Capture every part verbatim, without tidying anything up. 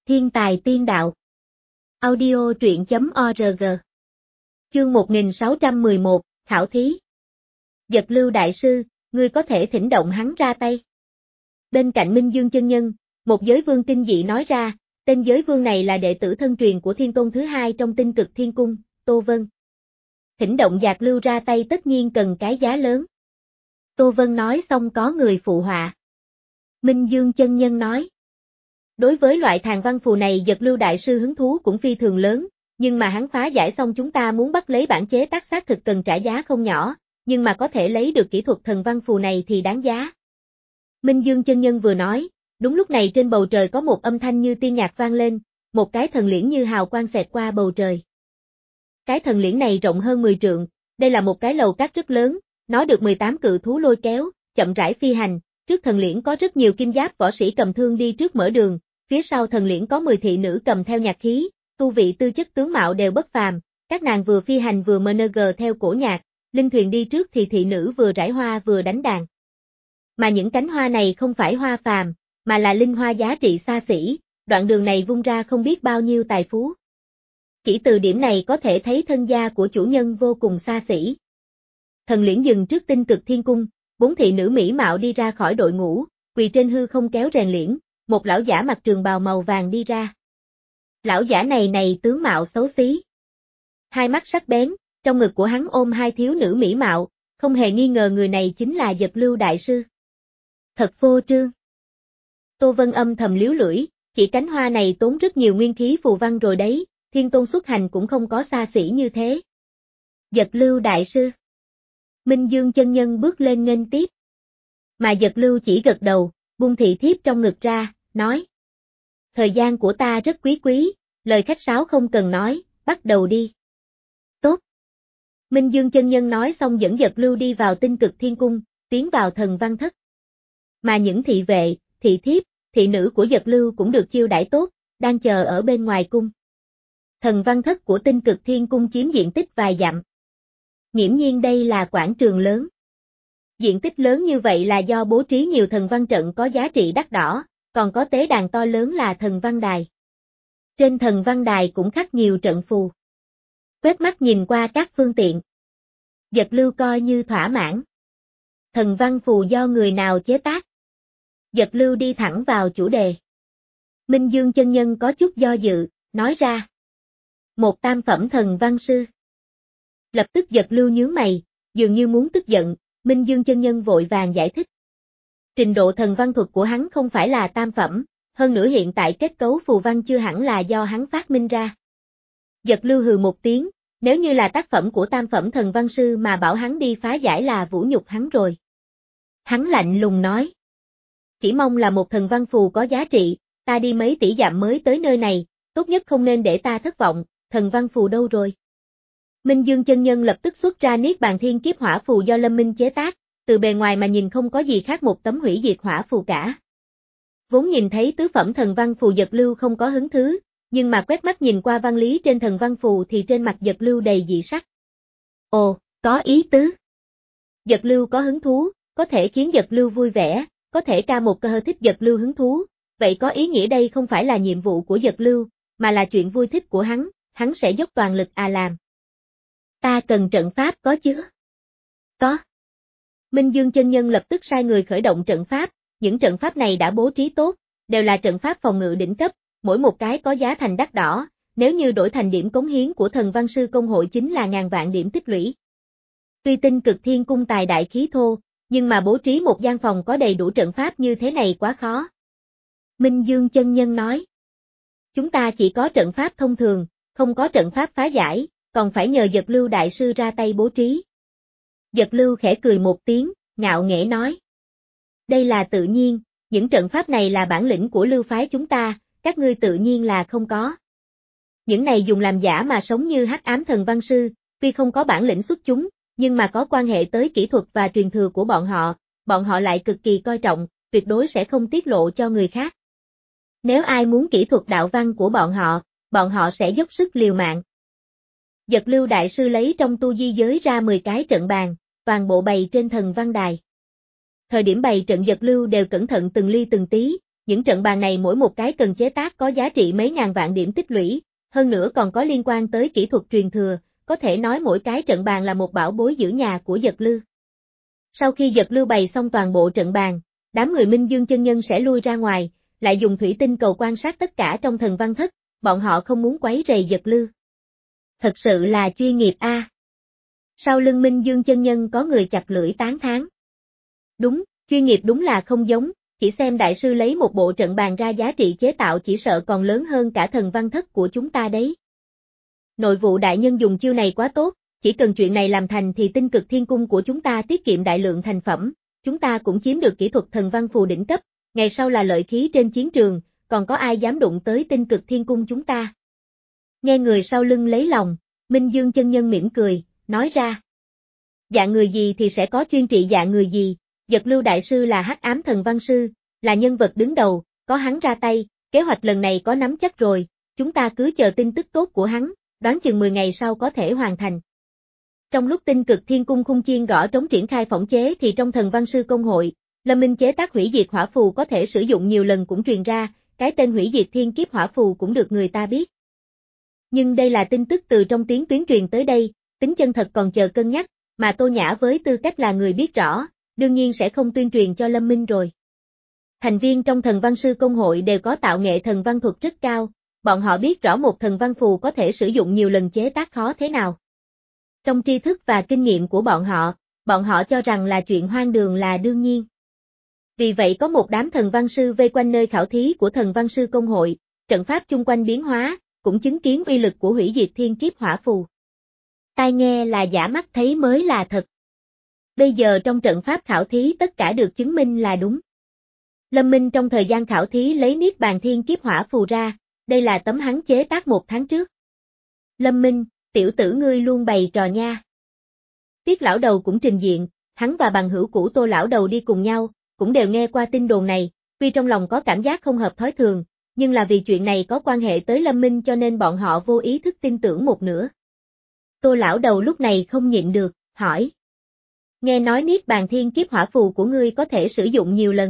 Thiên tài tiên đạo. Audio truyện chấm org. Chương một nghìn sáu trăm mười một, Khảo thí. Dật Lưu đại sư, ngươi có thể thỉnh động hắn ra tay. Bên cạnh Minh Dương chân nhân, một giới vương kinh dị nói ra, tên giới vương này là đệ tử thân truyền của thiên tôn thứ hai trong tinh cực thiên cung, Tô Vân. Thỉnh động Dật Lưu ra tay tất nhiên cần cái giá lớn. Tô Vân nói xong có người phụ họa. Minh Dương chân nhân nói. Đối với loại thàn văn phù này Dật Lưu đại sư hứng thú cũng phi thường lớn, nhưng mà hắn phá giải xong chúng ta muốn bắt lấy bản chế tác xác thực cần trả giá không nhỏ, nhưng mà có thể lấy được kỹ thuật thần văn phù này thì đáng giá. Minh Dương chân nhân vừa nói, đúng lúc này trên bầu trời có một âm thanh như tiên nhạc vang lên, một cái thần liễn như hào quang xẹt qua bầu trời. Cái thần liễn này rộng hơn mười trượng, đây là một cái lầu cát rất lớn, nó được mười tám cự thú lôi kéo, chậm rãi phi hành, trước thần liễn có rất nhiều kim giáp võ sĩ cầm thương đi trước mở đường. Phía sau thần liễn có mười thị nữ cầm theo nhạc khí, tu vị tư chất tướng mạo đều bất phàm, các nàng vừa phi hành vừa mng theo cổ nhạc, linh thuyền đi trước thì thị nữ vừa rải hoa vừa đánh đàn. Mà những cánh hoa này không phải hoa phàm, mà là linh hoa giá trị xa xỉ, đoạn đường này vung ra không biết bao nhiêu tài phú. Chỉ từ điểm này có thể thấy thân gia của chủ nhân vô cùng xa xỉ. Thần liễn dừng trước tinh cực thiên cung, bốn thị nữ mỹ mạo đi ra khỏi đội ngũ, quỳ trên hư không kéo rèn liễn. Một lão giả mặc trường bào màu vàng đi ra. Lão giả này này tướng mạo xấu xí. Hai mắt sắc bén, trong ngực của hắn ôm hai thiếu nữ mỹ mạo, không hề nghi ngờ người này chính là Dật Lưu đại sư. Thật phô trương. Tô Vân âm thầm liếu lưỡi, chỉ cánh hoa này tốn rất nhiều nguyên khí phù văn rồi đấy, thiên tôn xuất hành cũng không có xa xỉ như thế. Dật Lưu đại sư. Minh Dương chân nhân bước lên nghênh tiếp. Mà Dật Lưu chỉ gật đầu, buông thị thiếp trong ngực ra. Nói. Thời gian của ta rất quý quý, lời khách sáo không cần nói, bắt đầu đi. Tốt. Minh Dương chân nhân nói xong dẫn Dật Lưu đi vào tinh cực thiên cung, tiến vào thần văn thất. Mà những thị vệ, thị thiếp, thị nữ của Dật Lưu cũng được chiêu đãi tốt, đang chờ ở bên ngoài cung. Thần văn thất của tinh cực thiên cung chiếm diện tích vài dặm. Nghiễm nhiên đây là quảng trường lớn. Diện tích lớn như vậy là do bố trí nhiều thần văn trận có giá trị đắt đỏ. Còn có tế đàn to lớn là thần văn đài. Trên thần văn đài cũng khắc nhiều trận phù. Quét mắt nhìn qua các phương tiện. Dật Lưu coi như thỏa mãn. Thần văn phù do người nào chế tác? Dật Lưu đi thẳng vào chủ đề. Minh Dương chân nhân có chút do dự, nói ra. Một tam phẩm thần văn sư. Lập tức Dật Lưu nhướng mày, dường như muốn tức giận, Minh Dương chân nhân vội vàng giải thích. Trình độ thần văn thuật của hắn không phải là tam phẩm, hơn nữa hiện tại kết cấu phù văn chưa hẳn là do hắn phát minh ra. Dật Lưu hừ một tiếng, nếu như là tác phẩm của tam phẩm thần văn sư mà bảo hắn đi phá giải là vũ nhục hắn rồi. Hắn lạnh lùng nói. Chỉ mong là một thần văn phù có giá trị, ta đi mấy tỷ dặm mới tới nơi này, tốt nhất không nên để ta thất vọng, thần văn phù đâu rồi? Minh Dương chân nhân lập tức xuất ra Niết Bàn Thiên Kiếp Hỏa phù do Lâm Minh chế tác. Từ bề ngoài mà nhìn không có gì khác một tấm hủy diệt hỏa phù cả. Vốn nhìn thấy tứ phẩm thần văn phù Dật Lưu không có hứng thú, nhưng mà quét mắt nhìn qua văn lý trên thần văn phù thì trên mặt Dật Lưu đầy dị sắc. Ồ, có ý tứ. Dật Lưu có hứng thú, có thể khiến Dật Lưu vui vẻ, có thể ca một cơ thích Dật Lưu hứng thú, vậy có ý nghĩa đây không phải là nhiệm vụ của Dật Lưu, mà là chuyện vui thích của hắn, hắn sẽ dốc toàn lực à làm. Ta cần trận pháp có chứ? Có. Minh Dương chân nhân lập tức sai người khởi động trận pháp, những trận pháp này đã bố trí tốt, đều là trận pháp phòng ngự đỉnh cấp, mỗi một cái có giá thành đắt đỏ, nếu như đổi thành điểm cống hiến của thần văn sư công hội chính là ngàn vạn điểm tích lũy. Tuy tinh cực thiên cung tài đại khí thô, nhưng mà bố trí một gian phòng có đầy đủ trận pháp như thế này quá khó. Minh Dương chân nhân nói. Chúng ta chỉ có trận pháp thông thường, không có trận pháp phá giải, còn phải nhờ Dật Lưu đại sư ra tay bố trí. Dật Lưu khẽ cười một tiếng, ngạo nghễ nói. Đây là tự nhiên, những trận pháp này là bản lĩnh của Lưu phái chúng ta, các ngươi tự nhiên là không có. Những này dùng làm giả mà sống như hắc ám thần văn sư, tuy không có bản lĩnh xuất chúng, nhưng mà có quan hệ tới kỹ thuật và truyền thừa của bọn họ, bọn họ lại cực kỳ coi trọng, tuyệt đối sẽ không tiết lộ cho người khác. Nếu ai muốn kỹ thuật đạo văn của bọn họ, bọn họ sẽ dốc sức liều mạng. Dật Lưu đại sư lấy trong tu di giới ra mười cái trận bàn, toàn bộ bày trên thần văn đài. Thời điểm bày trận Dật Lưu đều cẩn thận từng ly từng tí, những trận bàn này mỗi một cái cần chế tác có giá trị mấy ngàn vạn điểm tích lũy, hơn nữa còn có liên quan tới kỹ thuật truyền thừa, có thể nói mỗi cái trận bàn là một bảo bối giữ nhà của Dật Lư. Sau khi Dật Lư bày xong toàn bộ trận bàn, đám người Minh Dương chân nhân sẽ lui ra ngoài, lại dùng thủy tinh cầu quan sát tất cả trong thần văn thất, bọn họ không muốn quấy rầy Dật Lư. Thật sự là chuyên nghiệp a. À. Sau lưng Minh Dương chân nhân có người chặt lưỡi tán thán. Đúng, chuyên nghiệp đúng là không giống, chỉ xem đại sư lấy một bộ trận bàn ra giá trị chế tạo chỉ sợ còn lớn hơn cả thần văn thất của chúng ta đấy. Nội vụ đại nhân dùng chiêu này quá tốt, chỉ cần chuyện này làm thành thì tinh cực thiên cung của chúng ta tiết kiệm đại lượng thành phẩm, chúng ta cũng chiếm được kỹ thuật thần văn phù đỉnh cấp, ngày sau là lợi khí trên chiến trường, còn có ai dám đụng tới tinh cực thiên cung chúng ta. Nghe người sau lưng lấy lòng, Minh Dương chân nhân mỉm cười, nói ra. Dạ người gì thì sẽ có chuyên trị dạ người gì, Dật Lưu đại sư là hắc ám thần văn sư, là nhân vật đứng đầu, có hắn ra tay, kế hoạch lần này có nắm chắc rồi, chúng ta cứ chờ tin tức tốt của hắn, đoán chừng mười ngày sau có thể hoàn thành. Trong lúc tinh cực thiên cung khung chiên gõ trống triển khai phỏng chế thì trong thần văn sư công hội, Lâm Minh chế tác hủy diệt hỏa phù có thể sử dụng nhiều lần cũng truyền ra, cái tên hủy diệt thiên kiếp hỏa phù cũng được người ta biết. Nhưng đây là tin tức từ trong tiếng tuyến truyền tới đây, tính chân thật còn chờ cân nhắc, mà Tô Nhã với tư cách là người biết rõ, đương nhiên sẽ không tuyên truyền cho Lâm Minh rồi. Thành viên trong thần văn sư công hội đều có tạo nghệ thần văn thuật rất cao, bọn họ biết rõ một thần văn phù có thể sử dụng nhiều lần chế tác khó thế nào. Trong tri thức và kinh nghiệm của bọn họ, bọn họ cho rằng là chuyện hoang đường là đương nhiên. Vì vậy có một đám thần văn sư vây quanh nơi khảo thí của thần văn sư công hội, trận pháp chung quanh biến hóa, cũng chứng kiến uy lực của hủy diệt thiên kiếp hỏa phù. Tai nghe là giả, mắt thấy mới là thật. Bây giờ trong trận pháp khảo thí tất cả được chứng minh là đúng. Lâm Minh trong thời gian khảo thí lấy niết bàn thiên kiếp hỏa phù ra, đây là tấm hắn chế tác một tháng trước. Lâm Minh, tiểu tử ngươi luôn bày trò nha. Tiết lão đầu cũng trình diện, hắn và bằng hữu cũ Tô lão đầu đi cùng nhau, cũng đều nghe qua tin đồn này, tuy trong lòng có cảm giác không hợp thói thường, nhưng là vì chuyện này có quan hệ tới Lâm Minh cho nên bọn họ vô ý thức tin tưởng một nửa. Tô lão đầu lúc này không nhịn được, hỏi. Nghe nói niết bàn thiên kiếp hỏa phù của ngươi có thể sử dụng nhiều lần.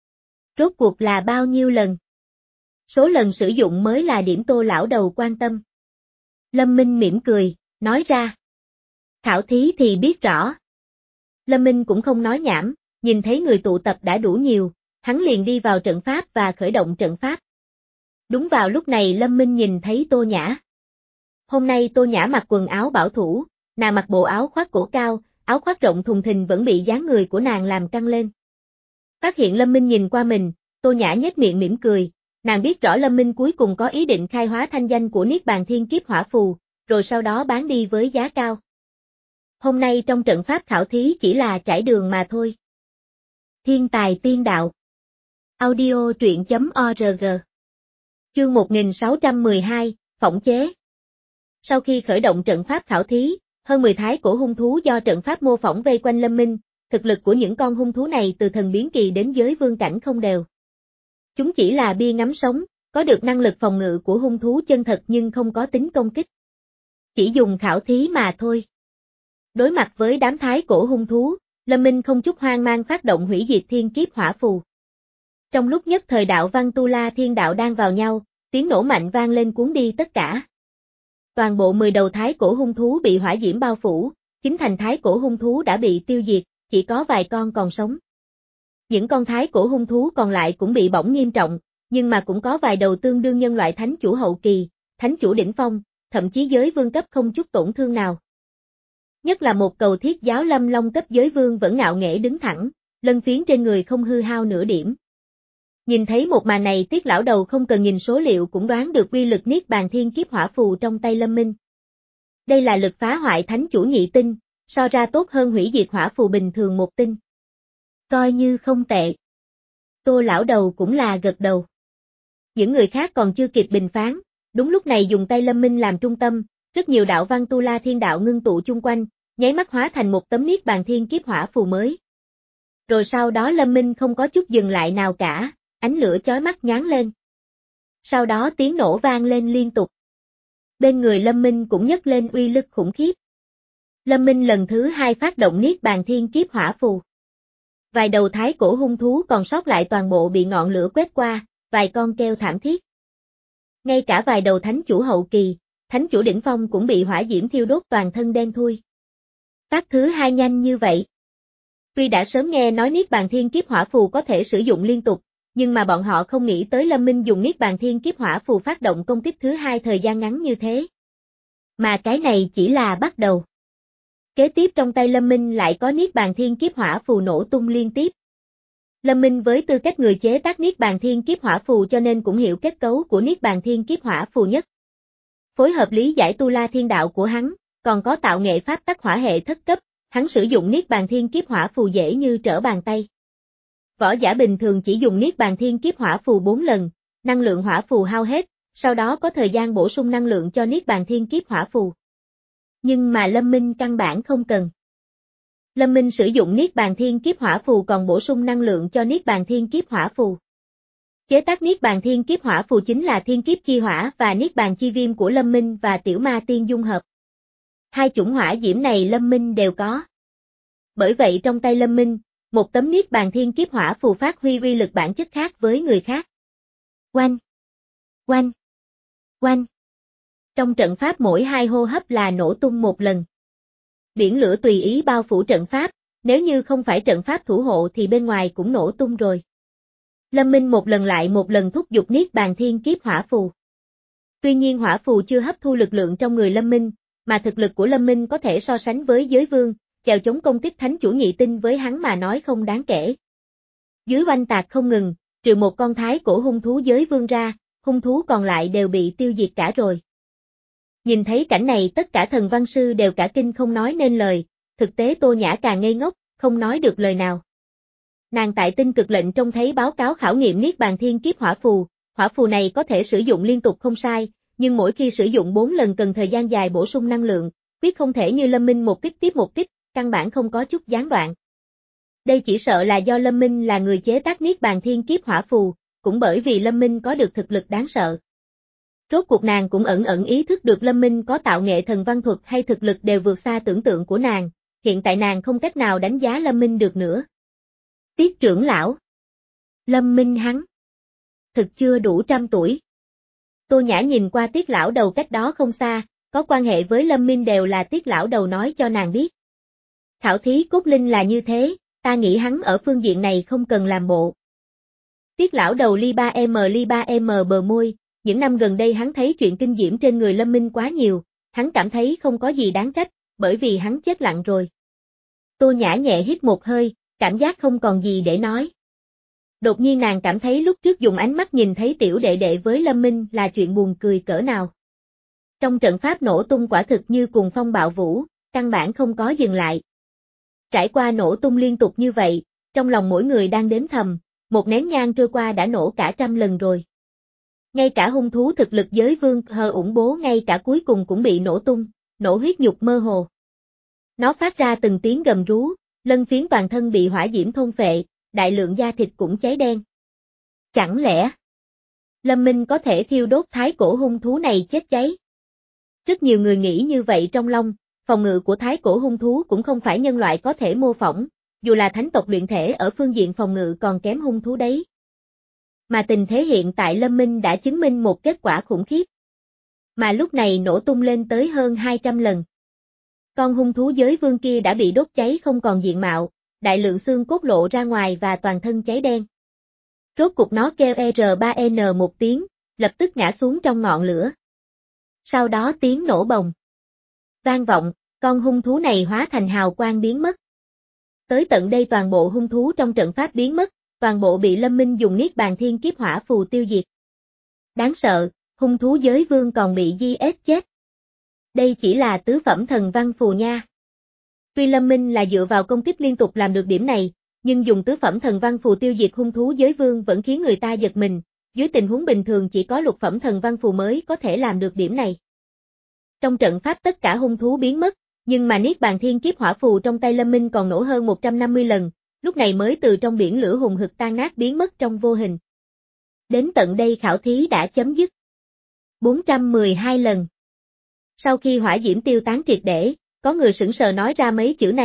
Rốt cuộc là bao nhiêu lần? Số lần sử dụng mới là điểm Tô lão đầu quan tâm. Lâm Minh mỉm cười, nói ra. Khảo thí thì biết rõ. Lâm Minh cũng không nói nhảm, nhìn thấy người tụ tập đã đủ nhiều, hắn liền đi vào trận pháp và khởi động trận pháp. Đúng vào lúc này Lâm Minh nhìn thấy Tô Nhã. Hôm nay Tô Nhã mặc quần áo bảo thủ, nàng mặc bộ áo khoác cổ cao, áo khoác rộng thùng thình vẫn bị dáng người của nàng làm căng lên. Phát hiện Lâm Minh nhìn qua mình, Tô Nhã nhếch miệng mỉm cười, nàng biết rõ Lâm Minh cuối cùng có ý định khai hóa thanh danh của niết bàn thiên kiếp hỏa phù, rồi sau đó bán đi với giá cao. Hôm nay trong trận pháp khảo thí chỉ là trải đường mà thôi. Thiên tài tiên đạo. Audio truyện chấm org. Chương một nghìn sáu trăm mười hai, phỏng chế. Sau khi khởi động trận pháp khảo thí, hơn mười thái cổ hung thú do trận pháp mô phỏng vây quanh Lâm Minh, thực lực của những con hung thú này từ thần biến kỳ đến giới vương cảnh không đều. Chúng chỉ là bia ngắm sống, có được năng lực phòng ngự của hung thú chân thật nhưng không có tính công kích. Chỉ dùng khảo thí mà thôi. Đối mặt với đám thái cổ hung thú, Lâm Minh không chút hoang mang phát động hủy diệt thiên kiếp hỏa phù. Trong lúc nhất thời đạo văn tu la thiên đạo đang vào nhau, tiếng nổ mạnh vang lên cuốn đi tất cả. Toàn bộ mười đầu thái cổ hung thú bị hỏa diễm bao phủ, chính thành thái cổ hung thú đã bị tiêu diệt, chỉ có vài con còn sống. Những con thái cổ hung thú còn lại cũng bị bỏng nghiêm trọng, nhưng mà cũng có vài đầu tương đương nhân loại thánh chủ hậu kỳ, thánh chủ đỉnh phong, thậm chí giới vương cấp không chút tổn thương nào. Nhất là một cầu thiết giáo lâm long cấp giới vương vẫn ngạo nghễ đứng thẳng, lân phiến trên người không hư hao nửa điểm. Nhìn thấy một màn này Tiết lão đầu không cần nhìn số liệu cũng đoán được uy lực niết bàn thiên kiếp hỏa phù trong tay Lâm Minh. Đây là lực phá hoại thánh chủ nhị tinh, so ra tốt hơn hủy diệt hỏa phù bình thường một tinh. Coi như không tệ. Tô lão đầu cũng là gật đầu. Những người khác còn chưa kịp bình phán, đúng lúc này dùng tay Lâm Minh làm trung tâm, rất nhiều đạo văn tu la thiên đạo ngưng tụ chung quanh, nháy mắt hóa thành một tấm niết bàn thiên kiếp hỏa phù mới. Rồi sau đó Lâm Minh không có chút dừng lại nào cả, ánh lửa chói mắt nháng lên. Sau đó tiếng nổ vang lên liên tục. Bên người Lâm Minh cũng nhấc lên uy lực khủng khiếp. Lâm Minh lần thứ hai phát động niết bàn thiên kiếp hỏa phù. Vài đầu thái cổ hung thú còn sót lại toàn bộ bị ngọn lửa quét qua, vài con kêu thảm thiết. Ngay cả vài đầu thánh chủ hậu kỳ, thánh chủ đỉnh phong cũng bị hỏa diễm thiêu đốt toàn thân đen thui. Phát thứ hai nhanh như vậy. Tuy đã sớm nghe nói Niết Bàn Thiên Kiếp Hỏa Phù có thể sử dụng liên tục, nhưng mà bọn họ không nghĩ tới Lâm Minh dùng Niết Bàn Thiên Kiếp Hỏa Phù phát động công kích thứ hai thời gian ngắn như thế. Mà cái này chỉ là bắt đầu. Kế tiếp trong tay Lâm Minh lại có Niết Bàn Thiên Kiếp Hỏa Phù nổ tung liên tiếp. Lâm Minh với tư cách người chế tác Niết Bàn Thiên Kiếp Hỏa Phù cho nên cũng hiểu kết cấu của Niết Bàn Thiên Kiếp Hỏa Phù nhất. Phối hợp lý giải tu la thiên đạo của hắn, còn có tạo nghệ pháp tắc hỏa hệ thất cấp, hắn sử dụng Niết Bàn Thiên Kiếp Hỏa Phù dễ như trở bàn tay. Võ giả bình thường chỉ dùng Niết Bàn Thiên Kiếp Hỏa Phù bốn lần, năng lượng hỏa phù hao hết, sau đó có thời gian bổ sung năng lượng cho Niết Bàn Thiên Kiếp Hỏa Phù. Nhưng mà Lâm Minh căn bản không cần. Lâm Minh sử dụng Niết Bàn Thiên Kiếp Hỏa Phù còn bổ sung năng lượng cho Niết Bàn Thiên Kiếp Hỏa Phù. Chế tác Niết Bàn Thiên Kiếp Hỏa Phù chính là Thiên Kiếp Chi Hỏa và Niết Bàn Chi Viêm của Lâm Minh và Tiểu Ma Tiên dung hợp. Hai chủng hỏa diễm này Lâm Minh đều có. Bởi vậy trong tay Lâm Minh, một tấm Niết Bàn Thiên Kiếp Hỏa Phù phát huy uy lực bản chất khác với người khác. Oanh! Oanh! Oanh! Trong trận pháp mỗi hai hô hấp là nổ tung một lần. Biển lửa tùy ý bao phủ trận pháp, nếu như không phải trận pháp thủ hộ thì bên ngoài cũng nổ tung rồi. Lâm Minh một lần lại một lần thúc giục Niết Bàn Thiên Kiếp Hỏa Phù. Tuy nhiên hỏa phù chưa hấp thu lực lượng trong người Lâm Minh, mà thực lực của Lâm Minh có thể so sánh với giới vương, chèo chống công kích thánh chủ nhị tinh với hắn mà nói không đáng kể. Dưới oanh tạc không ngừng, trừ một con thái cổ hung thú giới vương ra, hung thú còn lại đều bị tiêu diệt cả rồi. Nhìn thấy cảnh này tất cả thần văn sư đều cả kinh không nói nên lời, thực tế Tô Nhã càng ngây ngốc, không nói được lời nào. Nàng tại tinh cực lệnh trông thấy báo cáo khảo nghiệm Niết Bàn Thiên Kiếp Hỏa Phù, hỏa phù này có thể sử dụng liên tục không sai, nhưng mỗi khi sử dụng bốn lần cần thời gian dài bổ sung năng lượng, quyết không thể như Lâm Minh một kích tiếp một kích, căn bản không có chút gián đoạn. Đây chỉ sợ là do Lâm Minh là người chế tác Niết Bàn Thiên Kiếp Hỏa Phù, cũng bởi vì Lâm Minh có được thực lực đáng sợ. Rốt cuộc nàng cũng ẩn ẩn ý thức được Lâm Minh có tạo nghệ thần văn thuật hay thực lực đều vượt xa tưởng tượng của nàng, hiện tại nàng không cách nào đánh giá Lâm Minh được nữa. Tiết trưởng lão. Lâm Minh hắn. Thực chưa đủ trăm tuổi. Tô Nhã nhìn qua Tiết lão đầu cách đó không xa, có quan hệ với Lâm Minh đều là Tiết lão đầu nói cho nàng biết. Khảo thí cốt linh là như thế, ta nghĩ hắn ở phương diện này không cần làm bộ. Tiết lão đầu ly ba em ly ba em bờ môi, những năm gần đây hắn thấy chuyện kinh diễm trên người Lâm Minh quá nhiều, hắn cảm thấy không có gì đáng trách, bởi vì hắn chết lặng rồi. Tô Nhã nhẹ hít một hơi, cảm giác không còn gì để nói. Đột nhiên nàng cảm thấy lúc trước dùng ánh mắt nhìn thấy tiểu đệ đệ với Lâm Minh là chuyện buồn cười cỡ nào. Trong trận pháp nổ tung quả thực như cuồng phong bạo vũ, căn bản không có dừng lại. Trải qua nổ tung liên tục như vậy, trong lòng mỗi người đang đếm thầm, một nén nhang trôi qua đã nổ cả trăm lần rồi. Ngay cả hung thú thực lực giới vương hờ ủng bố ngay cả cuối cùng cũng bị nổ tung, nổ huyết nhục mơ hồ. Nó phát ra từng tiếng gầm rú, lân phiến toàn thân bị hỏa diễm thôn phệ, đại lượng da thịt cũng cháy đen. Chẳng lẽ Lâm Minh có thể thiêu đốt thái cổ hung thú này chết cháy? Rất nhiều người nghĩ như vậy trong lòng, phòng ngự của thái cổ hung thú cũng không phải nhân loại có thể mô phỏng, dù là thánh tộc luyện thể ở phương diện phòng ngự còn kém hung thú đấy. Mà tình thế hiện tại Lâm Minh đã chứng minh một kết quả khủng khiếp. Mà lúc này nổ tung lên tới hơn hai trăm lần. Con hung thú giới vương kia đã bị đốt cháy không còn diện mạo, đại lượng xương cốt lộ ra ngoài và toàn thân cháy đen. Rốt cục nó kêu R ba N một tiếng, lập tức ngã xuống trong ngọn lửa. Sau đó tiếng nổ bồng vang vọng, con hung thú này hóa thành hào quang biến mất. Tới tận đây toàn bộ hung thú trong trận pháp biến mất, toàn bộ bị Lâm Minh dùng Niết Bàn Thiên Kiếp Hỏa Phù tiêu diệt. Đáng sợ, hung thú giới vương còn bị giê ét chết. Đây chỉ là tứ phẩm thần văn phù nha. Tuy Lâm Minh là dựa vào công kích liên tục làm được điểm này, nhưng dùng tứ phẩm thần văn phù tiêu diệt hung thú giới vương vẫn khiến người ta giật mình, dưới tình huống bình thường chỉ có lục phẩm thần văn phù mới có thể làm được điểm này. Trong trận pháp tất cả hung thú biến mất, nhưng mà Niết Bàn Thiên Kiếp Hỏa Phù trong tay Lâm Minh còn nổ hơn một trăm năm mươi lần, lúc này mới từ trong biển lửa hùng hực tan nát biến mất trong vô hình. Đến tận đây khảo thí đã chấm dứt. bốn trăm mười hai lần. Sau khi hỏa diễm tiêu tán triệt để, có người sững sờ nói ra mấy chữ này,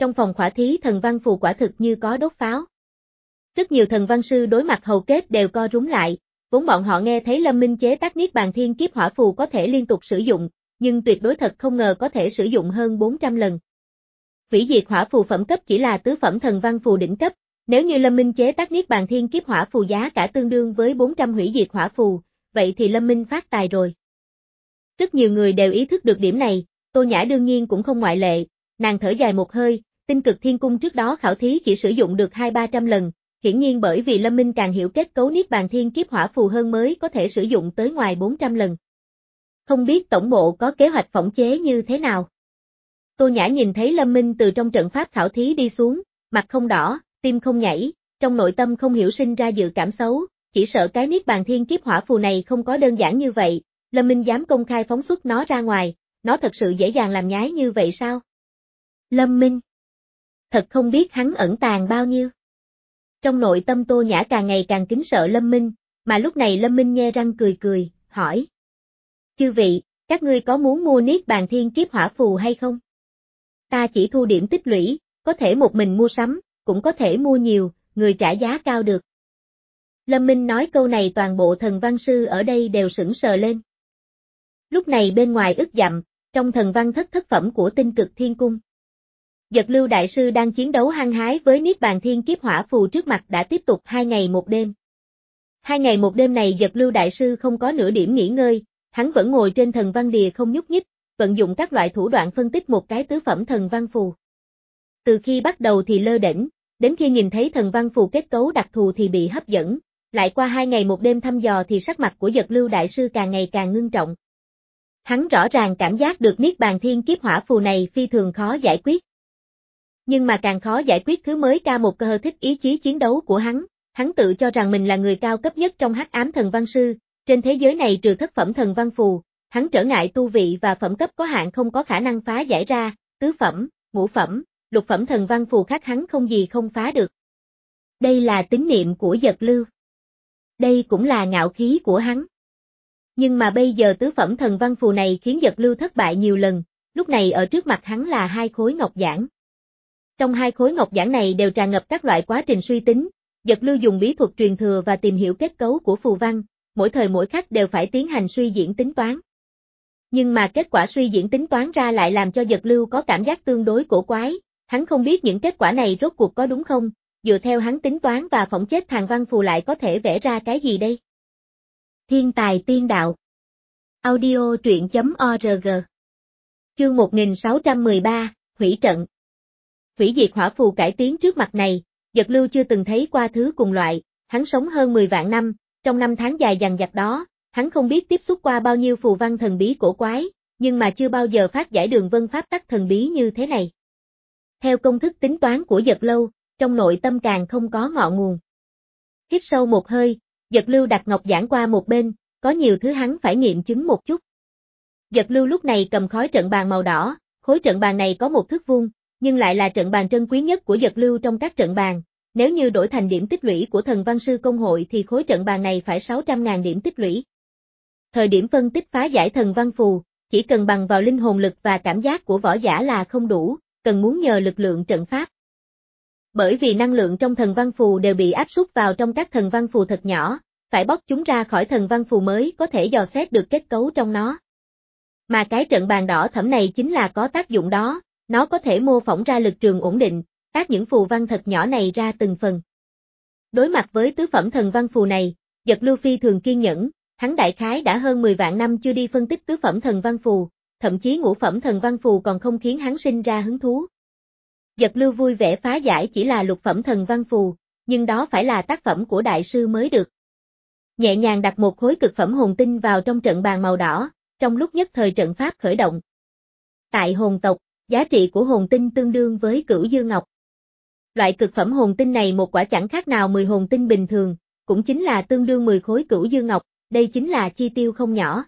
trong phòng khỏa thí thần văn phù quả thực như có đốt pháo. Rất nhiều thần văn sư đối mặt hầu kết đều co rúm lại, vốn bọn họ nghe thấy Lâm Minh chế tác Niết Bàn Thiên Kiếp Hỏa Phù có thể liên tục sử dụng, nhưng tuyệt đối thật không ngờ có thể sử dụng hơn bốn trăm lần. Hủy diệt hỏa phù phẩm cấp chỉ là tứ phẩm thần văn phù đỉnh cấp, nếu như Lâm Minh chế tác Niết Bàn Thiên Kiếp Hỏa Phù giá cả tương đương với bốn trăm hủy diệt hỏa phù, vậy thì Lâm Minh phát tài rồi. Rất nhiều người đều ý thức được điểm này, Tô Nhã đương nhiên cũng không ngoại lệ, nàng thở dài một hơi, Tinh Cực Thiên Cung trước đó khảo thí chỉ sử dụng được hai ba trăm lần, hiển nhiên bởi vì Lâm Minh càng hiểu kết cấu Niết Bàn Thiên Kiếp Hỏa Phù hơn mới có thể sử dụng tới ngoài bốn trăm lần. Không biết tổng bộ có kế hoạch phỏng chế như thế nào? Tô Nhã nhìn thấy Lâm Minh từ trong trận pháp khảo thí đi xuống, mặt không đỏ, tim không nhảy, trong nội tâm không hiểu sinh ra dự cảm xấu, chỉ sợ cái Niết Bàn Thiên Kiếp Hỏa Phù này không có đơn giản như vậy, Lâm Minh dám công khai phóng xuất nó ra ngoài, nó thật sự dễ dàng làm nhái như vậy sao? Lâm Minh thật không biết hắn ẩn tàng bao nhiêu. Trong nội tâm Tô Nhã càng ngày càng kính sợ Lâm Minh, mà lúc này Lâm Minh nhe răng cười cười, hỏi. Chư vị, các ngươi có muốn mua Niết Bàn Thiên Kiếp Hỏa Phù hay không? Ta chỉ thu điểm tích lũy, có thể một mình mua sắm, cũng có thể mua nhiều, người trả giá cao được. Lâm Minh nói câu này toàn bộ thần văn sư ở đây đều sững sờ lên. Lúc này bên ngoài ức dặm, trong thần văn thất thất phẩm của Tinh Cực Thiên Cung. Dật Lưu Đại Sư đang chiến đấu hăng hái với Niết Bàn Thiên Kiếp Hỏa Phù trước mặt đã tiếp tục hai ngày một đêm. Hai ngày một đêm này Dật Lưu Đại Sư không có nửa điểm nghỉ ngơi, hắn vẫn ngồi trên thần văn đìa không nhúc nhích, vận dụng các loại thủ đoạn phân tích một cái tứ phẩm thần văn phù. Từ khi bắt đầu thì lơ đễnh, đến khi nhìn thấy thần văn phù kết cấu đặc thù thì bị hấp dẫn, lại qua hai ngày một đêm thăm dò thì sắc mặt của Dật Lưu Đại Sư càng ngày càng ngưng trọng. Hắn rõ ràng cảm giác được Niết Bàn Thiên Kiếp Hỏa Phù này phi thường khó giải quyết. Nhưng mà càng khó giải quyết thứ mới ca một cơ thích ý chí chiến đấu của hắn, hắn tự cho rằng mình là người cao cấp nhất trong hắc ám thần văn sư, trên thế giới này trừ thất phẩm thần văn phù, hắn trở ngại tu vị và phẩm cấp có hạn không có khả năng phá giải ra, tứ phẩm, ngũ phẩm, lục phẩm thần văn phù khác hắn không gì không phá được. Đây là tín niệm của Dật Lưu. Đây cũng là ngạo khí của hắn. Nhưng mà bây giờ tứ phẩm thần văn phù này khiến Dật Lưu thất bại nhiều lần, lúc này ở trước mặt hắn là hai khối ngọc giản. Trong hai khối ngọc giản này đều tràn ngập các loại quá trình suy tính, Dật Lưu dùng bí thuật truyền thừa và tìm hiểu kết cấu của phù văn, mỗi thời mỗi khắc đều phải tiến hành suy diễn tính toán. Nhưng mà kết quả suy diễn tính toán ra lại làm cho Dật Lưu có cảm giác tương đối cổ quái, hắn không biết những kết quả này rốt cuộc có đúng không, dựa theo hắn tính toán và phỏng chết thằng văn phù lại có thể vẽ ra cái gì đây? Thiên tài tiên đạo. Audio truyện chấm org. Chương một nghìn sáu trăm mười ba, Hủy trận. Hủy diệt hỏa phù cải tiến trước mặt này, Dật Lưu chưa từng thấy qua thứ cùng loại, hắn sống hơn mười vạn năm, trong năm tháng dài dằng dặc đó, hắn không biết tiếp xúc qua bao nhiêu phù văn thần bí cổ quái, nhưng mà chưa bao giờ phát giải đường vân pháp tắc thần bí như thế này. Theo công thức tính toán của Dật Lưu, trong nội tâm càng không có ngọn nguồn. Hít sâu một hơi, Dật Lưu đặt ngọc giản qua một bên, có nhiều thứ hắn phải nghiệm chứng một chút. Dật Lưu lúc này cầm khối trận bàn màu đỏ, khối trận bàn này có một thước vuông, nhưng lại là trận bàn trân quý nhất của Dật Lưu trong các trận bàn. Nếu như đổi thành điểm tích lũy của thần văn sư công hội thì khối trận bàn này phải sáu trăm ngàn điểm tích lũy. Thời điểm phân tích phá giải thần văn phù, chỉ cần bằng vào linh hồn lực và cảm giác của võ giả là không đủ, cần muốn nhờ lực lượng trận pháp. Bởi vì năng lượng trong thần văn phù đều bị áp suất vào trong các thần văn phù thật nhỏ, phải bóc chúng ra khỏi thần văn phù mới có thể dò xét được kết cấu trong nó. Mà cái trận bàn đỏ thẫm này chính là có tác dụng đó, nó có thể mô phỏng ra lực trường ổn định, tác những phù văn thật nhỏ này ra từng phần. Đối mặt với tứ phẩm thần văn phù này, Dật Lưu phi thường kiên nhẫn, hắn đại khái đã hơn mười vạn năm chưa đi phân tích tứ phẩm thần văn phù, thậm chí ngũ phẩm thần văn phù còn không khiến hắn sinh ra hứng thú. Dật Lưu vui vẻ phá giải chỉ là lục phẩm thần văn phù, nhưng đó phải là tác phẩm của đại sư mới được. Nhẹ nhàng đặt một khối cực phẩm hồn tinh vào trong trận bàn màu đỏ, trong lúc nhất thời trận pháp khởi động. Tại hồn tộc, giá trị của hồn tinh tương đương với cửu dư ngọc. Loại cực phẩm hồn tinh này một quả chẳng khác nào mười hồn tinh bình thường, cũng chính là tương đương mười khối cửu dư ngọc, đây chính là chi tiêu không nhỏ.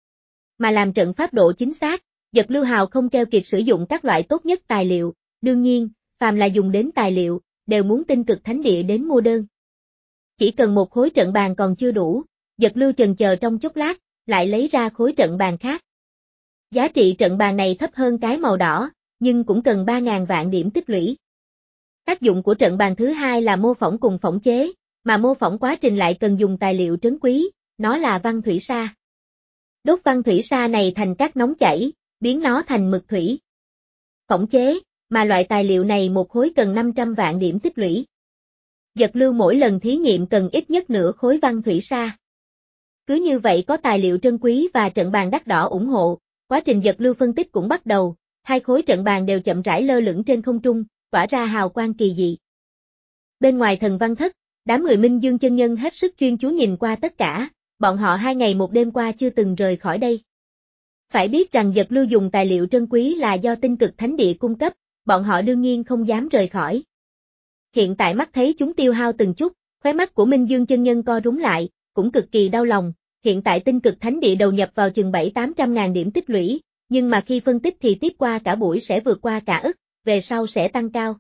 Mà làm trận pháp độ chính xác, Dật Lưu hào không keo kiệt sử dụng các loại tốt nhất tài liệu, đương nhiên, phàm là dùng đến tài liệu, đều muốn Tinh Cực Thánh Địa đến mua đơn. Chỉ cần một khối trận bàn còn chưa đủ, Dật Lưu chần chờ trong chốc lát, lại lấy ra khối trận bàn khác. Giá trị trận bàn này thấp hơn cái màu đỏ, nhưng cũng cần ba nghìn vạn điểm tích lũy. Tác dụng của trận bàn thứ hai là mô phỏng cùng phỏng chế, mà mô phỏng quá trình lại cần dùng tài liệu trấn quý, nó là văn thủy sa. Đốt văn thủy sa này thành cát nóng chảy, biến nó thành mực thủy. Phỏng chế, mà loại tài liệu này một khối cần năm trăm vạn điểm tích lũy. Dật Lưu mỗi lần thí nghiệm cần ít nhất nửa khối văn thủy sa. Cứ như vậy có tài liệu trân quý và trận bàn đắt đỏ ủng hộ, quá trình Dật Lưu phân tích cũng bắt đầu, hai khối trận bàn đều chậm rãi lơ lửng trên không trung, tỏa ra hào quang kỳ dị. Bên ngoài thần văn thất, đám người Minh Dương chân nhân hết sức chuyên chú nhìn qua tất cả, bọn họ hai ngày một đêm qua chưa từng rời khỏi đây. Phải biết rằng Dật Lưu dùng tài liệu trân quý là do tinh cực thánh địa cung cấp, bọn họ đương nhiên không dám rời khỏi. Hiện tại mắt thấy chúng tiêu hao từng chút, khóe mắt của Minh Dương chân nhân co rúm lại, cũng cực kỳ đau lòng, hiện tại tinh cực thánh địa đầu nhập vào chừng bảy tám trăm ngàn điểm tích lũy, nhưng mà khi phân tích thì tiếp qua cả buổi sẽ vượt qua cả ức, về sau sẽ tăng cao.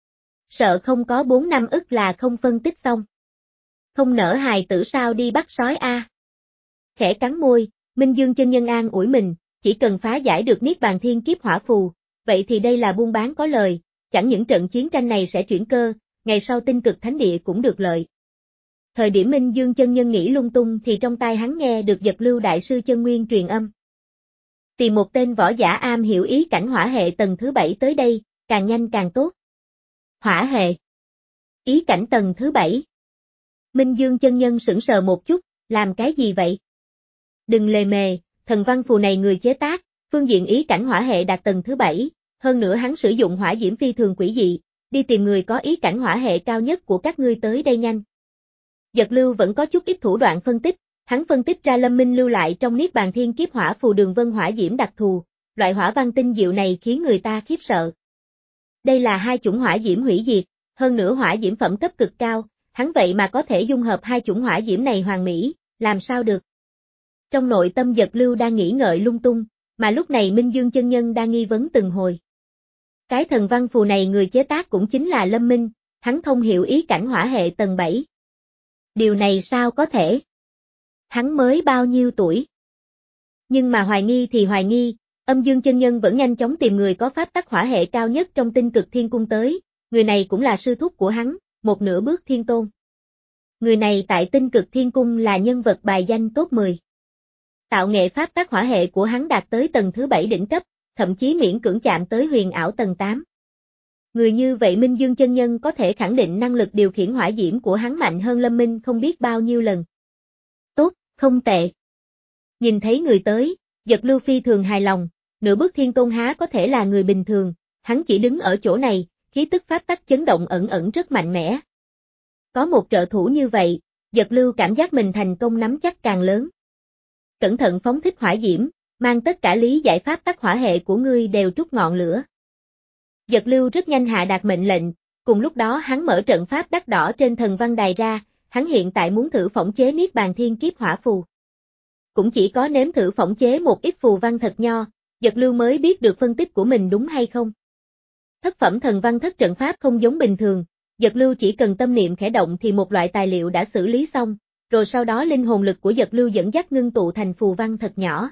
Sợ không có bốn năm ức là không phân tích xong. Không nỡ hài tử sao đi bắt sói a. Khẽ cắn môi, Minh Dương chân nhân an ủi mình, chỉ cần phá giải được Niết Bàn Thiên Kiếp Hỏa Phù, vậy thì đây là buôn bán có lời, chẳng những trận chiến tranh này sẽ chuyển cơ, ngày sau tinh cực thánh địa cũng được lợi. Thời điểm Minh Dương chân nhân nghĩ lung tung thì trong tai hắn nghe được Dật Lưu đại sư chân nguyên truyền âm. Tìm một tên võ giả am hiểu ý cảnh hỏa hệ tầng thứ bảy tới đây, càng nhanh càng tốt. Hỏa hệ. Ý cảnh tầng thứ bảy. Minh Dương chân nhân sững sờ một chút, làm cái gì vậy? Đừng lề mề, thần văn phù này người chế tác, phương diện ý cảnh hỏa hệ đạt tầng thứ bảy, hơn nữa hắn sử dụng hỏa diễm phi thường quỷ dị, đi tìm người có ý cảnh hỏa hệ cao nhất của các ngươi tới đây nhanh. Dật Lưu vẫn có chút ít thủ đoạn phân tích, hắn phân tích ra Lâm Minh lưu lại trong Niết Bàn Thiên Kiếp Hỏa Phù đường vân hỏa diễm đặc thù, loại hỏa văn tinh diệu này khiến người ta khiếp sợ. Đây là hai chủng hỏa diễm hủy diệt, hơn nữa hỏa diễm phẩm cấp cực cao, hắn vậy mà có thể dung hợp hai chủng hỏa diễm này hoàn mỹ, làm sao được? Trong nội tâm Dật Lưu đang nghĩ ngợi lung tung, mà lúc này Minh Dương chân nhân đang nghi vấn từng hồi. Cái thần văn phù này người chế tác cũng chính là Lâm Minh, hắn thông hiểu ý cảnh hỏa hệ tầng bảy. Điều này sao có thể? Hắn mới bao nhiêu tuổi? Nhưng mà hoài nghi thì hoài nghi, Âm Dương chân nhân vẫn nhanh chóng tìm người có pháp tắc hỏa hệ cao nhất trong tinh cực thiên cung tới, người này cũng là sư thúc của hắn, một nửa bước thiên tôn. Người này tại tinh cực thiên cung là nhân vật bài danh top mười. Tạo nghệ pháp tắc hỏa hệ của hắn đạt tới tầng thứ bảy đỉnh cấp, thậm chí miễn cưỡng chạm tới huyền ảo tầng tám. Người như vậy Minh Dương chân nhân có thể khẳng định năng lực điều khiển hỏa diễm của hắn mạnh hơn Lâm Minh không biết bao nhiêu lần. Tốt, không tệ. Nhìn thấy người tới, Dật Lưu phi thường hài lòng, nửa bước thiên tôn há có thể là người bình thường, hắn chỉ đứng ở chỗ này, khí tức pháp tắc chấn động ẩn ẩn rất mạnh mẽ. Có một trợ thủ như vậy, Dật Lưu cảm giác mình thành công nắm chắc càng lớn. Cẩn thận phóng thích hỏa diễm, mang tất cả lý giải pháp tắc hỏa hệ của ngươi đều trút ngọn lửa. Dật Lưu rất nhanh hạ đạt mệnh lệnh, cùng lúc đó hắn mở trận pháp đắt đỏ trên thần văn đài ra, hắn hiện tại muốn thử phỏng chế Niết Bàn Thiên Kiếp Hỏa Phù. Cũng chỉ có nếm thử phỏng chế một ít phù văn thật nho, Dật Lưu mới biết được phân tích của mình đúng hay không. Thất phẩm thần văn thất trận pháp không giống bình thường, Dật Lưu chỉ cần tâm niệm khẽ động thì một loại tài liệu đã xử lý xong, rồi sau đó linh hồn lực của Dật Lưu dẫn dắt ngưng tụ thành phù văn thật nhỏ.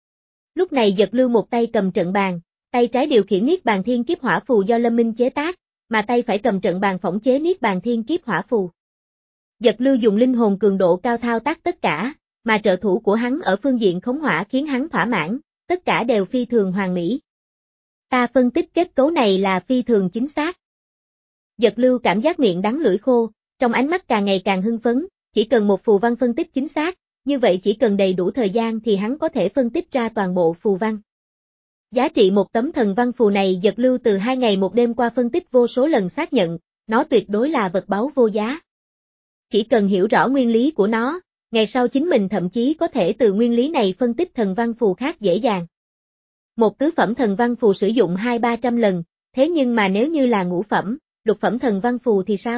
Lúc này Dật Lưu một tay cầm trận bàn, tay trái điều khiển Niết Bàn Thiên Kiếp Hỏa Phù do Lâm Minh chế tác, mà tay phải cầm trận bàn phỏng chế Niết Bàn Thiên Kiếp Hỏa Phù. Dật Lưu dùng linh hồn cường độ cao thao tác tất cả, mà trợ thủ của hắn ở phương diện khống hỏa khiến hắn thỏa mãn, tất cả đều phi thường hoàn mỹ. Ta phân tích kết cấu này là phi thường chính xác. Dật Lưu cảm giác miệng đắng lưỡi khô, trong ánh mắt càng ngày càng hưng phấn, chỉ cần một phù văn phân tích chính xác, như vậy chỉ cần đầy đủ thời gian thì hắn có thể phân tích ra toàn bộ phù văn. Giá trị một tấm thần văn phù này Dật Lưu từ hai ngày một đêm qua phân tích vô số lần xác nhận, nó tuyệt đối là vật báu vô giá. Chỉ cần hiểu rõ nguyên lý của nó, ngày sau chính mình thậm chí có thể từ nguyên lý này phân tích thần văn phù khác dễ dàng. Một tứ phẩm thần văn phù sử dụng hai ba trăm lần, thế nhưng mà nếu như là ngũ phẩm, lục phẩm thần văn phù thì sao?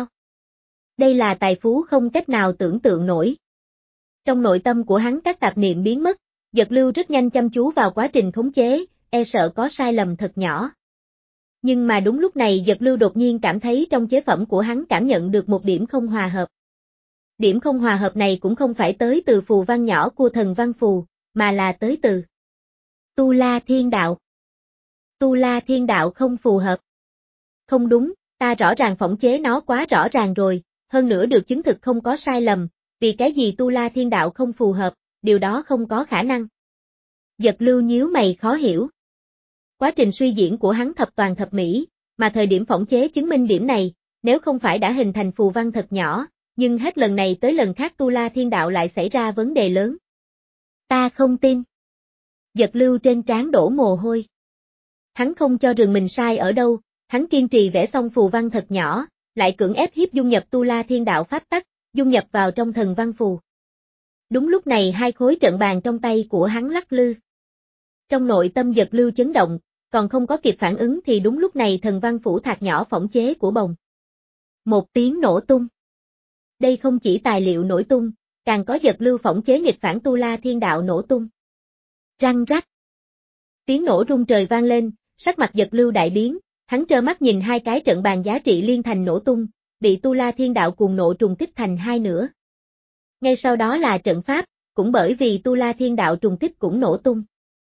Đây là tài phú không cách nào tưởng tượng nổi. Trong nội tâm của hắn các tạp niệm biến mất, Dật Lưu rất nhanh chăm chú vào quá trình khống chế, e sợ có sai lầm thật nhỏ. Nhưng mà đúng lúc này Dật Lưu đột nhiên cảm thấy trong chế phẩm của hắn cảm nhận được một điểm không hòa hợp. Điểm không hòa hợp này cũng không phải tới từ phù văn nhỏ của thần văn phù, mà là tới từ Tu La Thiên Đạo. Tu La Thiên Đạo không phù hợp. Không đúng, ta rõ ràng phỏng chế nó quá rõ ràng rồi, hơn nữa được chứng thực không có sai lầm, vì cái gì Tu La Thiên Đạo không phù hợp, điều đó không có khả năng. Giật Lưu nhíu mày khó hiểu. Quá trình suy diễn của hắn thập toàn thập mỹ, mà thời điểm phỏng chế chứng minh điểm này, nếu không phải đã hình thành phù văn thật nhỏ, nhưng hết lần này tới lần khác Tu La Thiên Đạo lại xảy ra vấn đề lớn. Ta không tin. Giật Lưu trên trán đổ mồ hôi. Hắn không cho rằng mình sai ở đâu, hắn kiên trì vẽ xong phù văn thật nhỏ, lại cưỡng ép hiếp dung nhập Tu La Thiên Đạo pháp tắc, dung nhập vào trong thần văn phù. Đúng lúc này hai khối trận bàn trong tay của hắn lắc lư. Trong nội tâm Giật Lưu chấn động, còn không có kịp phản ứng thì đúng lúc này thần văn phủ thạc nhỏ phỏng chế của bồng. Một tiếng nổ tung. Đây không chỉ tài liệu nổi tung, càng có Giật Lưu phỏng chế nghịch phản Tu La Thiên Đạo nổ tung. Răng rắc. Tiếng nổ rung trời vang lên, sắc mặt Giật Lưu đại biến, hắn trơ mắt nhìn hai cái trận bàn giá trị liên thành nổ tung, bị Tu La Thiên Đạo cuồng nộ trùng kích thành hai nửa. Ngay sau đó là trận pháp, cũng bởi vì Tu La Thiên Đạo trùng kích cũng nổ tung.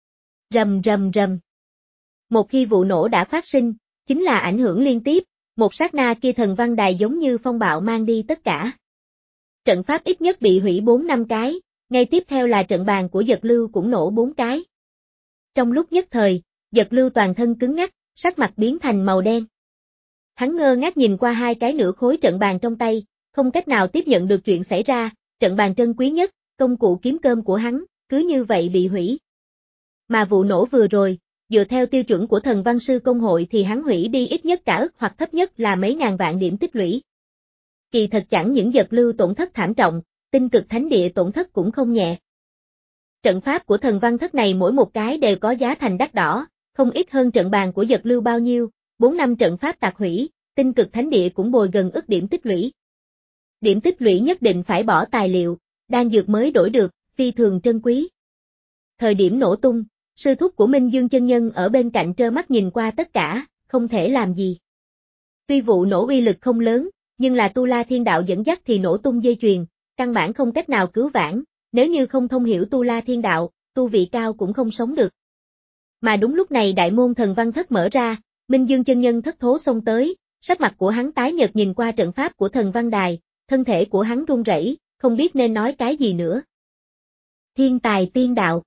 Rầm rầm rầm. Một khi vụ nổ đã phát sinh, chính là ảnh hưởng liên tiếp, một sát na kia thần văn đài giống như phong bạo mang đi tất cả. Trận pháp ít nhất bị hủy bốn năm cái, ngay tiếp theo là trận bàn của Giật Lưu cũng nổ bốn cái. Trong lúc nhất thời, Giật Lưu toàn thân cứng ngắc, sắc mặt biến thành màu đen. Hắn ngơ ngác nhìn qua hai cái nửa khối trận bàn trong tay, không cách nào tiếp nhận được chuyện xảy ra, trận bàn trân quý nhất, công cụ kiếm cơm của hắn, cứ như vậy bị hủy. Mà vụ nổ vừa rồi, dựa theo tiêu chuẩn của thần văn sư công hội thì hắn hủy đi ít nhất cả ức hoặc thấp nhất là mấy ngàn vạn điểm tích lũy. Kỳ thật chẳng những Giật Lưu tổn thất thảm trọng, tinh cực thánh địa tổn thất cũng không nhẹ. Trận pháp của thần văn thất này mỗi một cái đều có giá thành đắt đỏ, không ít hơn trận bàn của Giật Lưu bao nhiêu, bốn năm trận pháp tạc hủy, tinh cực thánh địa cũng bồi gần ức điểm tích lũy. Điểm tích lũy nhất định phải bỏ tài liệu, đan dược mới đổi được, phi thường trân quý. Thời điểm nổ tung, sư thúc của Minh Dương chân nhân ở bên cạnh trơ mắt nhìn qua tất cả, không thể làm gì. Tuy vụ nổ uy lực không lớn, nhưng là Tu La Thiên Đạo dẫn dắt thì nổ tung dây chuyền, căn bản không cách nào cứu vãn, nếu như không thông hiểu Tu La Thiên Đạo, tu vị cao cũng không sống được. Mà đúng lúc này đại môn thần văn thất mở ra, Minh Dương chân nhân thất thố xông tới, sắc mặt của hắn tái nhợt nhìn qua trận pháp của thần văn đài, thân thể của hắn run rẩy, không biết nên nói cái gì nữa. Thiên tài tiên đạo.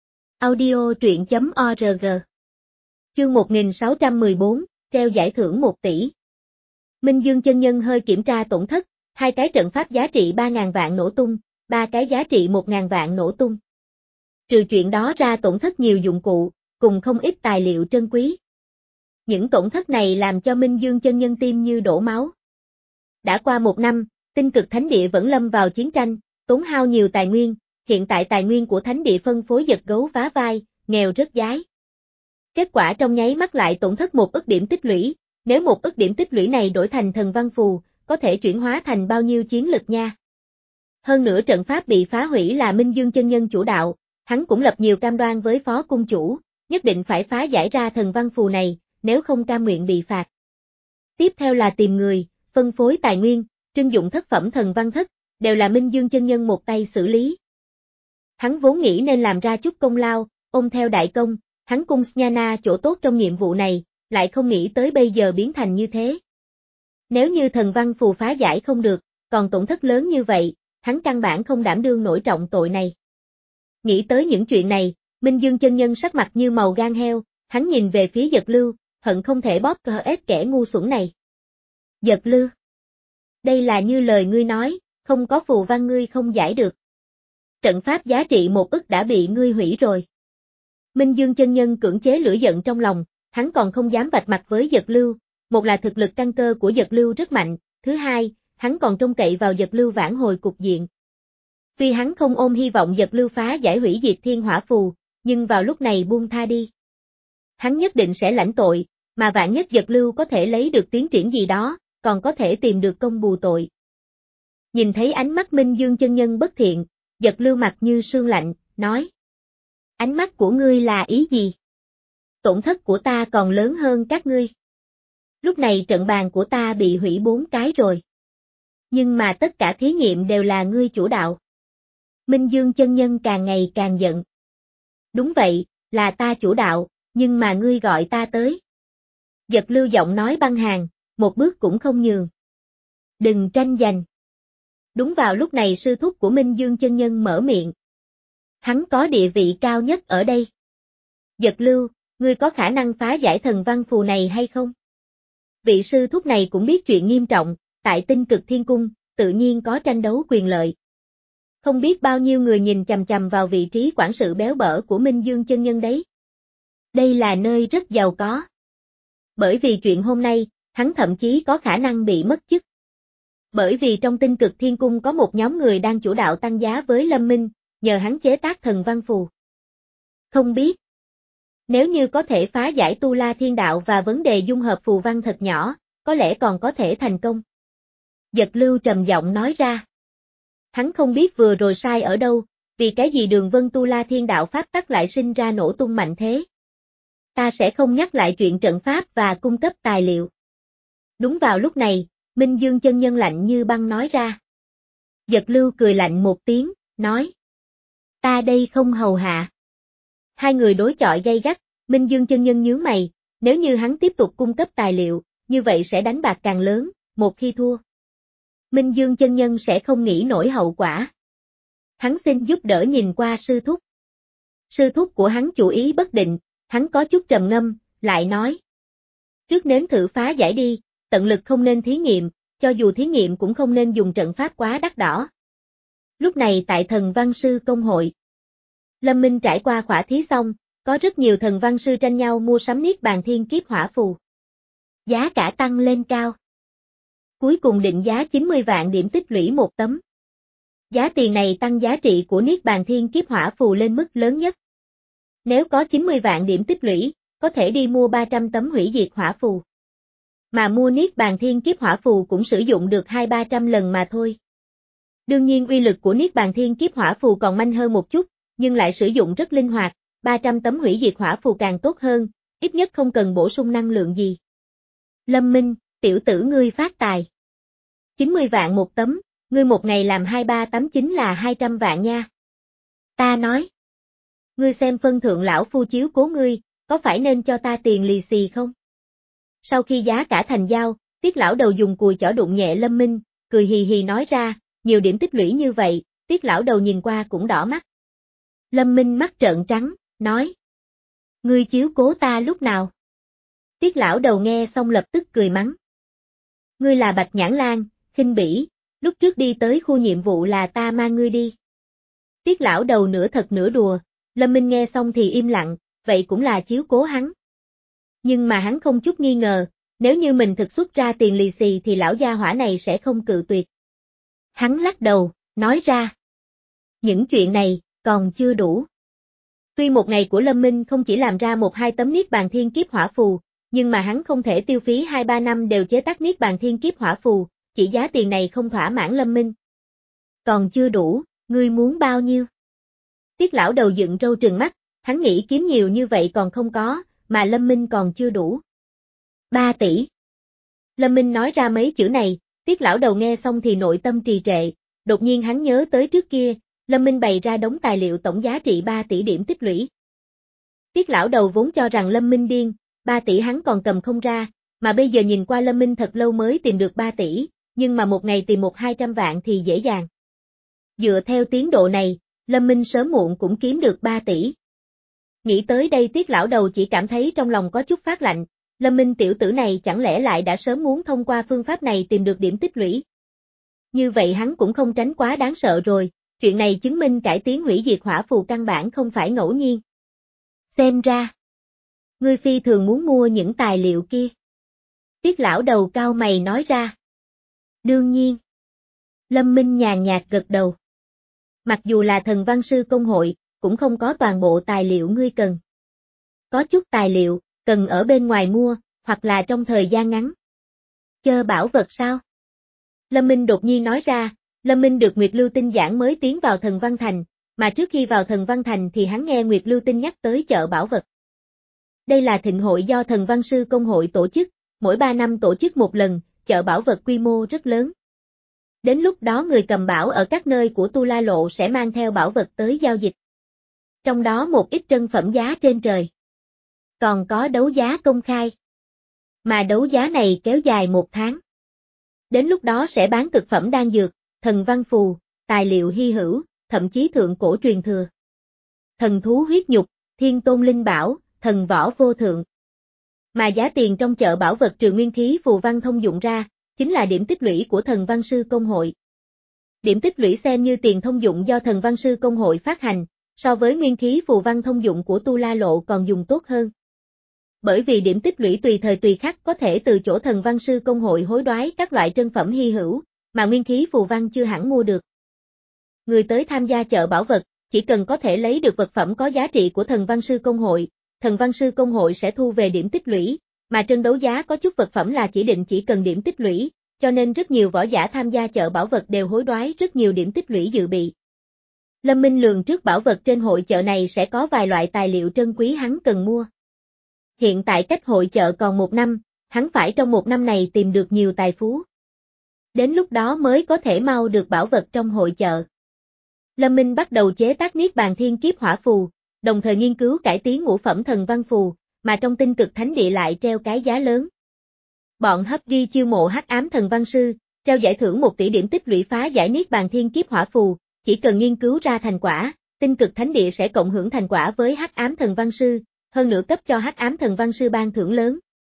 Audio truyện chấm org. Chương một nghìn sáu trăm mười bốn, treo giải thưởng một tỷ. Minh Dương chân nhân hơi kiểm tra tổn thất, hai cái trận pháp giá trị ba ngàn vạn nổ tung, ba cái giá trị một ngàn vạn nổ tung. Trừ chuyện đó ra tổn thất nhiều dụng cụ, cùng không ít tài liệu trân quý. Những tổn thất này làm cho Minh Dương chân nhân tim như đổ máu. Đã qua một năm, tinh cực thánh địa vẫn lâm vào chiến tranh, tốn hao nhiều tài nguyên, hiện tại tài nguyên của thánh địa phân phối giật gấu vá vai, nghèo rớt dái. Kết quả trong nháy mắt lại tổn thất một ức điểm tích lũy, nếu một ức điểm tích lũy này đổi thành thần văn phù, có thể chuyển hóa thành bao nhiêu chiến lực nha. Hơn nữa trận pháp bị phá hủy là Minh Dương chân nhân chủ đạo, hắn cũng lập nhiều cam đoan với phó cung chủ, nhất định phải phá giải ra thần văn phù này, nếu không cam nguyện bị phạt. Tiếp theo là tìm người, phân phối tài nguyên, trưng dụng thất phẩm thần văn thất, đều là Minh Dương chân nhân một tay xử lý. Hắn vốn nghĩ nên làm ra chút công lao, ôm theo đại công, hắn cung Snana chỗ tốt trong nhiệm vụ này, lại không nghĩ tới bây giờ biến thành như thế. Nếu như thần văn phù phá giải không được, còn tổn thất lớn như vậy, hắn căn bản không đảm đương nổi trọng tội này. Nghĩ tới những chuyện này, Minh Dương chân nhân sắc mặt như màu gan heo, hắn nhìn về phía Giật Lưu, hận không thể bóp cờ ép kẻ ngu xuẩn này. Giật Lưu. Đây là như lời ngươi nói, không có phù văn ngươi không giải được. Trận pháp giá trị một ức đã bị ngươi hủy rồi. Minh Dương chân nhân cưỡng chế lửa giận trong lòng, hắn còn không dám vạch mặt với Giật Lưu, một là thực lực căn cơ của Giật Lưu rất mạnh, thứ hai, hắn còn trông cậy vào Giật Lưu vãn hồi cục diện. Tuy hắn không ôm hy vọng Giật Lưu phá giải hủy diệt thiên hỏa phù, nhưng vào lúc này buông tha đi. Hắn nhất định sẽ lãnh tội, mà vạn nhất Giật Lưu có thể lấy được tiến triển gì đó, còn có thể tìm được công bù tội. Nhìn thấy ánh mắt Minh Dương chân nhân bất thiện, Giật Lưu mặt như sương lạnh, nói. Ánh mắt của ngươi là ý gì? Tổn thất của ta còn lớn hơn các ngươi. Lúc này trận bàn của ta bị hủy bốn cái rồi. Nhưng mà tất cả thí nghiệm đều là ngươi chủ đạo. Minh Dương chân nhân càng ngày càng giận. Đúng vậy, là ta chủ đạo, nhưng mà ngươi gọi ta tới. Giật Lưu giọng nói băng hàn, một bước cũng không nhường. Đừng tranh giành. Đúng vào lúc này sư thúc của Minh Dương chân nhân mở miệng. Hắn có địa vị cao nhất ở đây. Giật Lưu, ngươi có khả năng phá giải thần văn phù này hay không? Vị sư thúc này cũng biết chuyện nghiêm trọng, tại Tinh Cực Thiên Cung, tự nhiên có tranh đấu quyền lợi. Không biết bao nhiêu người nhìn chằm chằm vào vị trí quản sự béo bở của Minh Dương chân nhân đấy. Đây là nơi rất giàu có. Bởi vì chuyện hôm nay, hắn thậm chí có khả năng bị mất chức. Bởi vì trong Tinh Cực Thiên Cung có một nhóm người đang chủ đạo tăng giá với Lâm Minh, nhờ hắn chế tác thần văn phù. Không biết. Nếu như có thể phá giải Tu La Thiên Đạo và vấn đề dung hợp phù văn thật nhỏ, có lẽ còn có thể thành công. Giật Lưu trầm giọng nói ra. Hắn không biết vừa rồi sai ở đâu, vì cái gì Đường Vân Tu La Thiên Đạo pháp tắc lại sinh ra nổ tung mạnh thế. Ta sẽ không nhắc lại chuyện trận pháp và cung cấp tài liệu. Đúng vào lúc này, Minh Dương chân nhân lạnh như băng nói ra. Giật Lưu cười lạnh một tiếng, nói. Ta đây không hầu hạ. Hai người đối chọi gay gắt, Minh Dương chân nhân nhướng mày, nếu như hắn tiếp tục cung cấp tài liệu, như vậy sẽ đánh bạc càng lớn, một khi thua. Minh Dương chân nhân sẽ không nghĩ nổi hậu quả. Hắn xin giúp đỡ nhìn qua sư thúc. Sư thúc của hắn chủ ý bất định, hắn có chút trầm ngâm, lại nói. Trước nếm thử phá giải đi, tận lực không nên thí nghiệm, cho dù thí nghiệm cũng không nên dùng trận pháp quá đắt đỏ. Lúc này tại thần văn sư công hội, Lâm Minh trải qua khỏa thí xong, có rất nhiều thần văn sư tranh nhau mua sắm Niết Bàn Thiên Kiếp Hỏa Phù. Giá cả tăng lên cao. Cuối cùng định giá chín mươi vạn điểm tích lũy một tấm. Giá tiền này tăng giá trị của Niết Bàn Thiên Kiếp Hỏa Phù lên mức lớn nhất. Nếu có chín mươi vạn điểm tích lũy, có thể đi mua ba trăm tấm hủy diệt hỏa phù. Mà mua Niết Bàn Thiên Kiếp Hỏa Phù cũng sử dụng được hai ba trăm lần mà thôi. Đương nhiên uy lực của Niết Bàn Thiên Kiếp Hỏa Phù còn manh hơn một chút, nhưng lại sử dụng rất linh hoạt, ba trăm tấm hủy diệt hỏa phù càng tốt hơn, ít nhất không cần bổ sung năng lượng gì. Lâm Minh, tiểu tử ngươi phát tài. chín mươi vạn một tấm, ngươi một ngày làm hai ba tấm chính là hai trăm vạn nha. Ta nói. Ngươi xem phân thượng lão phu chiếu cố ngươi, có phải nên cho ta tiền lì xì không? Sau khi giá cả thành giao, Tiết lão đầu dùng cùi chỏ đụng nhẹ Lâm Minh, cười hì hì nói ra, nhiều điểm tích lũy như vậy, Tiết lão đầu nhìn qua cũng đỏ mắt. Lâm Minh mắt trợn trắng, nói. Ngươi chiếu cố ta lúc nào? Tiết lão đầu nghe xong lập tức cười mắng. Ngươi là Bạch Nhãn Lang, khinh bỉ, lúc trước đi tới khu nhiệm vụ là ta mang ngươi đi. Tiết lão đầu nửa thật nửa đùa, Lâm Minh nghe xong thì im lặng, vậy cũng là chiếu cố hắn. Nhưng mà hắn không chút nghi ngờ, nếu như mình thực xuất ra tiền lì xì thì lão gia hỏa này sẽ không cự tuyệt. Hắn lắc đầu, nói ra. Những chuyện này, còn chưa đủ. Tuy một ngày của Lâm Minh không chỉ làm ra một hai tấm Niết Bàn Thiên Kiếp Hỏa Phù, nhưng mà hắn không thể tiêu phí hai ba năm đều chế tác Niết Bàn Thiên Kiếp Hỏa Phù, chỉ giá tiền này không thỏa mãn Lâm Minh. Còn chưa đủ, ngươi muốn bao nhiêu? Tiết lão đầu dựng râu trừng mắt, hắn nghĩ kiếm nhiều như vậy còn không có, mà Lâm Minh còn chưa đủ. Ba tỷ. Lâm Minh nói ra mấy chữ này, Tiết lão đầu nghe xong thì nội tâm trì trệ, đột nhiên hắn nhớ tới trước kia, Lâm Minh bày ra đống tài liệu tổng giá trị ba tỷ điểm tích lũy. Tiết lão đầu vốn cho rằng Lâm Minh điên, ba tỷ hắn còn cầm không ra, mà bây giờ nhìn qua Lâm Minh thật lâu mới tìm được ba tỷ, nhưng mà một ngày tìm một hai trăm vạn thì dễ dàng. Dựa theo tiến độ này, Lâm Minh sớm muộn cũng kiếm được ba tỷ. Nghĩ tới đây Tiết lão đầu chỉ cảm thấy trong lòng có chút phát lạnh, Lâm Minh tiểu tử này chẳng lẽ lại đã sớm muốn thông qua phương pháp này tìm được điểm tích lũy. Như vậy hắn cũng không tránh quá đáng sợ rồi, chuyện này chứng minh cải tiến hủy diệt hỏa phù căn bản không phải ngẫu nhiên. Xem ra, ngươi phi thường muốn mua những tài liệu kia. Tiết lão đầu cao mày nói ra. Đương nhiên. Lâm Minh nhàn nhạt gật đầu. Mặc dù là thần văn sư công hội, cũng không có toàn bộ tài liệu ngươi cần. Có chút tài liệu, cần ở bên ngoài mua, hoặc là trong thời gian ngắn. Chờ bảo vật sao? Lâm Minh đột nhiên nói ra, Lâm Minh được Nguyệt Lưu Tinh giảng mới tiến vào thần văn thành, mà trước khi vào thần văn thành thì hắn nghe Nguyệt Lưu Tinh nhắc tới chợ bảo vật. Đây là thịnh hội do thần văn sư công hội tổ chức, mỗi ba năm tổ chức một lần, chợ bảo vật quy mô rất lớn. Đến lúc đó người cầm bảo ở các nơi của Tu La Lộ sẽ mang theo bảo vật tới giao dịch. Trong đó một ít trân phẩm giá trên trời. Còn có đấu giá công khai. Mà đấu giá này kéo dài một tháng. Đến lúc đó sẽ bán cực phẩm đan dược, thần văn phù, tài liệu hy hữu, thậm chí thượng cổ truyền thừa. Thần thú huyết nhục, thiên tôn linh bảo, thần võ vô thượng. Mà giá tiền trong chợ bảo vật trừ nguyên khí phù văn thông dụng ra, chính là điểm tích lũy của thần văn sư công hội. Điểm tích lũy xem như tiền thông dụng do thần văn sư công hội phát hành, so với nguyên khí phù văn thông dụng của Tu La Lộ còn dùng tốt hơn. Bởi vì điểm tích lũy tùy thời tùy khắc có thể từ chỗ thần văn sư công hội hối đoái các loại trân phẩm hy hữu, mà nguyên khí phù văn chưa hẳn mua được. Người tới tham gia chợ bảo vật, chỉ cần có thể lấy được vật phẩm có giá trị của thần văn sư công hội, thần văn sư công hội sẽ thu về điểm tích lũy, mà trên đấu giá có chút vật phẩm là chỉ định chỉ cần điểm tích lũy, cho nên rất nhiều võ giả tham gia chợ bảo vật đều hối đoái rất nhiều điểm tích lũy dự bị. Lâm Minh lường trước bảo vật trên hội chợ này sẽ có vài loại tài liệu trân quý hắn cần mua. Hiện tại cách hội chợ còn một năm, hắn phải trong một năm này tìm được nhiều tài phú. Đến lúc đó mới có thể mau được bảo vật trong hội chợ. Lâm Minh bắt đầu chế tác Niết Bàn Thiên Kiếp Hỏa Phù, đồng thời nghiên cứu cải tiến ngũ phẩm thần văn phù, mà trong Tinh Cực Thánh Địa lại treo cái giá lớn. Bọn hấp đi chiêu mộ Hắc Ám Thần Văn Sư, treo giải thưởng một tỷ điểm tích lũy phá giải Niết Bàn Thiên Kiếp Hỏa Phù, chỉ cần nghiên cứu ra thành quả, Tinh Cực Thánh Địa sẽ cộng hưởng thành quả với Hắc Ám Thần Văn Sư, hơn nữa cấp cho Hắc Ám Thần Văn Sư ban thưởng lớn.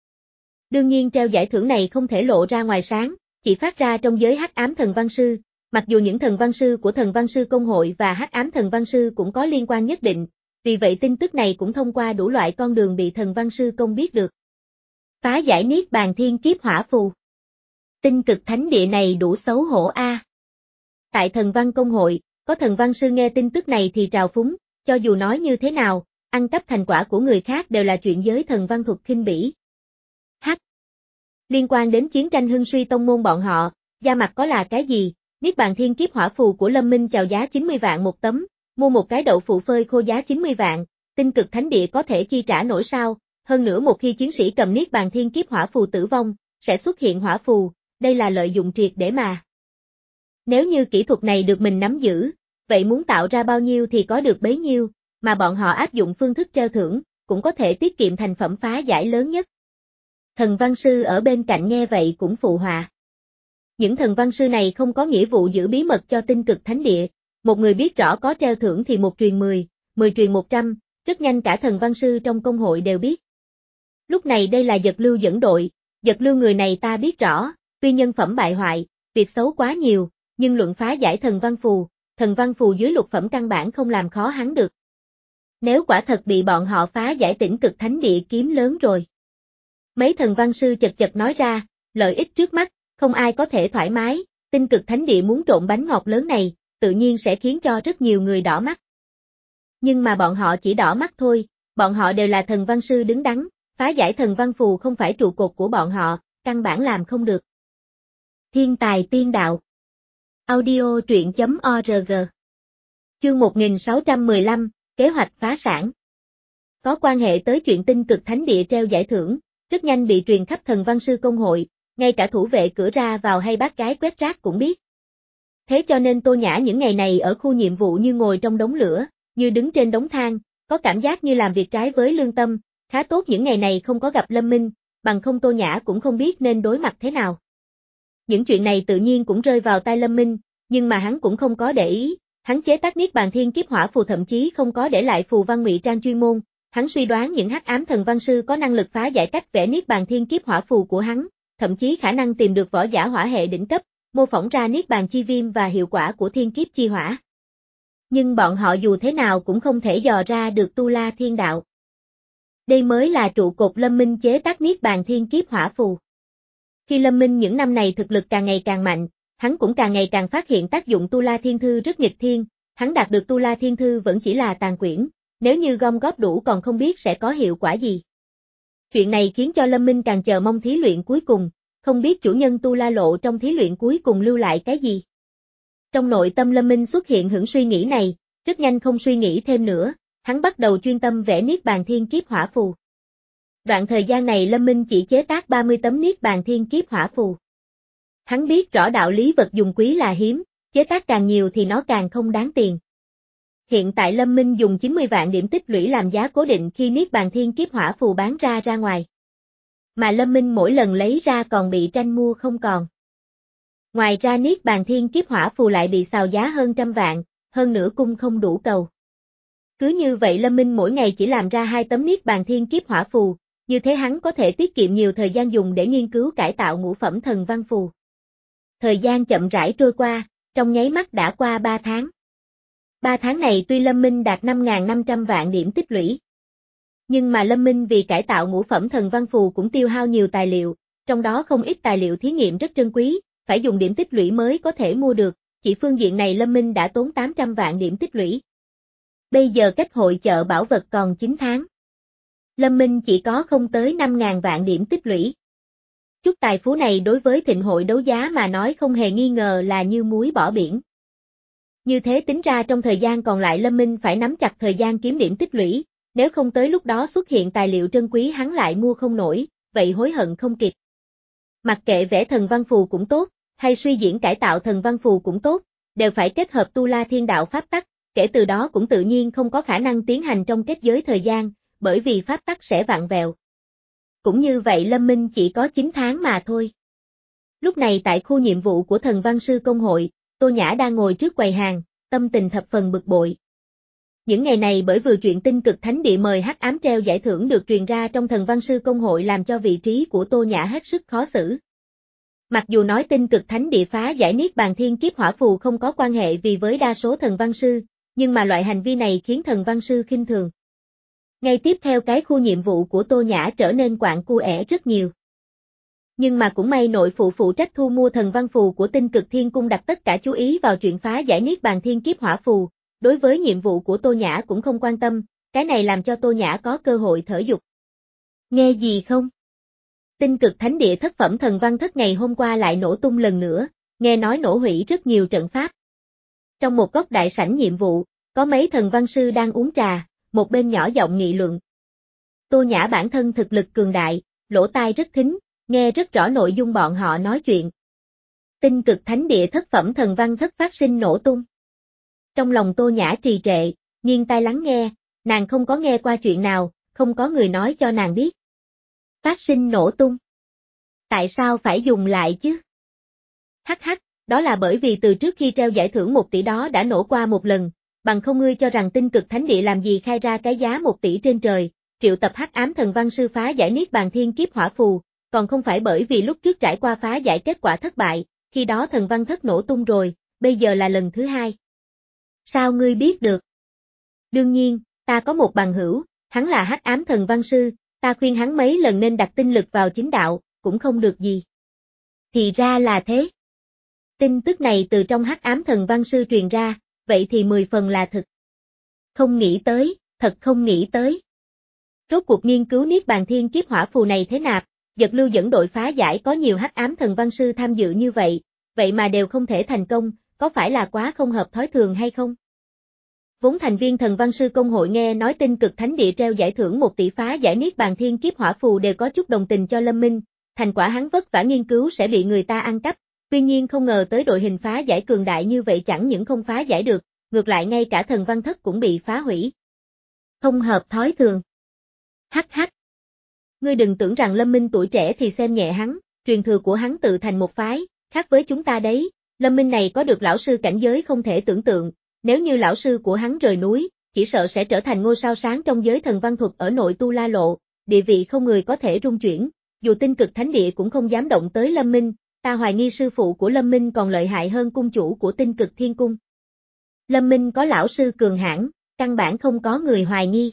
Đương nhiên treo giải thưởng này không thể lộ ra ngoài sáng, chỉ phát ra trong giới Hắc Ám Thần Văn Sư, mặc dù những thần văn sư của thần văn sư công hội và Hắc Ám Thần Văn Sư cũng có liên quan nhất định, vì vậy tin tức này cũng thông qua đủ loại con đường bị thần văn sư công biết được. Phá giải Niết Bàn Thiên Kiếp Hỏa Phù. Tinh Cực Thánh Địa này đủ xấu hổ a. À. Tại thần văn công hội, có thần văn sư nghe tin tức này thì trào phúng, cho dù nói như thế nào, ăn cắp thành quả của người khác đều là chuyện giới thần văn thuật khinh bỉ. H. Liên quan đến chiến tranh hưng suy tông môn bọn họ, da mặt có là cái gì? Niết Bàn Thiên Kiếp Hỏa Phù của Lâm Minh chào giá chín mươi vạn một tấm, mua một cái đậu phụ phơi khô giá chín mươi vạn, Tinh Cực Thánh Địa có thể chi trả nổi sao? Hơn nữa một khi chiến sĩ cầm Niết Bàn Thiên Kiếp Hỏa Phù tử vong, sẽ xuất hiện hỏa phù, đây là lợi dụng triệt để mà. Nếu như kỹ thuật này được mình nắm giữ, vậy muốn tạo ra bao nhiêu thì có được bấy nhiêu, mà bọn họ áp dụng phương thức treo thưởng, cũng có thể tiết kiệm thành phẩm phá giải lớn nhất. Thần văn sư ở bên cạnh nghe vậy cũng phụ họa. Những thần văn sư này không có nghĩa vụ giữ bí mật cho Tinh Cực Thánh Địa, một người biết rõ có treo thưởng thì một truyền mười, mười truyền một trăm, rất nhanh cả thần văn sư trong công hội đều biết. Lúc này đây là Dật Lưu dẫn đội, Dật Lưu người này ta biết rõ, tuy nhân phẩm bại hoại, việc xấu quá nhiều, nhưng luận phá giải thần văn phù, thần văn phù dưới lục phẩm căn bản không làm khó hắn được. Nếu quả thật bị bọn họ phá giải Tinh Cực Thánh Địa kiếm lớn rồi. Mấy thần văn sư chật chật nói ra, lợi ích trước mắt, không ai có thể thoải mái, Tinh Cực Thánh Địa muốn trộn bánh ngọt lớn này, tự nhiên sẽ khiến cho rất nhiều người đỏ mắt. Nhưng mà bọn họ chỉ đỏ mắt thôi, bọn họ đều là thần văn sư đứng đắn, phá giải thần văn phù không phải trụ cột của bọn họ, căn bản làm không được. Thiên tài tiên đạo. Audio truyện chấm org. Chương một nghìn sáu trăm mười lăm, kế hoạch phá sản. Có quan hệ tới chuyện Tinh Cực Thánh Địa treo giải thưởng, rất nhanh bị truyền khắp thần văn sư công hội, ngay cả thủ vệ cửa ra vào hay bác gái quét rác cũng biết. Thế cho nên Tô Nhã những ngày này ở khu nhiệm vụ như ngồi trong đống lửa, như đứng trên đống than, có cảm giác như làm việc trái với lương tâm, khá tốt những ngày này không có gặp Lâm Minh, bằng không Tô Nhã cũng không biết nên đối mặt thế nào. Những chuyện này tự nhiên cũng rơi vào tai Lâm Minh, nhưng mà hắn cũng không có để ý, hắn chế tác Niết Bàn Thiên Kiếp Hỏa Phù thậm chí không có để lại phù văn ngụy trang chuyên môn, hắn suy đoán những Hắc Ám Thần Văn Sư có năng lực phá giải cách vẽ Niết Bàn Thiên Kiếp Hỏa Phù của hắn, thậm chí khả năng tìm được võ giả hỏa hệ đỉnh cấp, mô phỏng ra Niết Bàn Chi Viêm và hiệu quả của Thiên Kiếp Chi Hỏa. Nhưng bọn họ dù thế nào cũng không thể dò ra được Tu La Thiên Đạo. Đây mới là trụ cột Lâm Minh chế tác Niết Bàn Thiên Kiếp Hỏa Phù. Khi Lâm Minh những năm này thực lực càng ngày càng mạnh, hắn cũng càng ngày càng phát hiện tác dụng Tu La Thiên Thư rất nghịch thiên, hắn đạt được Tu La Thiên Thư vẫn chỉ là tàn quyển, nếu như gom góp đủ còn không biết sẽ có hiệu quả gì. Chuyện này khiến cho Lâm Minh càng chờ mong thí luyện cuối cùng, không biết chủ nhân Tu La Lộ trong thí luyện cuối cùng lưu lại cái gì. Trong nội tâm Lâm Minh xuất hiện hững suy nghĩ này, rất nhanh không suy nghĩ thêm nữa, hắn bắt đầu chuyên tâm vẽ Niết Bàn Thiên Kiếp Hỏa Phù. Đoạn thời gian này Lâm Minh chỉ chế tác ba mươi tấm Niết Bàn Thiên Kiếp Hỏa Phù. Hắn biết rõ đạo lý vật dùng quý là hiếm, chế tác càng nhiều thì nó càng không đáng tiền. Hiện tại Lâm Minh dùng chín mươi vạn điểm tích lũy làm giá cố định khi Niết Bàn Thiên Kiếp Hỏa Phù bán ra ra ngoài. Mà Lâm Minh mỗi lần lấy ra còn bị tranh mua không còn. Ngoài ra Niết Bàn Thiên Kiếp Hỏa Phù lại bị xào giá hơn trăm vạn, hơn nữa cung không đủ cầu. Cứ như vậy Lâm Minh mỗi ngày chỉ làm ra hai tấm Niết Bàn Thiên Kiếp Hỏa Phù, như thế hắn có thể tiết kiệm nhiều thời gian dùng để nghiên cứu cải tạo ngũ phẩm thần văn phù. Thời gian chậm rãi trôi qua, trong nháy mắt đã qua ba tháng. ba tháng này tuy Lâm Minh đạt năm nghìn năm trăm vạn điểm tích lũy. Nhưng mà Lâm Minh vì cải tạo ngũ phẩm thần văn phù cũng tiêu hao nhiều tài liệu, trong đó không ít tài liệu thí nghiệm rất trân quý, phải dùng điểm tích lũy mới có thể mua được, chỉ phương diện này Lâm Minh đã tốn tám trăm vạn điểm tích lũy. Bây giờ cách hội chợ bảo vật còn chín tháng. Lâm Minh chỉ có không tới năm nghìn vạn điểm tích lũy. Chút tài phú này đối với thịnh hội đấu giá mà nói không hề nghi ngờ là như muối bỏ biển. Như thế tính ra trong thời gian còn lại Lâm Minh phải nắm chặt thời gian kiếm điểm tích lũy, nếu không tới lúc đó xuất hiện tài liệu trân quý hắn lại mua không nổi, vậy hối hận không kịp. Mặc kệ vẽ thần văn phù cũng tốt, hay suy diễn cải tạo thần văn phù cũng tốt, đều phải kết hợp tu la thiên đạo pháp tắc, kể từ đó cũng tự nhiên không có khả năng tiến hành trong kết giới thời gian, bởi vì pháp tắc sẽ vặn vẹo. Cũng như vậy Lâm Minh chỉ có chín tháng mà thôi. Lúc này tại khu nhiệm vụ của thần văn sư công hội, Tô Nhã đang ngồi trước quầy hàng, tâm tình thập phần bực bội. Những ngày này bởi vừa chuyện tinh cực thánh địa mời hắc ám treo giải thưởng được truyền ra trong thần văn sư công hội làm cho vị trí của Tô Nhã hết sức khó xử. Mặc dù nói tinh cực thánh địa phá giải Niết Bàn Thiên Kiếp Hỏa Phù không có quan hệ vì với đa số thần văn sư, nhưng mà loại hành vi này khiến thần văn sư khinh thường. Ngay tiếp theo cái khu nhiệm vụ của Tô Nhã trở nên quạng cu ẻ rất nhiều. Nhưng mà cũng may nội phụ phụ trách thu mua thần văn phù của tinh cực thiên cung đặt tất cả chú ý vào chuyện phá giải Niết Bàn Thiên Kiếp Hỏa Phù, đối với nhiệm vụ của Tô Nhã cũng không quan tâm, cái này làm cho Tô Nhã có cơ hội thở dục. Nghe gì không? Tinh cực thánh địa thất phẩm thần văn thất ngày hôm qua lại nổ tung lần nữa, nghe nói nổ hủy rất nhiều trận pháp. Trong một góc đại sảnh nhiệm vụ, có mấy thần văn sư đang uống trà, một bên nhỏ giọng nghị luận. Tô Nhã bản thân thực lực cường đại, lỗ tai rất thính, nghe rất rõ nội dung bọn họ nói chuyện. Tinh cực thánh địa thất phẩm thần văn thất phát sinh nổ tung. Trong lòng Tô Nhã trì trệ, nghiêng tai lắng nghe, nàng không có nghe qua chuyện nào, không có người nói cho nàng biết. Phát sinh nổ tung. Tại sao phải dùng lại chứ? Hắc hắc, đó là bởi vì từ trước khi treo giải thưởng một tỷ đó đã nổ qua một lần, bằng không ngươi cho rằng tinh cực thánh địa làm gì khai ra cái giá một tỷ trên trời, triệu tập hắc ám thần văn sư phá giải Niết Bàn Thiên Kiếp Hỏa Phù, còn không phải bởi vì lúc trước trải qua phá giải kết quả thất bại, khi đó thần văn thất nổ tung rồi, bây giờ là lần thứ hai. Sao ngươi biết được? Đương nhiên, ta có một bằng hữu, hắn là hắc ám thần văn sư, ta khuyên hắn mấy lần nên đặt tinh lực vào chính đạo, cũng không được gì. Thì ra là thế. Tin tức này từ trong hắc ám thần văn sư truyền ra, vậy thì mười phần là thực. Không nghĩ tới, thật không nghĩ tới. Rốt cuộc nghiên cứu Niết Bàn Thiên Kiếp Hỏa Phù này thế nạp, Dật Lưu dẫn đội phá giải có nhiều hắc ám thần văn sư tham dự như vậy, vậy mà đều không thể thành công, có phải là quá không hợp thói thường hay không? Vốn thành viên thần văn sư công hội nghe nói tinh cực thánh địa treo giải thưởng một tỷ phá giải Niết Bàn Thiên Kiếp Hỏa Phù đều có chút đồng tình cho Lâm Minh, thành quả hắn vất vả nghiên cứu sẽ bị người ta ăn cắp, tuy nhiên không ngờ tới đội hình phá giải cường đại như vậy chẳng những không phá giải được, ngược lại ngay cả thần văn thất cũng bị phá hủy. Không hợp thói thường. Hắc hắc. Ngươi đừng tưởng rằng Lâm Minh tuổi trẻ thì xem nhẹ hắn, truyền thừa của hắn tự thành một phái, khác với chúng ta đấy, Lâm Minh này có được lão sư cảnh giới không thể tưởng tượng, nếu như lão sư của hắn rời núi, chỉ sợ sẽ trở thành ngôi sao sáng trong giới thần văn thuật ở nội Tu La Lộ, địa vị không người có thể rung chuyển, dù tinh cực thánh địa cũng không dám động tới Lâm Minh, ta hoài nghi sư phụ của Lâm Minh còn lợi hại hơn cung chủ của tinh cực thiên cung. Lâm Minh có lão sư cường hãn, căn bản không có người hoài nghi.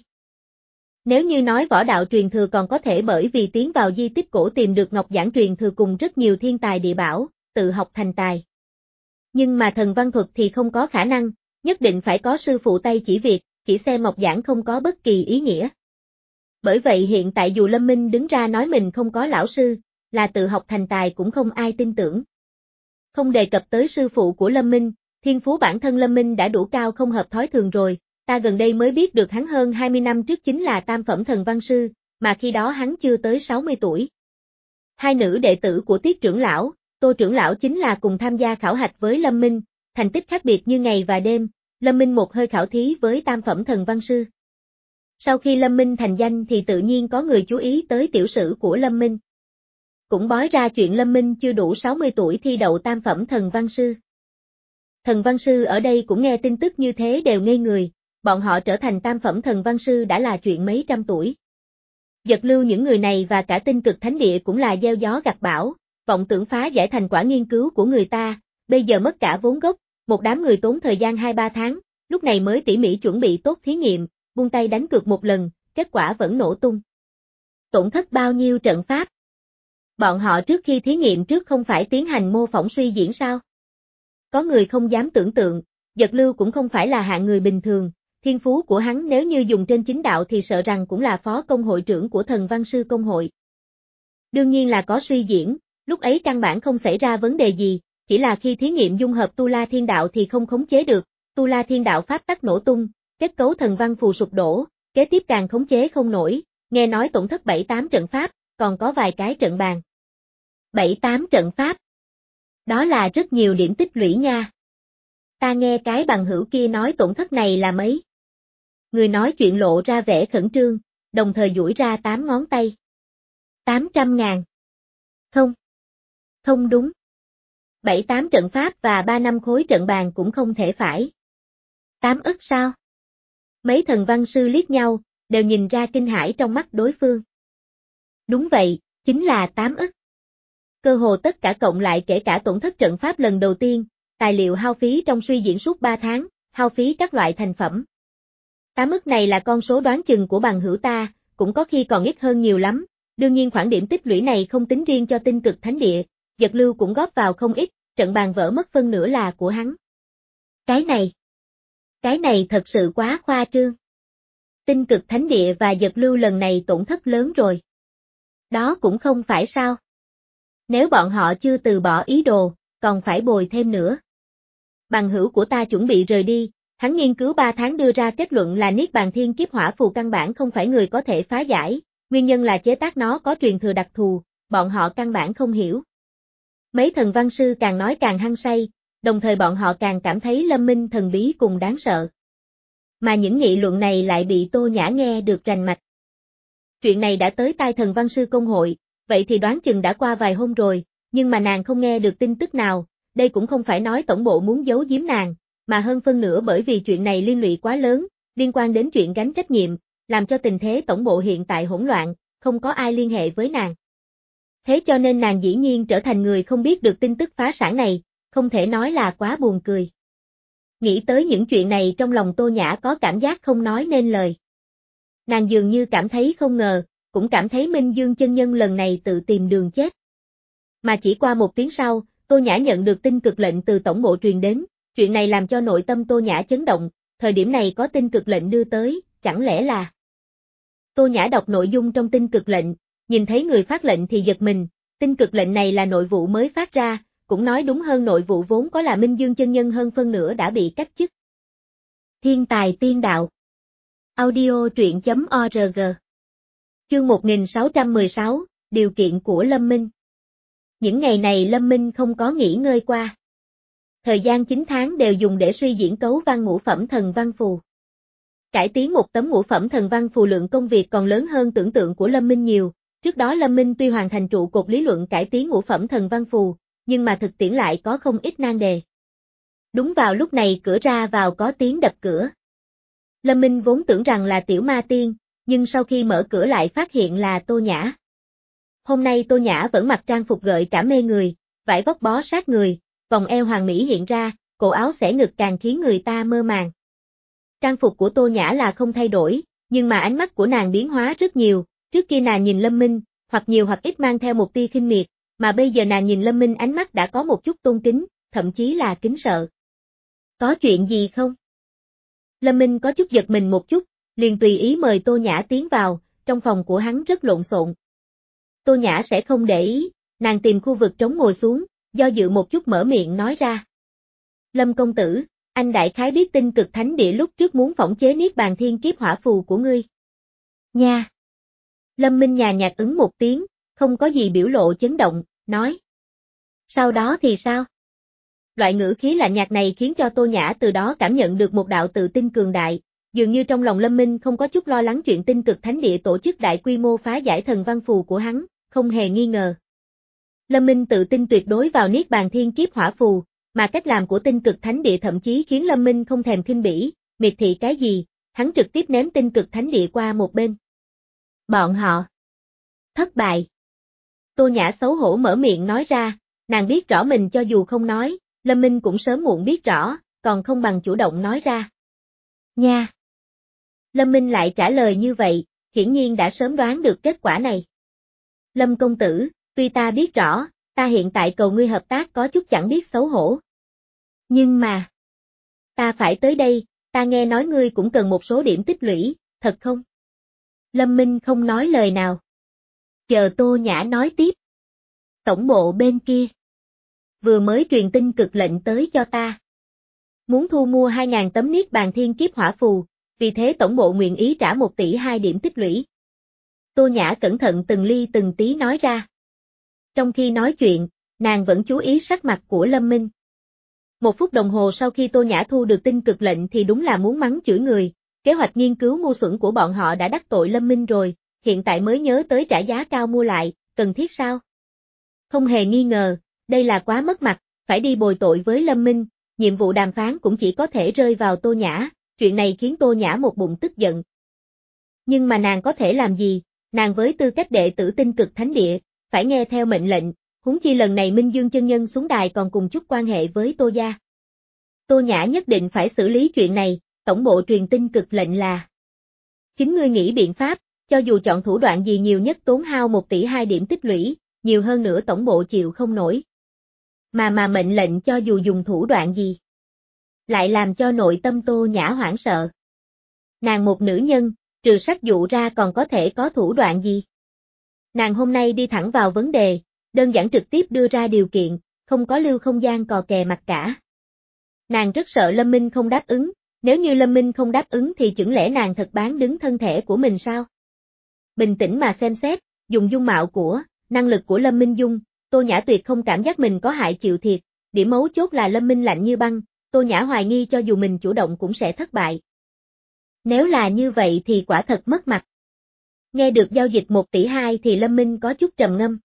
Nếu như nói võ đạo truyền thừa còn có thể bởi vì tiến vào di tích cổ tìm được ngọc giản truyền thừa cùng rất nhiều thiên tài địa bảo, tự học thành tài. Nhưng mà thần văn thuật thì không có khả năng, nhất định phải có sư phụ tay chỉ việc, chỉ xem ngọc giản không có bất kỳ ý nghĩa. Bởi vậy hiện tại dù Lâm Minh đứng ra nói mình không có lão sư, là tự học thành tài cũng không ai tin tưởng. Không đề cập tới sư phụ của Lâm Minh, thiên phú bản thân Lâm Minh đã đủ cao không hợp thói thường rồi, ta gần đây mới biết được hắn hơn hai mươi năm trước chính là tam phẩm thần văn sư, mà khi đó hắn chưa tới sáu mươi tuổi. Hai nữ đệ tử của Tiết trưởng lão, Tô trưởng lão chính là cùng tham gia khảo hạch với Lâm Minh, thành tích khác biệt như ngày và đêm, Lâm Minh một hơi khảo thí với tam phẩm thần văn sư. Sau khi Lâm Minh thành danh thì tự nhiên có người chú ý tới tiểu sử của Lâm Minh. Cũng bói ra chuyện Lâm Minh chưa đủ sáu mươi tuổi thi đậu tam phẩm thần văn sư. Thần văn sư ở đây cũng nghe tin tức như thế đều ngây người, bọn họ trở thành tam phẩm thần văn sư đã là chuyện mấy trăm tuổi. Giật lưu những người này và cả tinh cực thánh địa cũng là gieo gió gặt bão, vọng tưởng phá giải thành quả nghiên cứu của người ta, bây giờ mất cả vốn gốc, một đám người tốn thời gian hai ba tháng, lúc này mới tỉ mỉ chuẩn bị tốt thí nghiệm, buông tay đánh cược một lần, kết quả vẫn nổ tung. Tổn thất bao nhiêu trận pháp? Bọn họ trước khi thí nghiệm trước không phải tiến hành mô phỏng suy diễn sao? Có người không dám tưởng tượng, Giật Lưu cũng không phải là hạng người bình thường, thiên phú của hắn nếu như dùng trên chính đạo thì sợ rằng cũng là phó công hội trưởng của thần văn sư công hội. Đương nhiên là có suy diễn, lúc ấy căn bản không xảy ra vấn đề gì, chỉ là khi thí nghiệm dung hợp Tu La Thiên Đạo thì không khống chế được, Tu La Thiên Đạo pháp tắc nổ tung, kết cấu thần văn phù sụp đổ, kế tiếp càng khống chế không nổi, nghe nói tổn thất bảy tám trận pháp, còn có vài cái trận bàn. bảy tám trận pháp. Đó là rất nhiều điểm tích lũy nha. Ta nghe cái bằng hữu kia nói tổn thất này là mấy. Người nói chuyện lộ ra vẻ khẩn trương, đồng thời duỗi ra tám ngón tay. tám trăm ngàn. Không. Không đúng. bảy tám trận pháp và ba năm khối trận bàn cũng không thể phải. tám ức sao? Mấy thần văn sư liếc nhau, đều nhìn ra kinh hãi trong mắt đối phương. Đúng vậy, chính là tám ức. Cơ hồ tất cả cộng lại kể cả tổn thất trận pháp lần đầu tiên, tài liệu hao phí trong suy diễn suốt ba tháng, hao phí các loại thành phẩm. tám ức này là con số đoán chừng của bằng hữu ta, cũng có khi còn ít hơn nhiều lắm, đương nhiên khoản điểm tích lũy này không tính riêng cho tinh cực thánh địa, Giật Lưu cũng góp vào không ít, trận bàn vỡ mất phân nửa là của hắn. Cái này, cái này thật sự quá khoa trương. Tinh cực thánh địa và Giật Lưu lần này tổn thất lớn rồi. Đó cũng không phải sao. Nếu bọn họ chưa từ bỏ ý đồ, còn phải bồi thêm nữa. Bằng hữu của ta chuẩn bị rời đi, hắn nghiên cứu ba tháng đưa ra kết luận là Niết Bàn Thiên Kiếp Hỏa Phù căn bản không phải người có thể phá giải, nguyên nhân là chế tác nó có truyền thừa đặc thù, bọn họ căn bản không hiểu. Mấy thần văn sư càng nói càng hăng say, đồng thời bọn họ càng cảm thấy Lâm Minh thần bí cùng đáng sợ. Mà những nghị luận này lại bị Tô Nhã nghe được rành mạch. Chuyện này đã tới tai thần văn sư công hội, vậy thì đoán chừng đã qua vài hôm rồi, nhưng mà nàng không nghe được tin tức nào, đây cũng không phải nói tổng bộ muốn giấu giếm nàng, mà hơn phân nửa bởi vì chuyện này liên lụy quá lớn, liên quan đến chuyện gánh trách nhiệm, làm cho tình thế tổng bộ hiện tại hỗn loạn, không có ai liên hệ với nàng. Thế cho nên nàng dĩ nhiên trở thành người không biết được tin tức phá sản này, không thể nói là quá buồn cười. Nghĩ tới những chuyện này trong lòng Tô Nhã có cảm giác không nói nên lời. Nàng dường như cảm thấy không ngờ, cũng cảm thấy Minh Dương chân nhân lần này tự tìm đường chết. Mà chỉ qua một tiếng sau, Tô Nhã nhận được tin cực lệnh từ tổng bộ truyền đến, chuyện này làm cho nội tâm Tô Nhã chấn động, thời điểm này có tin cực lệnh đưa tới, chẳng lẽ là... Tô Nhã đọc nội dung trong tin cực lệnh, nhìn thấy người phát lệnh thì giật mình, tin cực lệnh này là nội vụ mới phát ra, cũng nói đúng hơn nội vụ vốn có là Minh Dương chân nhân hơn phân nửa đã bị cách chức. Thiên tài tiên đạo. Audio truyện chấm org. Chương một nghìn sáu trăm mười sáu, điều kiện của Lâm Minh. Những ngày này Lâm Minh không có nghỉ ngơi qua. Thời gian chín tháng đều dùng để suy diễn cấu văn ngũ phẩm thần văn phù. Cải tiến một tấm ngũ phẩm thần văn phù lượng công việc còn lớn hơn tưởng tượng của Lâm Minh nhiều, trước đó Lâm Minh tuy hoàn thành trụ cột lý luận cải tiến ngũ phẩm thần văn phù, nhưng mà thực tiễn lại có không ít nan đề. Đúng vào lúc này cửa ra vào có tiếng đập cửa. Lâm Minh vốn tưởng rằng là Tiểu Ma Tiên, nhưng sau khi mở cửa lại phát hiện là Tô Nhã. Hôm nay Tô Nhã vẫn mặc trang phục gợi cảm mê người, vải vóc bó sát người, vòng eo hoàng mỹ hiện ra, cổ áo xẻ ngực càng khiến người ta mơ màng. Trang phục của Tô Nhã là không thay đổi, nhưng mà ánh mắt của nàng biến hóa rất nhiều, trước kia nàng nhìn Lâm Minh, hoặc nhiều hoặc ít mang theo một tia khinh miệt, mà bây giờ nàng nhìn Lâm Minh ánh mắt đã có một chút tôn kính, thậm chí là kính sợ. Có chuyện gì không? Lâm Minh có chút giật mình một chút, liền tùy ý mời Tô Nhã tiến vào, trong phòng của hắn rất lộn xộn. Tô Nhã sẽ không để ý, nàng tìm khu vực trống ngồi xuống, do dự một chút mở miệng nói ra. Lâm công tử, anh đại khái biết tinh cực thánh địa lúc trước muốn phỏng chế Niết Bàn Thiên Kiếp Hỏa Phù của ngươi. Nha. Lâm Minh nhàn nhạt ứng một tiếng, không có gì biểu lộ chấn động, nói. Sau đó thì sao? Loại ngữ khí lạnh nhạt này khiến cho Tô Nhã từ đó cảm nhận được một đạo tự tin cường đại, dường như trong lòng Lâm Minh không có chút lo lắng chuyện Tinh Cực Thánh Địa tổ chức đại quy mô phá giải thần văn phù của hắn, không hề nghi ngờ. Lâm Minh tự tin tuyệt đối vào Niết Bàn Thiên Kiếp Hỏa Phù, mà cách làm của Tinh Cực Thánh Địa thậm chí khiến Lâm Minh không thèm khinh bỉ, miệt thị cái gì, hắn trực tiếp ném Tinh Cực Thánh Địa qua một bên. Bọn họ thất bại. Tô Nhã xấu hổ mở miệng nói ra, nàng biết rõ mình cho dù không nói, Lâm Minh cũng sớm muộn biết rõ, còn không bằng chủ động nói ra. Nha! Lâm Minh lại trả lời như vậy, hiển nhiên đã sớm đoán được kết quả này. Lâm công tử, tuy ta biết rõ, ta hiện tại cầu ngươi hợp tác có chút chẳng biết xấu hổ. Nhưng mà, ta phải tới đây, ta nghe nói ngươi cũng cần một số điểm tích lũy, thật không? Lâm Minh không nói lời nào. Chờ Tô Nhã nói tiếp. Tổng bộ bên kia. Vừa mới truyền tin cực lệnh tới cho ta. Muốn thu mua hai nghìn tấm Niết Bàn Thiên Kiếp Hỏa Phù, vì thế tổng bộ nguyện ý trả một tỷ hai điểm tích lũy. Tô Nhã cẩn thận từng ly từng tí nói ra. Trong khi nói chuyện, nàng vẫn chú ý sắc mặt của Lâm Minh. Một phút đồng hồ sau khi Tô Nhã thu được tin cực lệnh thì đúng là muốn mắng chửi người, kế hoạch nghiên cứu ngu xuẩn của bọn họ đã đắc tội Lâm Minh rồi, hiện tại mới nhớ tới trả giá cao mua lại, cần thiết sao? Không hề nghi ngờ, đây là quá mất mặt, phải đi bồi tội với Lâm Minh, nhiệm vụ đàm phán cũng chỉ có thể rơi vào Tô Nhã, chuyện này khiến Tô Nhã một bụng tức giận. Nhưng mà nàng có thể làm gì, nàng với tư cách đệ tử Tinh Cực Thánh Địa, phải nghe theo mệnh lệnh, huống chi lần này Minh Dương chân nhân xuống đài còn cùng chút quan hệ với Tô gia. Tô Nhã nhất định phải xử lý chuyện này, tổng bộ truyền tin cực lệnh là. Chính ngươi nghĩ biện pháp, cho dù chọn thủ đoạn gì nhiều nhất tốn hao một tỷ hai điểm tích lũy, nhiều hơn nữa tổng bộ chịu không nổi. Mà mà mệnh lệnh cho dù dùng thủ đoạn gì, lại làm cho nội tâm Tô Nhã hoảng sợ. Nàng một nữ nhân, trừ sắc dụ ra còn có thể có thủ đoạn gì? Nàng hôm nay đi thẳng vào vấn đề, đơn giản trực tiếp đưa ra điều kiện, không có lưu không gian cò kè mặt cả. Nàng rất sợ Lâm Minh không đáp ứng, nếu như Lâm Minh không đáp ứng thì chững lẽ nàng thật bán đứng thân thể của mình sao? Bình tĩnh mà xem xét, dùng dung mạo của, năng lực của Lâm Minh Dung, Tô Nhã tuyệt không cảm giác mình có hại chịu thiệt, điểm mấu chốt là Lâm Minh lạnh như băng, Tô Nhã hoài nghi cho dù mình chủ động cũng sẽ thất bại. Nếu là như vậy thì quả thật mất mặt. Nghe được giao dịch một tỷ hai thì Lâm Minh có chút trầm ngâm.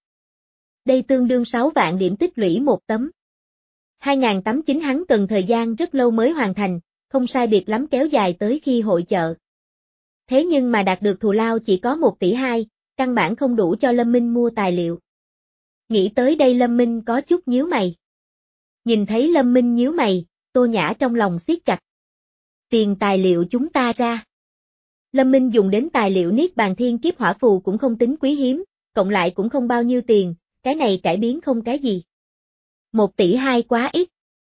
Đây tương đương sáu vạn điểm tích lũy một tấm. hai nghìn tấm chính hắn cần thời gian rất lâu mới hoàn thành, không sai biệt lắm kéo dài tới khi hội chợ. Thế nhưng mà đạt được thù lao chỉ có một tỷ hai, căn bản không đủ cho Lâm Minh mua tài liệu. Nghĩ tới đây Lâm Minh có chút nhíu mày. Nhìn thấy Lâm Minh nhíu mày, Tô Nhã trong lòng siết chặt. Tiền tài liệu chúng ta ra. Lâm Minh dùng đến tài liệu Niết Bàn Thiên Kiếp Hỏa Phù cũng không tính quý hiếm, cộng lại cũng không bao nhiêu tiền, cái này cải biến không cái gì. Một tỷ hai quá ít.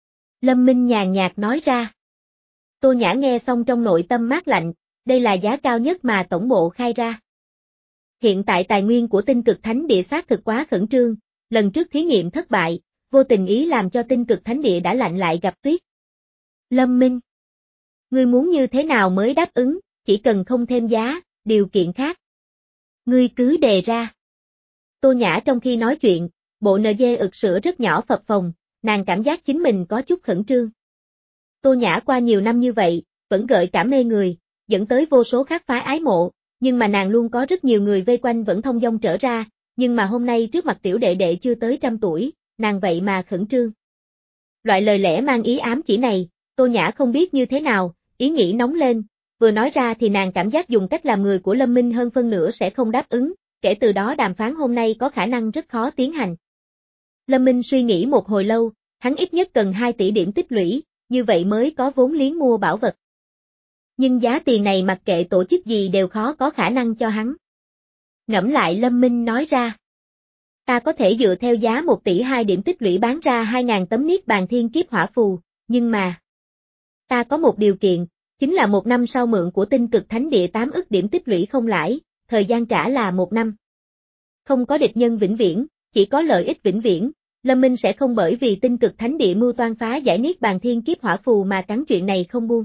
Lâm Minh nhàn nhạt nói ra. Tô Nhã nghe xong trong nội tâm mát lạnh, đây là giá cao nhất mà tổng bộ khai ra. Hiện tại tài nguyên của Tinh Cực Thánh Địa xác thực quá khẩn trương, lần trước thí nghiệm thất bại, vô tình ý làm cho Tinh Cực Thánh Địa đã lạnh lại gặp tuyết. Lâm Minh, ngươi muốn như thế nào mới đáp ứng, chỉ cần không thêm giá, điều kiện khác. Ngươi cứ đề ra. Tô Nhã trong khi nói chuyện, bộ en giê ực sữa rất nhỏ phập phồng, nàng cảm giác chính mình có chút khẩn trương. Tô Nhã qua nhiều năm như vậy, vẫn gợi cảm mê người, dẫn tới vô số khác phái ái mộ, nhưng mà nàng luôn có rất nhiều người vây quanh vẫn thông dong trở ra, nhưng mà hôm nay trước mặt tiểu đệ đệ chưa tới trăm tuổi, nàng vậy mà khẩn trương. Loại lời lẽ mang ý ám chỉ này, Tô Nhã không biết như thế nào, ý nghĩ nóng lên, vừa nói ra thì nàng cảm giác dùng cách làm người của Lâm Minh hơn phân nửa sẽ không đáp ứng, kể từ đó đàm phán hôm nay có khả năng rất khó tiến hành. Lâm Minh suy nghĩ một hồi lâu, hắn ít nhất cần hai tỷ điểm tích lũy, như vậy mới có vốn liếng mua bảo vật. Nhưng giá tiền này mặc kệ tổ chức gì đều khó có khả năng cho hắn. Ngẫm lại Lâm Minh nói ra. Ta có thể dựa theo giá một tỷ hai điểm tích lũy bán ra hai nghìn tấm Niết Bàn Thiên Kiếp Hỏa Phù, nhưng mà ta có một điều kiện, chính là một năm sau mượn của Tinh Cực Thánh Địa tám ức điểm tích lũy không lãi, thời gian trả là một năm. Không có địch nhân vĩnh viễn, chỉ có lợi ích vĩnh viễn, Lâm Minh sẽ không bởi vì Tinh Cực Thánh Địa mưu toan phá giải Niết Bàn Thiên Kiếp Hỏa Phù mà cắn chuyện này không buông.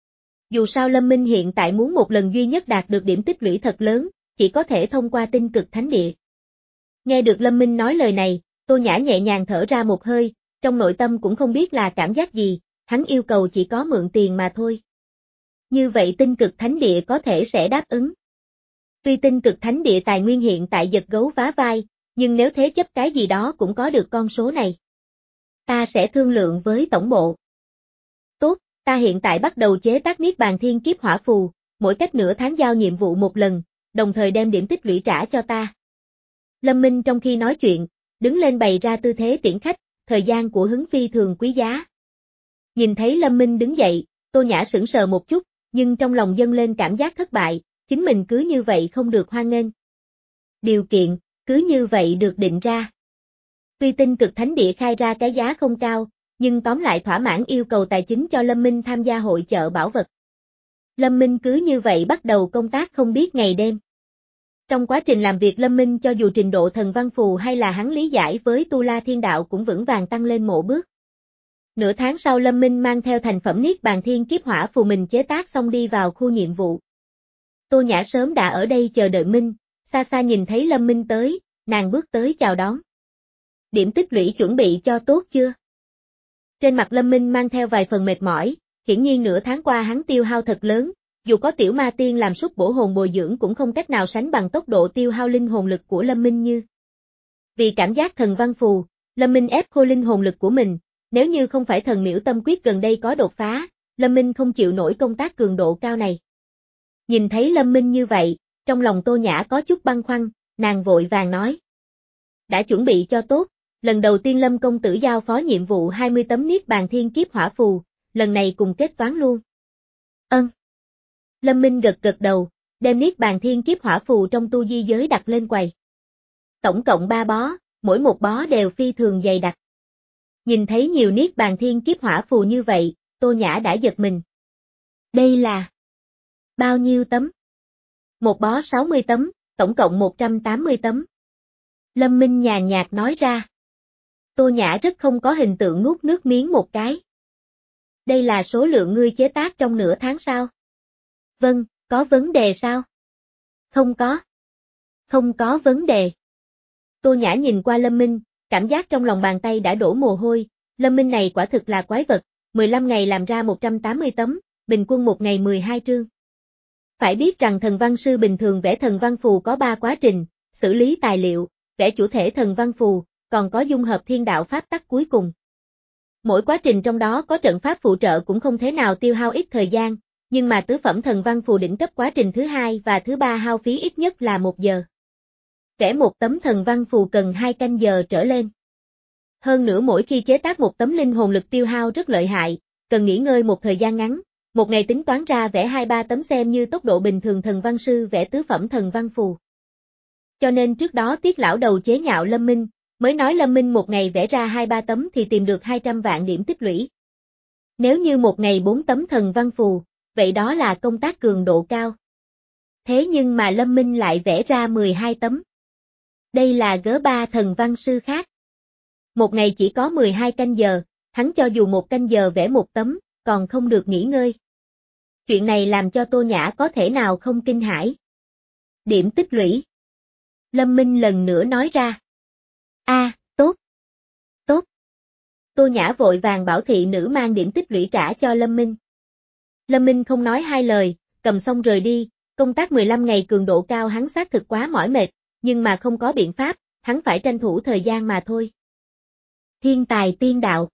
Dù sao Lâm Minh hiện tại muốn một lần duy nhất đạt được điểm tích lũy thật lớn, chỉ có thể thông qua Tinh Cực Thánh Địa. Nghe được Lâm Minh nói lời này, Tô Nhã nhẹ nhàng thở ra một hơi, trong nội tâm cũng không biết là cảm giác gì, hắn yêu cầu chỉ có mượn tiền mà thôi. Như vậy tinh cực thánh địa có thể sẽ đáp ứng. Tuy tinh cực thánh địa tài nguyên hiện tại giật gấu vá vai, nhưng nếu thế chấp cái gì đó cũng có được con số này. Ta sẽ thương lượng với tổng bộ. Tốt, ta hiện tại bắt đầu chế tác Niết Bàn Thiên Kiếp Hỏa Phù, mỗi cách nửa tháng giao nhiệm vụ một lần, đồng thời đem điểm tích lũy trả cho ta. Lâm Minh trong khi nói chuyện, đứng lên bày ra tư thế tiễn khách, thời gian của Hứng phi thường quý giá. Nhìn thấy Lâm Minh đứng dậy, Tô Nhã sững sờ một chút, nhưng trong lòng dâng lên cảm giác thất bại, chính mình cứ như vậy không được hoan nghênh. Điều kiện, cứ như vậy được định ra. Tuy tinh cực thánh địa khai ra cái giá không cao, nhưng tóm lại thỏa mãn yêu cầu tài chính cho Lâm Minh tham gia hội chợ bảo vật. Lâm Minh cứ như vậy bắt đầu công tác không biết ngày đêm. Trong quá trình làm việc Lâm Minh cho dù trình độ thần văn phù hay là hắn lý giải với Tu La Thiên Đạo cũng vững vàng tăng lên một bước. Nửa tháng sau Lâm Minh mang theo thành phẩm Niết Bàn Thiên Kiếp Hỏa Phù mình chế tác xong đi vào khu nhiệm vụ. Tô Nhã sớm đã ở đây chờ đợi Minh, xa xa nhìn thấy Lâm Minh tới, nàng bước tới chào đón. Điểm tích lũy chuẩn bị cho tốt chưa? Trên mặt Lâm Minh mang theo vài phần mệt mỏi, hiển nhiên nửa tháng qua hắn tiêu hao thật lớn, dù có tiểu ma tiên làm súc bổ hồn bồi dưỡng cũng không cách nào sánh bằng tốc độ tiêu hao linh hồn lực của Lâm Minh như. Vì cảm giác thần văn phù, Lâm Minh ép khô linh hồn lực của mình, nếu như không phải thần miễu tâm quyết gần đây có đột phá, Lâm Minh không chịu nổi công tác cường độ cao này. Nhìn thấy Lâm Minh như vậy, trong lòng Tô Nhã có chút băn khoăn, nàng vội vàng nói. Đã chuẩn bị cho tốt, lần đầu tiên Lâm công tử giao phó nhiệm vụ hai mươi tấm Niết Bàn Thiên Kiếp Hỏa Phù, lần này cùng kết toán luôn. Ân. Lâm Minh gật gật đầu, đem Niết Bàn Thiên Kiếp Hỏa Phù trong tu di giới đặt lên quầy. Tổng cộng ba bó, mỗi một bó đều phi thường dày đặc. Nhìn thấy nhiều Niết Bàn Thiên Kiếp Hỏa Phù như vậy, Tô Nhã đã giật mình. Đây là bao nhiêu tấm? Một bó sáu mươi tấm, tổng cộng một trăm tám mươi tấm. Lâm Minh nhàn nhạt nói ra. Tô Nhã rất không có hình tượng nuốt nước miếng một cái. Đây là số lượng ngươi chế tác trong nửa tháng sao? Vâng, có vấn đề sao? Không có. Không có vấn đề. Tô Nhã nhìn qua Lâm Minh, cảm giác trong lòng bàn tay đã đổ mồ hôi, Lâm Minh này quả thực là quái vật, mười lăm ngày làm ra một trăm tám mươi tấm, bình quân một ngày mười hai trương. Phải biết rằng thần văn sư bình thường vẽ thần văn phù có ba quá trình, xử lý tài liệu, vẽ chủ thể thần văn phù, còn có dung hợp thiên đạo pháp tắc cuối cùng. Mỗi quá trình trong đó có trận pháp phụ trợ cũng không thế nào tiêu hao ít thời gian, nhưng mà tứ phẩm thần văn phù đỉnh cấp quá trình thứ hai và thứ ba hao phí ít nhất là một giờ. Vẽ một tấm thần văn phù cần hai canh giờ trở lên. Hơn nữa mỗi khi chế tác một tấm linh hồn lực tiêu hao rất lợi hại, cần nghỉ ngơi một thời gian ngắn, một ngày tính toán ra vẽ hai ba tấm xem như tốc độ bình thường thần văn sư vẽ tứ phẩm thần văn phù. Cho nên trước đó Tiết lão đầu chế nhạo Lâm Minh, mới nói Lâm Minh một ngày vẽ ra hai ba tấm thì tìm được hai trăm vạn điểm tích lũy. Nếu như một ngày bốn tấm thần văn phù, vậy đó là công tác cường độ cao. Thế nhưng mà Lâm Minh lại vẽ ra mười hai tấm. Đây là gớ ba thần văn sư khác. Một ngày chỉ có mười hai canh giờ, hắn cho dù một canh giờ vẽ một tấm, còn không được nghỉ ngơi. Chuyện này làm cho Tô Nhã có thể nào không kinh hãi. Điểm tích lũy. Lâm Minh lần nữa nói ra. A, à, tốt. Tốt. Tô Nhã vội vàng bảo thị nữ mang điểm tích lũy trả cho Lâm Minh. Lâm Minh không nói hai lời, cầm xong rời đi, công tác mười lăm ngày cường độ cao hắn xác thực quá mỏi mệt, nhưng mà không có biện pháp, hắn phải tranh thủ thời gian mà thôi. Thiên tài tiên đạo.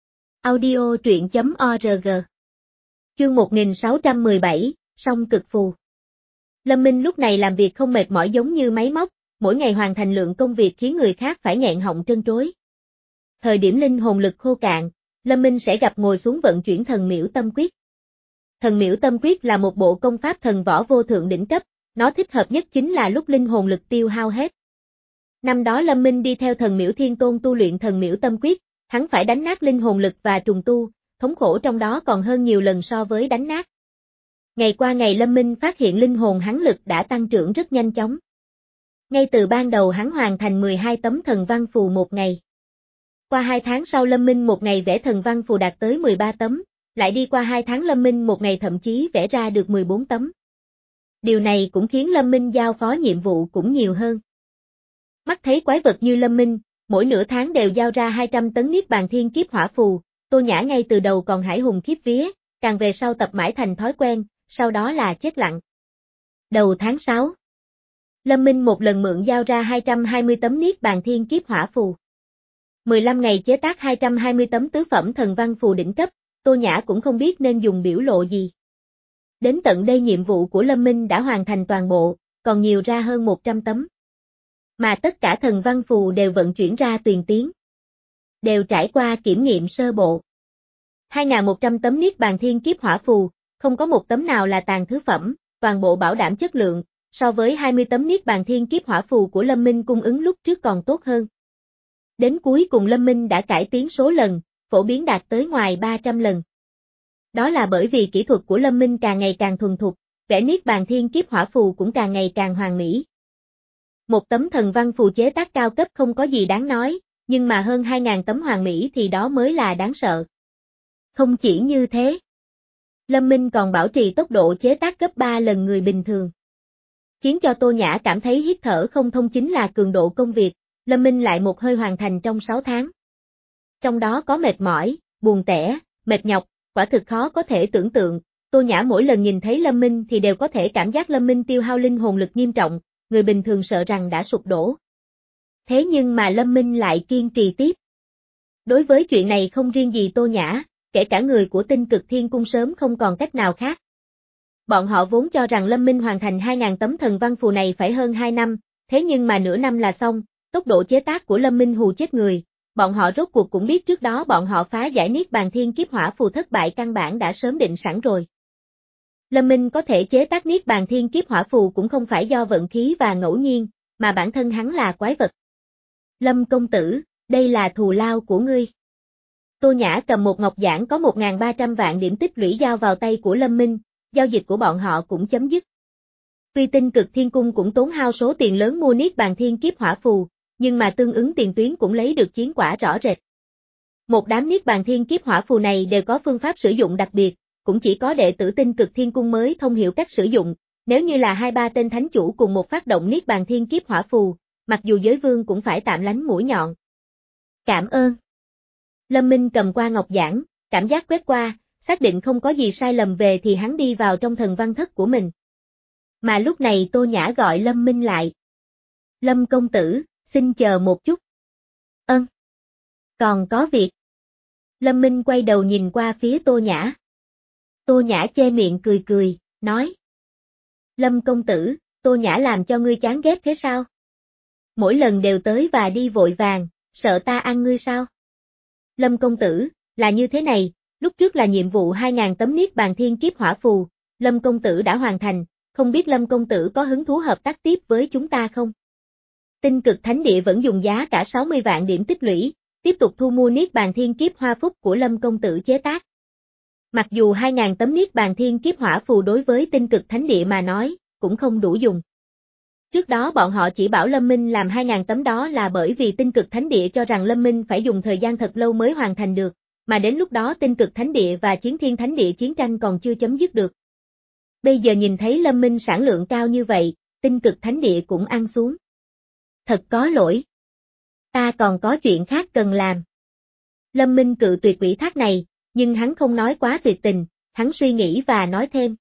Audio truyện chấm org. Chương một nghìn sáu trăm mười bảy, song cực phù. Lâm Minh lúc này làm việc không mệt mỏi giống như máy móc, mỗi ngày hoàn thành lượng công việc khiến người khác phải nghẹn họng trân trối. Thời điểm linh hồn lực khô cạn, Lâm Minh sẽ gặp ngồi xuống vận chuyển thần miễu tâm quyết. Thần miễu tâm quyết là một bộ công pháp thần võ vô thượng đỉnh cấp, nó thích hợp nhất chính là lúc linh hồn lực tiêu hao hết. Năm đó Lâm Minh đi theo thần miễu thiên tôn tu luyện thần miễu tâm quyết, hắn phải đánh nát linh hồn lực và trùng tu, thống khổ trong đó còn hơn nhiều lần so với đánh nát. Ngày qua ngày Lâm Minh phát hiện linh hồn hắn lực đã tăng trưởng rất nhanh chóng. Ngay từ ban đầu hắn hoàn thành mười hai tấm thần văn phù một ngày. Qua hai tháng sau Lâm Minh một ngày vẽ thần văn phù đạt tới mười ba tấm, lại đi qua hai tháng Lâm Minh một ngày thậm chí vẽ ra được mười bốn tấm. Điều này cũng khiến Lâm Minh giao phó nhiệm vụ cũng nhiều hơn. Mắt thấy quái vật như Lâm Minh, mỗi nửa tháng đều giao ra hai trăm tấn niết bàn thiên kiếp hỏa phù, Tô Nhã ngay từ đầu còn hãi hùng khiếp vía, càng về sau tập mãi thành thói quen, sau đó là chết lặng. Đầu tháng sáu, Lâm Minh một lần mượn giao ra hai trăm hai mươi tấm niết bàn thiên kiếp hỏa phù. mười lăm ngày chế tác hai trăm hai mươi tấm tứ phẩm thần văn phù đỉnh cấp, Tô Nhã cũng không biết nên dùng biểu lộ gì. Đến tận đây nhiệm vụ của Lâm Minh đã hoàn thành toàn bộ, còn nhiều ra hơn một trăm tấm. Mà tất cả thần văn phù đều vận chuyển ra Tuyền Tiến. Đều trải qua kiểm nghiệm sơ bộ. hai nghìn một trăm tấm niết bàn thiên kiếp hỏa phù, không có một tấm nào là tàn thứ phẩm, toàn bộ bảo đảm chất lượng, so với hai mươi tấm niết bàn thiên kiếp hỏa phù của Lâm Minh cung ứng lúc trước còn tốt hơn. Đến cuối cùng Lâm Minh đã cải tiến số lần, phổ biến đạt tới ngoài ba trăm lần. Đó là bởi vì kỹ thuật của Lâm Minh càng ngày càng thuần thục, vẽ niết bàn thiên kiếp hỏa phù cũng càng ngày càng hoàn mỹ. Một tấm thần văn phù chế tác cao cấp không có gì đáng nói, nhưng mà hơn hai nghìn tấm hoàn mỹ thì đó mới là đáng sợ. Không chỉ như thế, Lâm Minh còn bảo trì tốc độ chế tác gấp ba lần người bình thường. Khiến cho Tô Nhã cảm thấy hít thở không thông chính là cường độ công việc, Lâm Minh lại một hơi hoàn thành trong sáu tháng. Trong đó có mệt mỏi, buồn tẻ, mệt nhọc, quả thực khó có thể tưởng tượng, Tô Nhã mỗi lần nhìn thấy Lâm Minh thì đều có thể cảm giác Lâm Minh tiêu hao linh hồn lực nghiêm trọng, người bình thường sợ rằng đã sụp đổ. Thế nhưng mà Lâm Minh lại kiên trì tiếp. Đối với chuyện này không riêng gì Tô Nhã, kể cả người của Tinh Cực Thiên Cung sớm không còn cách nào khác. Bọn họ vốn cho rằng Lâm Minh hoàn thành hai nghìn tấm thần văn phù này phải hơn hai năm, thế nhưng mà nửa năm là xong, tốc độ chế tác của Lâm Minh hù chết người, bọn họ rốt cuộc cũng biết trước đó bọn họ phá giải niết bàn thiên kiếp hỏa phù thất bại căn bản đã sớm định sẵn rồi. Lâm Minh có thể chế tác niết bàn thiên kiếp hỏa phù cũng không phải do vận khí và ngẫu nhiên, mà bản thân hắn là quái vật. Lâm công tử, đây là thù lao của ngươi. Tô Nhã cầm một ngọc giản có một nghìn ba trăm vạn điểm tích lũy giao vào tay của Lâm Minh, giao dịch của bọn họ cũng chấm dứt. Tuy Tinh Cực Thiên Cung cũng tốn hao số tiền lớn mua niết bàn thiên kiếp hỏa phù, nhưng mà tương ứng tiền tuyến cũng lấy được chiến quả rõ rệt. Một đám niết bàn thiên kiếp hỏa phù này đều có phương pháp sử dụng đặc biệt, cũng chỉ có đệ tử Tinh Cực Thiên Cung mới thông hiểu cách sử dụng, nếu như là hai ba tên thánh chủ cùng một phát động niết bàn thiên kiếp hỏa phù, mặc dù giới vương cũng phải tạm lánh mũi nhọn. Cảm ơn. Lâm Minh cầm qua ngọc giản, cảm giác quét qua, xác định không có gì sai lầm về thì hắn đi vào trong thần văn thất của mình. Mà lúc này Tô Nhã gọi Lâm Minh lại. Lâm công tử, xin chờ một chút. Ơn. Còn có việc. Lâm Minh quay đầu nhìn qua phía Tô Nhã. Tô Nhã che miệng cười cười, nói. Lâm công tử, Tô Nhã làm cho ngươi chán ghét thế sao? Mỗi lần đều tới và đi vội vàng, sợ ta ăn ngươi sao? Lâm công tử, là như thế này, lúc trước là nhiệm vụ hai nghìn tấm niết bàn thiên kiếp hỏa phù, Lâm công tử đã hoàn thành, không biết Lâm công tử có hứng thú hợp tác tiếp với chúng ta không? Tinh Cực Thánh Địa vẫn dùng giá cả sáu mươi vạn điểm tích lũy, tiếp tục thu mua niết bàn thiên kiếp hoa phúc của Lâm công tử chế tác. Mặc dù hai nghìn tấm niết bàn thiên kiếp hỏa phù đối với Tinh Cực Thánh Địa mà nói, cũng không đủ dùng. Trước đó bọn họ chỉ bảo Lâm Minh làm hai nghìn tấm đó là bởi vì Tinh Cực Thánh Địa cho rằng Lâm Minh phải dùng thời gian thật lâu mới hoàn thành được, mà đến lúc đó Tinh Cực Thánh Địa và Chiến Thiên Thánh Địa chiến tranh còn chưa chấm dứt được. Bây giờ nhìn thấy Lâm Minh sản lượng cao như vậy, Tinh Cực Thánh Địa cũng ăn xuống. Thật có lỗi. Ta còn có chuyện khác cần làm. Lâm Minh cự tuyệt ủy thác này, nhưng hắn không nói quá tuyệt tình, hắn suy nghĩ và nói thêm.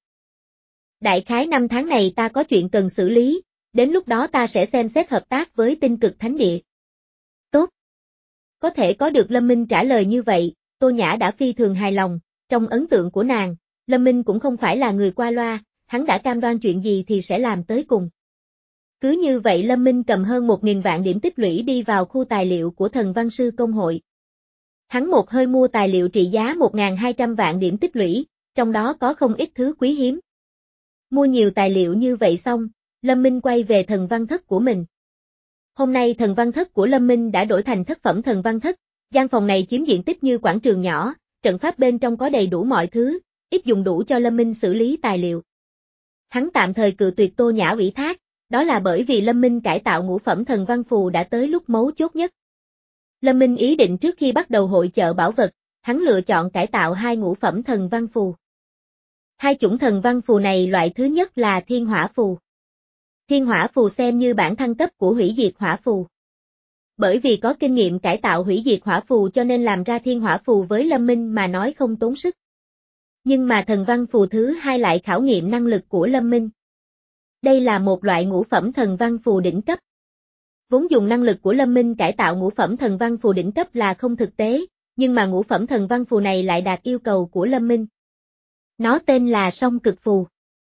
Đại khái năm tháng này ta có chuyện cần xử lý, đến lúc đó ta sẽ xem xét hợp tác với Tinh Cực Thánh Địa. Tốt. Có thể có được Lâm Minh trả lời như vậy, Tô Nhã đã phi thường hài lòng, trong ấn tượng của nàng, Lâm Minh cũng không phải là người qua loa, hắn đã cam đoan chuyện gì thì sẽ làm tới cùng. Cứ như vậy Lâm Minh cầm hơn một nghìn vạn điểm tích lũy đi vào khu tài liệu của Thần Văn Sư Công hội. Hắn một hơi mua tài liệu trị giá một nghìn hai trăm vạn điểm tích lũy, trong đó có không ít thứ quý hiếm. Mua nhiều tài liệu như vậy xong, Lâm Minh quay về thần văn thất của mình. Hôm nay thần văn thất của Lâm Minh đã đổi thành thất phẩm thần văn thất, gian phòng này chiếm diện tích như quảng trường nhỏ, trận pháp bên trong có đầy đủ mọi thứ, ít dùng đủ cho Lâm Minh xử lý tài liệu. Hắn tạm thời cự tuyệt Tô Nhã ủy thác, đó là bởi vì Lâm Minh cải tạo ngũ phẩm thần văn phù đã tới lúc mấu chốt nhất. Lâm Minh ý định trước khi bắt đầu hội chợ bảo vật, hắn lựa chọn cải tạo hai ngũ phẩm thần văn phù. Hai chủng thần văn phù này loại thứ nhất là thiên hỏa phù. Thiên hỏa phù xem như bản thăng cấp của hủy diệt hỏa phù. Bởi vì có kinh nghiệm cải tạo hủy diệt hỏa phù cho nên làm ra thiên hỏa phù với Lâm Minh mà nói không tốn sức. Nhưng mà thần văn phù thứ hai lại khảo nghiệm năng lực của Lâm Minh. Đây là một loại ngũ phẩm thần văn phù đỉnh cấp. Vốn dùng năng lực của Lâm Minh cải tạo ngũ phẩm thần văn phù đỉnh cấp là không thực tế, nhưng mà ngũ phẩm thần văn phù này lại đạt yêu cầu của Lâm Minh. Nó tên là song cực phù.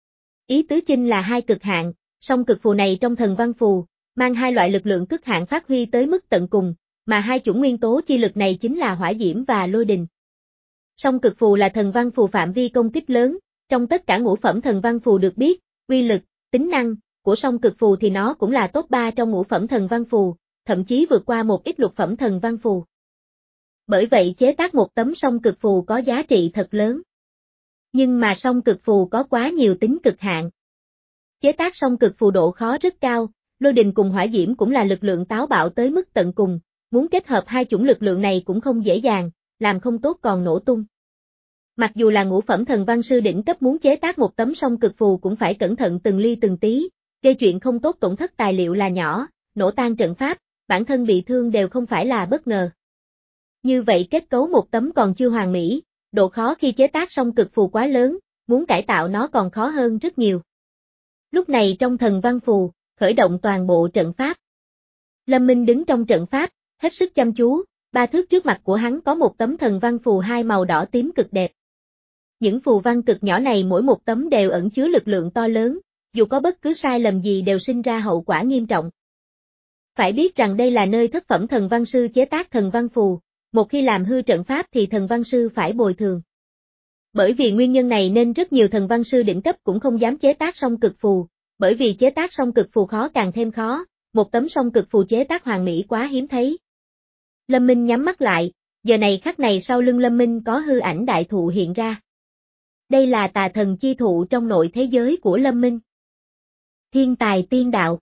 Ý tứ chính là hai cực hạn, song cực phù này trong thần văn phù, mang hai loại lực lượng cực hạn phát huy tới mức tận cùng, mà hai chủng nguyên tố chi lực này chính là hỏa diễm và lôi đình. Song cực phù là thần văn phù phạm vi công kích lớn, trong tất cả ngũ phẩm thần văn phù được biết, uy lực, tính năng của song cực phù thì nó cũng là top ba trong ngũ phẩm thần văn phù, thậm chí vượt qua một ít lục phẩm thần văn phù. Bởi vậy chế tác một tấm song cực phù có giá trị thật lớn. Nhưng mà song cực phù có quá nhiều tính cực hạn. Chế tác song cực phù độ khó rất cao, lôi đình cùng hỏa diễm cũng là lực lượng táo bạo tới mức tận cùng, muốn kết hợp hai chủng lực lượng này cũng không dễ dàng, làm không tốt còn nổ tung. Mặc dù là ngũ phẩm thần văn sư đỉnh cấp muốn chế tác một tấm song cực phù cũng phải cẩn thận từng ly từng tí, gây chuyện không tốt tổn thất tài liệu là nhỏ, nổ tan trận pháp, bản thân bị thương đều không phải là bất ngờ. Như vậy kết cấu một tấm còn chưa hoàn mỹ, độ khó khi chế tác song cực phù quá lớn, muốn cải tạo nó còn khó hơn rất nhiều. Lúc này trong thần văn phù, khởi động toàn bộ trận pháp. Lâm Minh đứng trong trận pháp, hết sức chăm chú, ba thước trước mặt của hắn có một tấm thần văn phù hai màu đỏ tím cực đẹp. Những phù văn cực nhỏ này mỗi một tấm đều ẩn chứa lực lượng to lớn, dù có bất cứ sai lầm gì đều sinh ra hậu quả nghiêm trọng. Phải biết rằng đây là nơi thất phẩm thần văn sư chế tác thần văn phù, một khi làm hư trận pháp thì thần văn sư phải bồi thường. Bởi vì nguyên nhân này nên rất nhiều thần văn sư đỉnh cấp cũng không dám chế tác song cực phù, bởi vì chế tác song cực phù khó càng thêm khó, một tấm song cực phù chế tác hoàn mỹ quá hiếm thấy. Lâm Minh nhắm mắt lại, giờ này khắc này sau lưng Lâm Minh có hư ảnh đại thụ hiện ra. Đây là tà thần chi thụ trong nội thế giới của Lâm Minh. Thiên tài tiên đạo.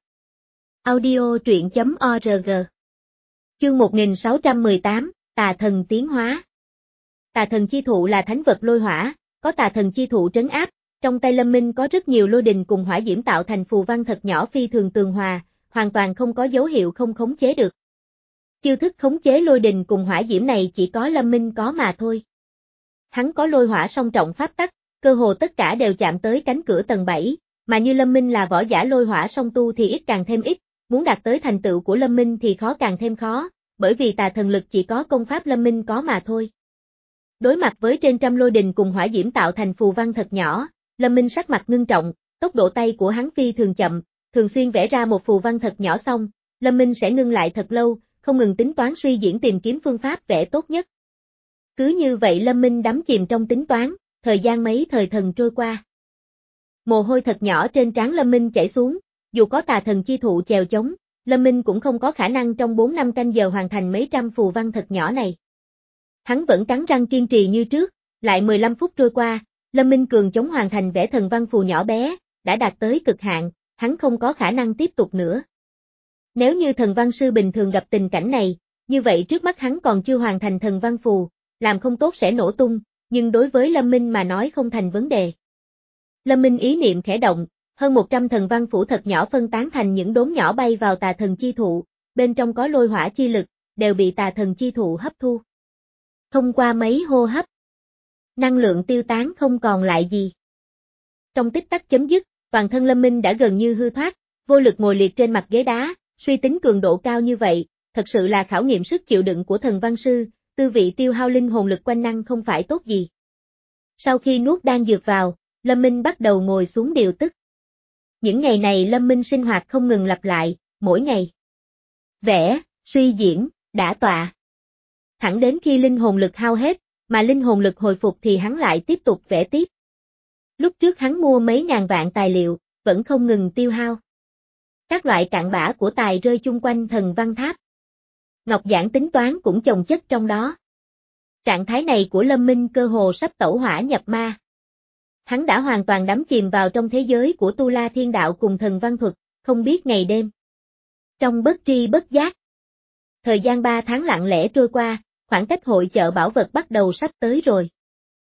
Audio truyện chấm org. Chương một nghìn sáu trăm mười tám, tà thần tiến hóa. Tà thần chi thụ là thánh vật lôi hỏa, có tà thần chi thụ trấn áp, trong tay Lâm Minh có rất nhiều lôi đình cùng hỏa diễm tạo thành phù văn thật nhỏ phi thường tường hòa, hoàn toàn không có dấu hiệu không khống chế được. Chiêu thức khống chế lôi đình cùng hỏa diễm này chỉ có Lâm Minh có mà thôi. Hắn có lôi hỏa song trọng pháp tắc, cơ hồ tất cả đều chạm tới cánh cửa tầng bảy, mà như Lâm Minh là võ giả lôi hỏa song tu thì ít càng thêm ít, muốn đạt tới thành tựu của Lâm Minh thì khó càng thêm khó, bởi vì tà thần lực chỉ có công pháp Lâm Minh có mà thôi. Đối mặt với trên trăm lôi đình cùng hỏa diễm tạo thành phù văn thật nhỏ, Lâm Minh sắc mặt ngưng trọng, tốc độ tay của hắn phi thường chậm, thường xuyên vẽ ra một phù văn thật nhỏ xong, Lâm Minh sẽ ngưng lại thật lâu, không ngừng tính toán suy diễn tìm kiếm phương pháp vẽ tốt nhất. Cứ như vậy Lâm Minh đắm chìm trong tính toán, thời gian mấy thời thần trôi qua. Mồ hôi thật nhỏ trên trán Lâm Minh chảy xuống, dù có tà thần chi thụ chèo chống, Lâm Minh cũng không có khả năng trong bốn năm canh giờ hoàn thành mấy trăm phù văn thật nhỏ này. Hắn vẫn cắn răng kiên trì như trước, lại mười lăm phút trôi qua, Lâm Minh cường chống hoàn thành vẽ thần văn phù nhỏ bé, đã đạt tới cực hạn, hắn không có khả năng tiếp tục nữa. Nếu như thần văn sư bình thường gặp tình cảnh này, như vậy trước mắt hắn còn chưa hoàn thành thần văn phù, làm không tốt sẽ nổ tung, nhưng đối với Lâm Minh mà nói không thành vấn đề. Lâm Minh ý niệm khẽ động, hơn một trăm thần văn phủ thật nhỏ phân tán thành những đốm nhỏ bay vào tà thần chi thụ, bên trong có lôi hỏa chi lực, đều bị tà thần chi thụ hấp thu. Thông qua mấy hô hấp, năng lượng tiêu tán không còn lại gì. Trong tích tắc chấm dứt, toàn thân Lâm Minh đã gần như hư thoát, vô lực ngồi liệt trên mặt ghế đá, suy tính cường độ cao như vậy, thật sự là khảo nghiệm sức chịu đựng của thần văn sư, tư vị tiêu hao linh hồn lực quanh năng không phải tốt gì. Sau khi nuốt đan dược vào, Lâm Minh bắt đầu ngồi xuống điều tức. Những ngày này Lâm Minh sinh hoạt không ngừng lặp lại, mỗi ngày vẽ, suy diễn, đả tọa. Thẳng đến khi linh hồn lực hao hết, mà linh hồn lực hồi phục thì hắn lại tiếp tục vẽ tiếp. Lúc trước hắn mua mấy ngàn vạn tài liệu, vẫn không ngừng tiêu hao. Các loại cặn bã của tài rơi chung quanh thần văn tháp. Ngọc giản tính toán cũng chồng chất trong đó. Trạng thái này của Lâm Minh cơ hồ sắp tẩu hỏa nhập ma. Hắn đã hoàn toàn đắm chìm vào trong thế giới của Tu La Thiên Đạo cùng thần văn thuật, không biết ngày đêm. Trong bất tri bất giác, thời gian ba tháng lặng lẽ trôi qua, khoảng cách hội chợ bảo vật bắt đầu sắp tới rồi.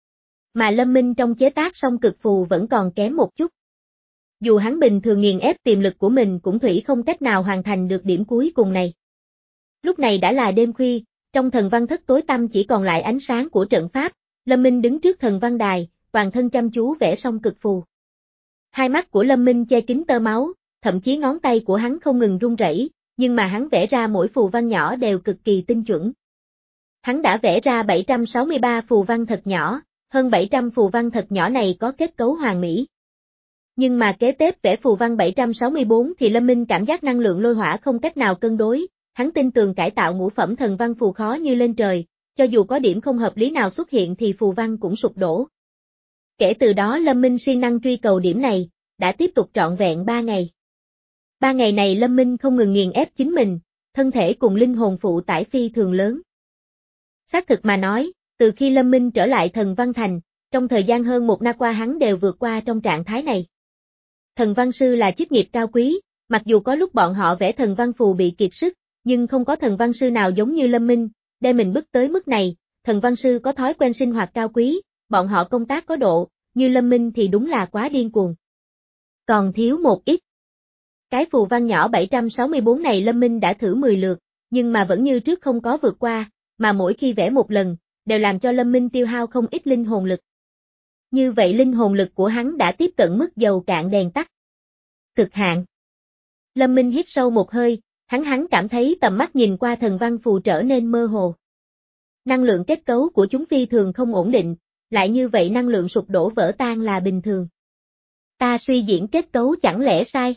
Mà Lâm Minh trong chế tác song cực phù vẫn còn kém một chút. Dù hắn bình thường nghiền ép tiềm lực của mình cũng thủy không cách nào hoàn thành được điểm cuối cùng này. Lúc này đã là đêm khuya, trong thần văn thất tối tăm chỉ còn lại ánh sáng của trận pháp, Lâm Minh đứng trước thần văn đài, toàn thân chăm chú vẽ song cực phù. Hai mắt của Lâm Minh che kín tơ máu, thậm chí ngón tay của hắn không ngừng run rẩy, nhưng mà hắn vẽ ra mỗi phù văn nhỏ đều cực kỳ tinh chuẩn. Hắn đã vẽ ra bảy trăm sáu mươi ba phù văn thật nhỏ, hơn bảy trăm phù văn thật nhỏ này có kết cấu hoàn mỹ. Nhưng mà kế tiếp vẽ phù văn bảy trăm sáu mươi bốn thì Lâm Minh cảm giác năng lượng lôi hỏa không cách nào cân đối, hắn tin tường cải tạo ngũ phẩm thần văn phù khó như lên trời, cho dù có điểm không hợp lý nào xuất hiện thì phù văn cũng sụp đổ. Kể từ đó Lâm Minh siêng năng truy cầu điểm này, đã tiếp tục trọn vẹn ba ngày. Ba ngày này Lâm Minh không ngừng nghiền ép chính mình, thân thể cùng linh hồn phụ tải phi thường lớn. Xác thực mà nói, từ khi Lâm Minh trở lại thần văn thành, trong thời gian hơn một năm qua hắn đều vượt qua trong trạng thái này. Thần văn sư là chức nghiệp cao quý, mặc dù có lúc bọn họ vẽ thần văn phù bị kiệt sức, nhưng không có thần văn sư nào giống như Lâm Minh, đem mình bức tới mức này, thần văn sư có thói quen sinh hoạt cao quý, bọn họ công tác có độ, như Lâm Minh thì đúng là quá điên cuồng. Còn thiếu một ít. Cái phù văn nhỏ bảy trăm sáu mươi bốn này Lâm Minh đã thử mười lượt, nhưng mà vẫn như trước không có vượt qua, mà mỗi khi vẽ một lần, đều làm cho Lâm Minh tiêu hao không ít linh hồn lực. Như vậy linh hồn lực của hắn đã tiếp cận mức dầu cạn đèn tắt. Cực hạn. Lâm Minh hít sâu một hơi, hắn hắn cảm thấy tầm mắt nhìn qua thần văn phù trở nên mơ hồ. Năng lượng kết cấu của chúng phi thường không ổn định, lại như vậy năng lượng sụp đổ vỡ tan là bình thường. Ta suy diễn kết cấu chẳng lẽ sai?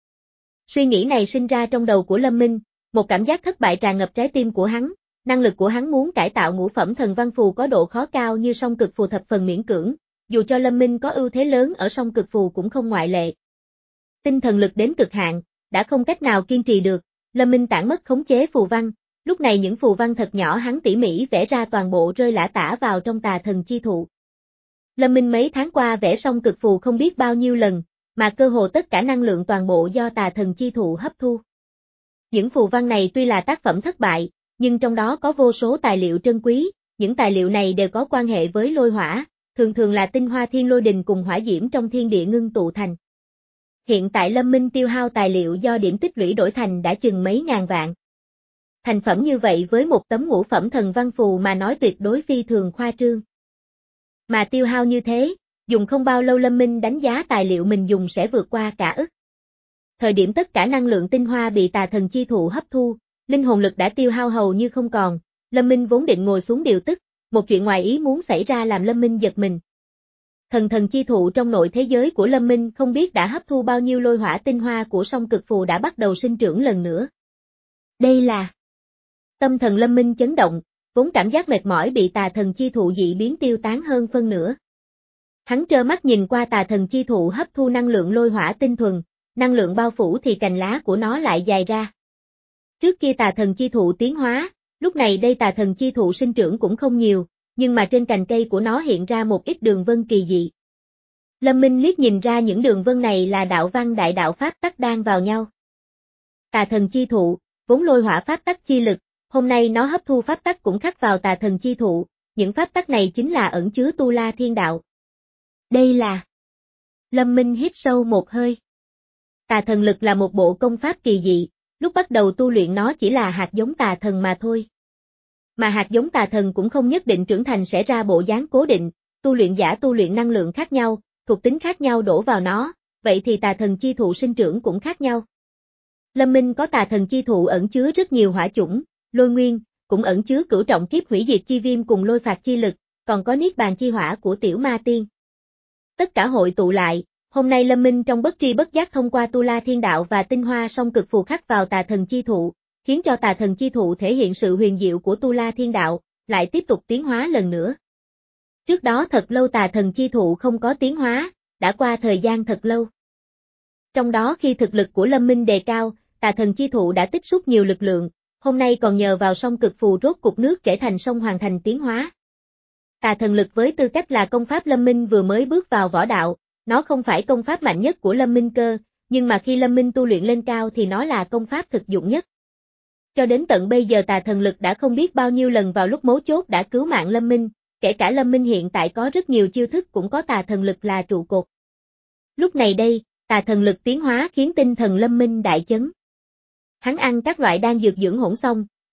Suy nghĩ này sinh ra trong đầu của Lâm Minh, một cảm giác thất bại tràn ngập trái tim của hắn, năng lực của hắn muốn cải tạo ngũ phẩm thần văn phù có độ khó cao như song cực phù thập phần miễn cưỡng, dù cho Lâm Minh có ưu thế lớn ở song cực phù cũng không ngoại lệ. Tinh thần lực đến cực hạn, đã không cách nào kiên trì được, Lâm Minh tản mất khống chế phù văn, lúc này những phù văn thật nhỏ hắn tỉ mỉ vẽ ra toàn bộ rơi lả tả vào trong tà thần chi thụ. Lâm Minh mấy tháng qua vẽ song cực phù không biết bao nhiêu lần, mà cơ hồ tất cả năng lượng toàn bộ do tà thần chi thụ hấp thu. Những phù văn này tuy là tác phẩm thất bại, nhưng trong đó có vô số tài liệu trân quý, những tài liệu này đều có quan hệ với lôi hỏa, thường thường là tinh hoa thiên lôi đình cùng hỏa diễm trong thiên địa ngưng tụ thành. Hiện tại Lâm Minh tiêu hao tài liệu do điểm tích lũy đổi thành đã chừng mấy ngàn vạn. Thành phẩm như vậy với một tấm ngũ phẩm thần văn phù mà nói tuyệt đối phi thường khoa trương. Mà tiêu hao như thế, dùng không bao lâu Lâm Minh đánh giá tài liệu mình dùng sẽ vượt qua cả ức. Thời điểm tất cả năng lượng tinh hoa bị tà thần chi thụ hấp thu, linh hồn lực đã tiêu hao hầu như không còn, Lâm Minh vốn định ngồi xuống điều tức, một chuyện ngoài ý muốn xảy ra làm Lâm Minh giật mình. Thần thần chi thụ trong nội thế giới của Lâm Minh không biết đã hấp thu bao nhiêu lôi hỏa tinh hoa của song cực phù đã bắt đầu sinh trưởng lần nữa. Đây là... Tâm thần Lâm Minh chấn động, vốn cảm giác mệt mỏi bị tà thần chi thụ dị biến tiêu tán hơn phân nửa. Hắn trơ mắt nhìn qua tà thần chi thụ hấp thu năng lượng lôi hỏa tinh thuần, năng lượng bao phủ thì cành lá của nó lại dài ra. Trước kia tà thần chi thụ tiến hóa, lúc này đây tà thần chi thụ sinh trưởng cũng không nhiều, nhưng mà trên cành cây của nó hiện ra một ít đường vân kỳ dị. Lâm Minh liếc nhìn ra những đường vân này là đạo văn đại đạo pháp tắc đang vào nhau. Tà thần chi thụ, vốn lôi hỏa pháp tắc chi lực, hôm nay nó hấp thu pháp tắc cũng khắc vào tà thần chi thụ, những pháp tắc này chính là ẩn chứa tu la thiên đạo. Đây là... Lâm Minh hít sâu một hơi. Tà thần lực là một bộ công pháp kỳ dị, lúc bắt đầu tu luyện nó chỉ là hạt giống tà thần mà thôi. Mà hạt giống tà thần cũng không nhất định trưởng thành sẽ ra bộ dáng cố định, tu luyện giả tu luyện năng lượng khác nhau, thuộc tính khác nhau đổ vào nó, vậy thì tà thần chi thụ sinh trưởng cũng khác nhau. Lâm Minh có tà thần chi thụ ẩn chứa rất nhiều hỏa chủng, lôi nguyên, cũng ẩn chứa cửu trọng kiếp hủy diệt chi viêm cùng lôi phạt chi lực, còn có niết bàn chi hỏa của tiểu ma tiên. Tất cả hội tụ lại, hôm nay Lâm Minh trong bất tri bất giác thông qua tu la thiên đạo và tinh hoa song cực phù khắc vào tà thần chi thụ, khiến cho tà thần chi thụ thể hiện sự huyền diệu của tu la thiên đạo, lại tiếp tục tiến hóa lần nữa. Trước đó thật lâu tà thần chi thụ không có tiến hóa, đã qua thời gian thật lâu. Trong đó khi thực lực của Lâm Minh đề cao, tà thần chi thụ đã tích xúc nhiều lực lượng, hôm nay còn nhờ vào song cực phù rốt cục nước chảy thành sông hoàn thành tiến hóa. Tà thần lực với tư cách là công pháp Lâm Minh vừa mới bước vào võ đạo, nó không phải công pháp mạnh nhất của Lâm Minh Cơ, nhưng mà khi Lâm Minh tu luyện lên cao thì nó là công pháp thực dụng nhất. Cho đến tận bây giờ tà thần lực đã không biết bao nhiêu lần vào lúc mấu chốt đã cứu mạng Lâm Minh, kể cả Lâm Minh hiện tại có rất nhiều chiêu thức cũng có tà thần lực là trụ cột. Lúc này đây, tà thần lực tiến hóa khiến tinh thần Lâm Minh đại chấn. Hắn ăn các loại đan dược dưỡng hỗn xong,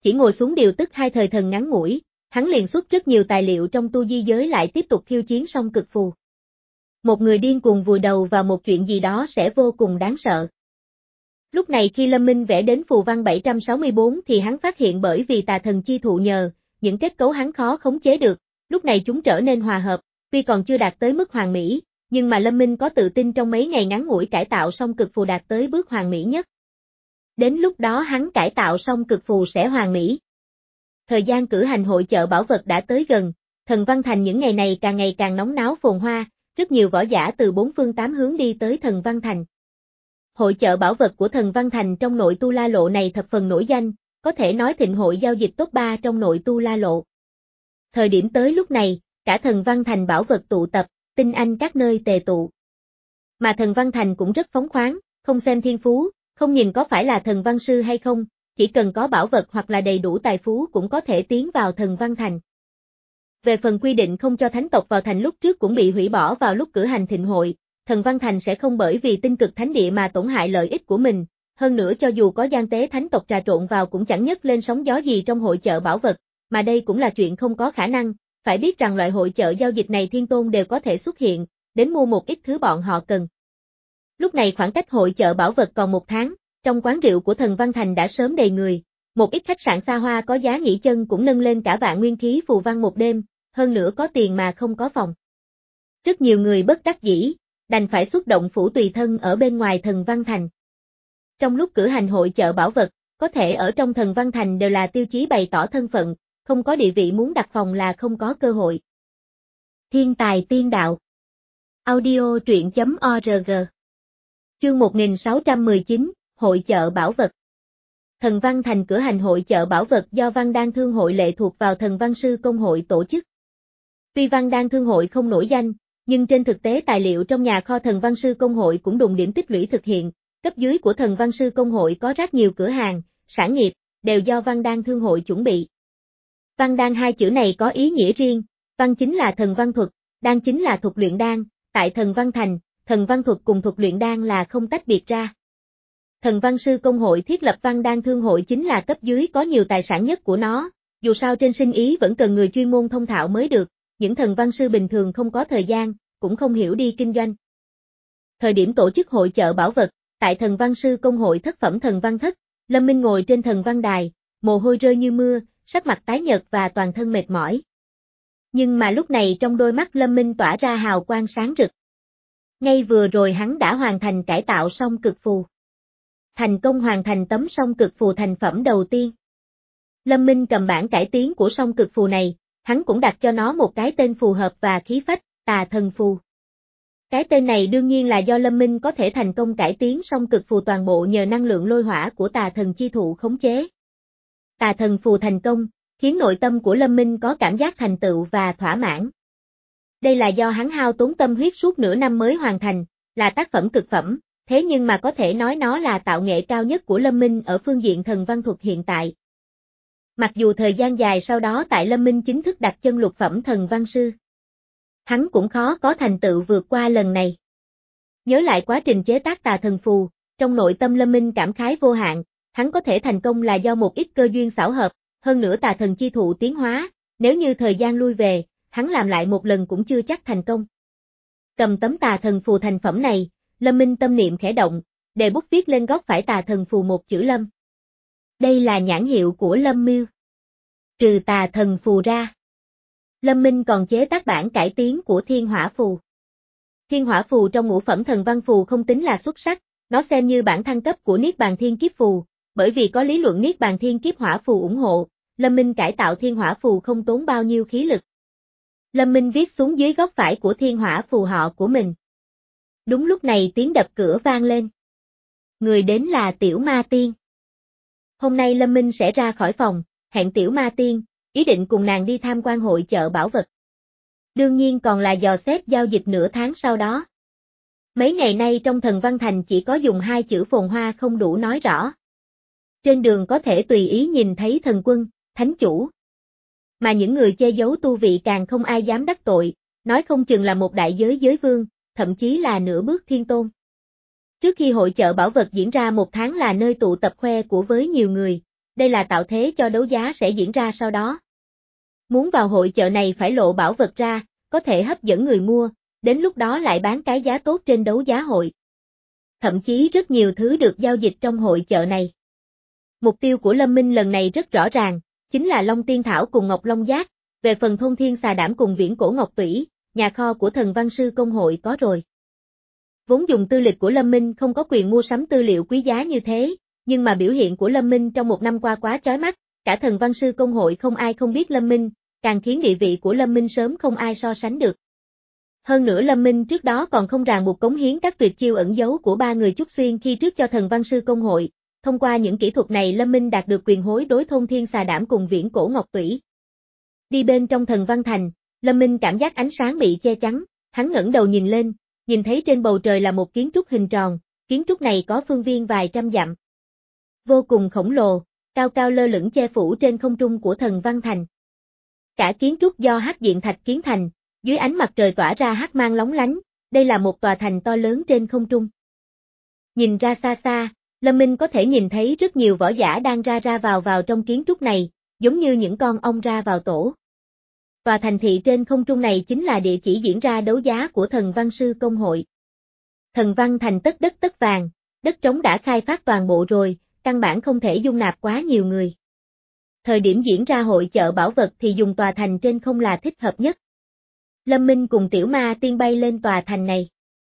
chỉ ngồi xuống điều tức hai thời thần ngắn ngủi, hắn liền xuất rất nhiều tài liệu trong tu di giới lại tiếp tục khiêu chiến song cực phù. Một người điên cuồng vùi đầu vào một chuyện gì đó sẽ vô cùng đáng sợ. Lúc này khi Lâm Minh vẽ đến phù văn bảy trăm sáu mươi bốn thì hắn phát hiện bởi vì tà thần chi thụ nhờ, những kết cấu hắn khó khống chế được, lúc này chúng trở nên hòa hợp, tuy còn chưa đạt tới mức hoàn mỹ, nhưng mà Lâm Minh có tự tin trong mấy ngày ngắn ngủi cải tạo xong cực phù đạt tới bước hoàn mỹ nhất. Đến lúc đó hắn cải tạo xong cực phù sẽ hoàn mỹ. Thời gian cử hành hội chợ bảo vật đã tới gần, Thần Văn Thành những ngày này càng ngày càng nóng náo phồn hoa, rất nhiều võ giả từ bốn phương tám hướng đi tới Thần Văn Thành. Hội chợ bảo vật của Thần Văn Thành trong nội Tu La Lộ này thập phần nổi danh, có thể nói thịnh hội giao dịch top ba trong nội Tu La Lộ. Thời điểm tới lúc này, cả Thần Văn Thành bảo vật tụ tập, tinh anh các nơi tề tụ. Mà Thần Văn Thành cũng rất phóng khoáng, không xem thiên phú, không nhìn có phải là thần văn sư hay không, chỉ cần có bảo vật hoặc là đầy đủ tài phú cũng có thể tiến vào Thần Văn Thành. Về phần quy định không cho thánh tộc vào thành lúc trước cũng bị hủy bỏ vào lúc cử hành thịnh hội, Thần Văn Thành sẽ không bởi vì tinh cực thánh địa mà tổn hại lợi ích của mình, hơn nữa cho dù có gian tế thánh tộc trà trộn vào cũng chẳng nhấc lên sóng gió gì trong hội chợ bảo vật, mà đây cũng là chuyện không có khả năng, phải biết rằng loại hội chợ giao dịch này thiên tôn đều có thể xuất hiện, đến mua một ít thứ bọn họ cần. Lúc này khoảng cách hội chợ bảo vật còn một tháng, trong quán rượu của Thần Văn Thành đã sớm đầy người, một ít khách sạn xa hoa có giá nghỉ chân cũng nâng lên cả vạn nguyên khí phù văn một đêm, hơn nữa có tiền mà không có phòng. Rất nhiều người bất đắc dĩ, đành phải xuất động phủ tùy thân ở bên ngoài Thần Văn Thành. Trong lúc cử hành hội chợ bảo vật, có thể ở trong Thần Văn Thành đều là tiêu chí bày tỏ thân phận, không có địa vị muốn đặt phòng là không có cơ hội. Thiên tài tiên đạo. Audio truyện chấm org. Chương một nghìn sáu trăm mười chín, Hội chợ bảo vật. Thần Văn Thành cử hành hội chợ bảo vật do Văn Đan Thương hội lệ thuộc vào Thần Văn Sư Công hội tổ chức. Tuy Văn Đan Thương hội không nổi danh, nhưng trên thực tế tài liệu trong nhà kho Thần Văn Sư Công hội cũng đùng điểm tích lũy thực hiện, cấp dưới của Thần Văn Sư Công hội có rất nhiều cửa hàng, sản nghiệp, đều do Văn Đan Thương hội chuẩn bị. Văn Đan hai chữ này có ý nghĩa riêng, Văn chính là thần văn thuật, Đan chính là thuật luyện đan, tại Thần Văn Thành, thần văn thuật cùng thuật luyện đan là không tách biệt ra. Thần Văn Sư Công hội thiết lập Văn Đan Thương hội chính là cấp dưới có nhiều tài sản nhất của nó, dù sao trên sinh ý vẫn cần người chuyên môn thông thạo mới được, những thần văn sư bình thường không có thời gian, cũng không hiểu đi kinh doanh. Thời điểm tổ chức hội chợ bảo vật, tại Thần Văn Sư Công hội thất phẩm Thần Văn Thất, Lâm Minh ngồi trên thần văn đài, mồ hôi rơi như mưa, sắc mặt tái nhợt và toàn thân mệt mỏi. Nhưng mà lúc này trong đôi mắt Lâm Minh tỏa ra hào quang sáng rực. Ngay vừa rồi hắn đã hoàn thành cải tạo song cực phù. Thành công hoàn thành tấm song cực phù thành phẩm đầu tiên. Lâm Minh cầm bản cải tiến của song cực phù này, hắn cũng đặt cho nó một cái tên phù hợp và khí phách, Tà Thần Phù. Cái tên này đương nhiên là do Lâm Minh có thể thành công cải tiến song cực phù toàn bộ nhờ năng lượng lôi hỏa của Tà Thần chi thụ khống chế. Tà Thần Phù thành công, khiến nội tâm của Lâm Minh có cảm giác thành tựu và thỏa mãn. Đây là do hắn hao tốn tâm huyết suốt nửa năm mới hoàn thành, là tác phẩm cực phẩm, thế nhưng mà có thể nói nó là tạo nghệ cao nhất của Lâm Minh ở phương diện thần văn thuật hiện tại. Mặc dù thời gian dài sau đó tại Lâm Minh chính thức đặt chân lục phẩm thần văn sư, hắn cũng khó có thành tựu vượt qua lần này. Nhớ lại quá trình chế tác Tà Thần Phù, trong nội tâm Lâm Minh cảm khái vô hạn, hắn có thể thành công là do một ít cơ duyên xảo hợp, hơn nữa Tà Thần chi thụ tiến hóa, nếu như thời gian lui về, hắn làm lại một lần cũng chưa chắc thành công. Cầm tấm Tà Thần Phù thành phẩm này, Lâm Minh tâm niệm khẽ động, đề bút viết lên góc phải Tà Thần Phù một chữ Lâm. Đây là nhãn hiệu của Lâm Miêu. Trừ Tà Thần Phù ra, Lâm Minh còn chế tác bản cải tiến của Thiên Hỏa Phù. Thiên Hỏa Phù trong ngũ phẩm thần văn phù không tính là xuất sắc, nó xem như bản thăng cấp của Niết Bàn Thiên Kiếp Phù, bởi vì có lý luận Niết Bàn Thiên Kiếp Hỏa Phù ủng hộ, Lâm Minh cải tạo Thiên Hỏa Phù không tốn bao nhiêu khí lực. Lâm Minh viết xuống dưới góc phải của Thiên Hỏa Phù họ của mình. Đúng lúc này tiếng đập cửa vang lên. Người đến là Tiểu Ma Tiên. Hôm nay Lâm Minh sẽ ra khỏi phòng, hẹn Tiểu Ma Tiên, ý định cùng nàng đi tham quan hội chợ bảo vật. Đương nhiên còn là dò xét giao dịch nửa tháng sau đó. Mấy ngày nay trong Thần Văn Thành chỉ có dùng hai chữ phồn hoa không đủ nói rõ. Trên đường có thể tùy ý nhìn thấy thần quân, thánh chủ. Mà những người che giấu tu vị càng không ai dám đắc tội, nói không chừng là một đại giới giới vương, thậm chí là nửa bước thiên tôn. Trước khi hội chợ bảo vật diễn ra một tháng là nơi tụ tập khoe của với nhiều người, đây là tạo thế cho đấu giá sẽ diễn ra sau đó. Muốn vào hội chợ này phải lộ bảo vật ra, có thể hấp dẫn người mua, đến lúc đó lại bán cái giá tốt trên đấu giá hội. Thậm chí rất nhiều thứ được giao dịch trong hội chợ này. Mục tiêu của Lâm Minh lần này rất rõ ràng, chính là Long Tiên Thảo cùng Ngọc Long Giác, về phần Thôn Thiên Xà Đảm cùng Viễn Cổ Ngọc Tủy, nhà kho của Thần Văn Sư Công hội có rồi. Vốn dùng tư lịch của Lâm Minh không có quyền mua sắm tư liệu quý giá như thế, nhưng mà biểu hiện của Lâm Minh trong một năm qua quá chói mắt, cả Thần Văn Sư Công hội không ai không biết Lâm Minh, càng khiến địa vị của Lâm Minh sớm không ai so sánh được. Hơn nữa Lâm Minh trước đó còn không ràng buộc cống hiến các tuyệt chiêu ẩn giấu của ba người Trúc Xuyên khi trước cho Thần Văn Sư Công hội, thông qua những kỹ thuật này Lâm Minh đạt được quyền hối đối Thôn Thiên Xà Đảm cùng Viễn Cổ Ngọc Tủy. Đi bên trong Thần Văn Thành, Lâm Minh cảm giác ánh sáng bị che chắn, hắn ngẩng đầu nhìn lên, nhìn thấy trên bầu trời là một kiến trúc hình tròn, kiến trúc này có phương viên vài trăm dặm. Vô cùng khổng lồ, cao cao lơ lửng che phủ trên không trung của Thần Văn Thành. Cả kiến trúc do hắc diện thạch kiến thành, dưới ánh mặt trời tỏa ra hắc mang lóng lánh, đây là một tòa thành to lớn trên không trung. Nhìn ra xa xa, Lâm Minh có thể nhìn thấy rất nhiều võ giả đang ra ra vào vào trong kiến trúc này, giống như những con ong ra vào tổ. Tòa thành thị trên không trung này chính là địa chỉ diễn ra đấu giá của Thần Văn Sư Công hội. Thần Văn Thành tất đất tất vàng, đất trống đã khai phát toàn bộ rồi, căn bản không thể dung nạp quá nhiều người. Thời điểm diễn ra hội chợ bảo vật thì dùng tòa thành trên không là thích hợp nhất. Lâm Minh cùng Tiểu Ma Tiên bay lên tòa thành này.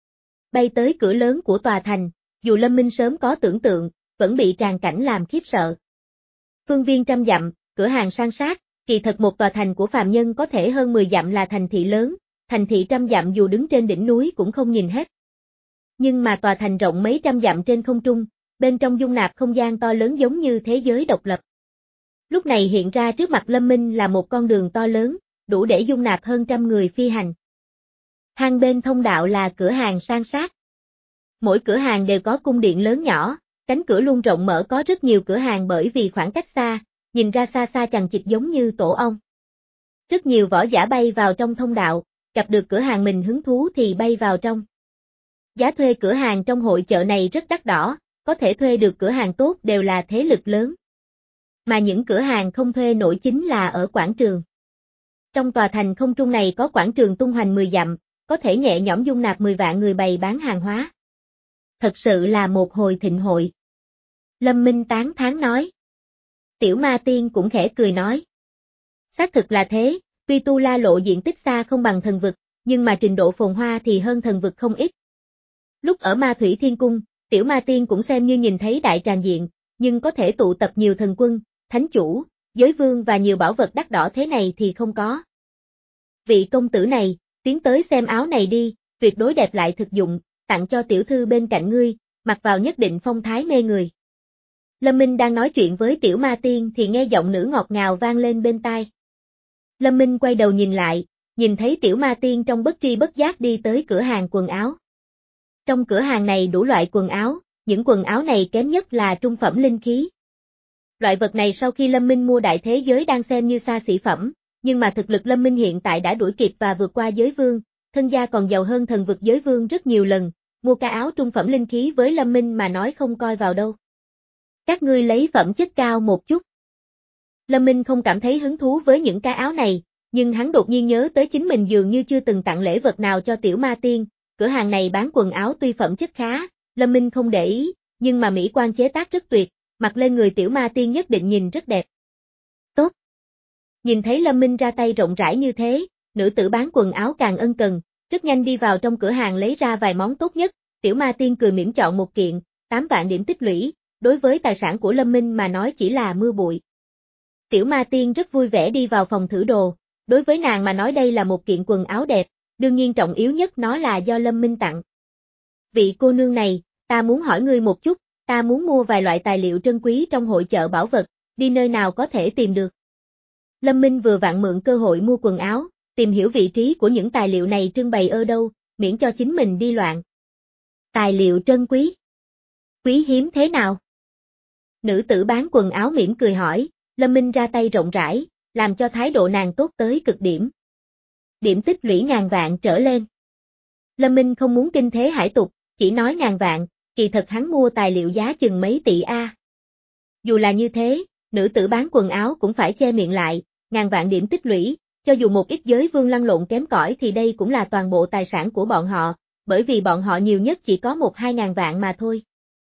Bay tới cửa lớn của tòa thành, dù Lâm Minh sớm có tưởng tượng, vẫn bị tràng cảnh làm khiếp sợ. Phương viên trăm dặm, cửa hàng san sát, kỳ thật một tòa thành của phàm nhân có thể hơn mười dặm là thành thị lớn, thành thị trăm dặm dù đứng trên đỉnh núi cũng không nhìn hết. Nhưng mà tòa thành rộng mấy trăm dặm trên không trung, bên trong dung nạp không gian to lớn giống như thế giới độc lập. Lúc này hiện ra trước mặt Lâm Minh là một con đường to lớn, đủ để dung nạp hơn trăm người phi hành. Hàng bên thông đạo là cửa hàng san sát. Mỗi cửa hàng đều có cung điện lớn nhỏ, cánh cửa luôn rộng mở có rất nhiều cửa hàng bởi vì khoảng cách xa, nhìn ra xa xa chằng chịt giống như tổ ong. Rất nhiều võ giả bay vào trong thông đạo, gặp được cửa hàng mình hứng thú thì bay vào trong. Giá thuê cửa hàng trong hội chợ này rất đắt đỏ, có thể thuê được cửa hàng tốt đều là thế lực lớn. Mà những cửa hàng không thuê nổi chính là ở quảng trường. Trong tòa thành không trung này có quảng trường tung hoành mười dặm, có thể nhẹ nhõm dung nạp mười vạn người bày bán hàng hóa. Thật sự là một hồi thịnh hội. Lâm Minh tán thán nói. Tiểu Ma Tiên cũng khẽ cười nói. Xác thực là thế, tuy Tu La Lộ diện tích xa không bằng thần vực, nhưng mà trình độ phồn hoa thì hơn thần vực không ít. Lúc ở Ma Thủy Thiên Cung, Tiểu Ma Tiên cũng xem như nhìn thấy đại tràng diện, nhưng có thể tụ tập nhiều thần quân, thánh chủ, giới vương và nhiều bảo vật đắt đỏ thế này thì không có. Vị công tử này, tiến tới xem áo này đi, tuyệt đối đẹp lại thực dụng, tặng cho tiểu thư bên cạnh ngươi, mặc vào nhất định phong thái mê người. Lâm Minh đang nói chuyện với Tiểu Ma Tiên thì nghe giọng nữ ngọt ngào vang lên bên tai. Lâm Minh quay đầu nhìn lại, nhìn thấy Tiểu Ma Tiên trong bất tri bất giác đi tới cửa hàng quần áo. Trong cửa hàng này đủ loại quần áo, những quần áo này kém nhất là trung phẩm linh khí. Loại vật này sau khi Lâm Minh mua đại thế giới đang xem như xa xỉ phẩm, nhưng mà thực lực Lâm Minh hiện tại đã đuổi kịp và vượt qua giới vương, thân gia còn giàu hơn thần vực giới vương rất nhiều lần, mua cái áo trung phẩm linh khí với Lâm Minh mà nói không coi vào đâu. Các ngươi lấy phẩm chất cao một chút. Lâm Minh không cảm thấy hứng thú với những cái áo này, nhưng hắn đột nhiên nhớ tới chính mình dường như chưa từng tặng lễ vật nào cho Tiểu Ma Tiên, cửa hàng này bán quần áo tuy phẩm chất khá, Lâm Minh không để ý, nhưng mà mỹ quan chế tác rất tuyệt, mặc lên người Tiểu Ma Tiên nhất định nhìn rất đẹp. Tốt. Nhìn thấy Lâm Minh ra tay rộng rãi như thế, nữ tử bán quần áo càng ân cần, rất nhanh đi vào trong cửa hàng lấy ra vài món tốt nhất, Tiểu Ma Tiên cười mỉm chọn một kiện, tám vạn điểm tích lũy, đối với tài sản của Lâm Minh mà nói chỉ là mưa bụi. Tiểu Ma Tiên rất vui vẻ đi vào phòng thử đồ, đối với nàng mà nói đây là một kiện quần áo đẹp, đương nhiên trọng yếu nhất nó là do Lâm Minh tặng. Vị cô nương này, ta muốn hỏi ngươi một chút, ta muốn mua vài loại tài liệu trân quý trong hội chợ bảo vật, đi nơi nào có thể tìm được. Lâm Minh vừa vặn mượn cơ hội mua quần áo, tìm hiểu vị trí của những tài liệu này trưng bày ở đâu, miễn cho chính mình đi loạn. Tài liệu trân quý? Quý hiếm thế nào? Nữ tử bán quần áo mỉm cười hỏi, Lâm Minh ra tay rộng rãi, làm cho thái độ nàng tốt tới cực điểm. Điểm tích lũy ngàn vạn trở lên. Lâm Minh không muốn kinh thế hải tục, chỉ nói ngàn vạn, kỳ thật hắn mua tài liệu giá chừng mấy tỷ A. Dù là như thế, nữ tử bán quần áo cũng phải che miệng lại, ngàn vạn điểm tích lũy, cho dù một ít giới vương lăn lộn kém cỏi thì đây cũng là toàn bộ tài sản của bọn họ, bởi vì bọn họ nhiều nhất chỉ có một hai ngàn vạn mà thôi.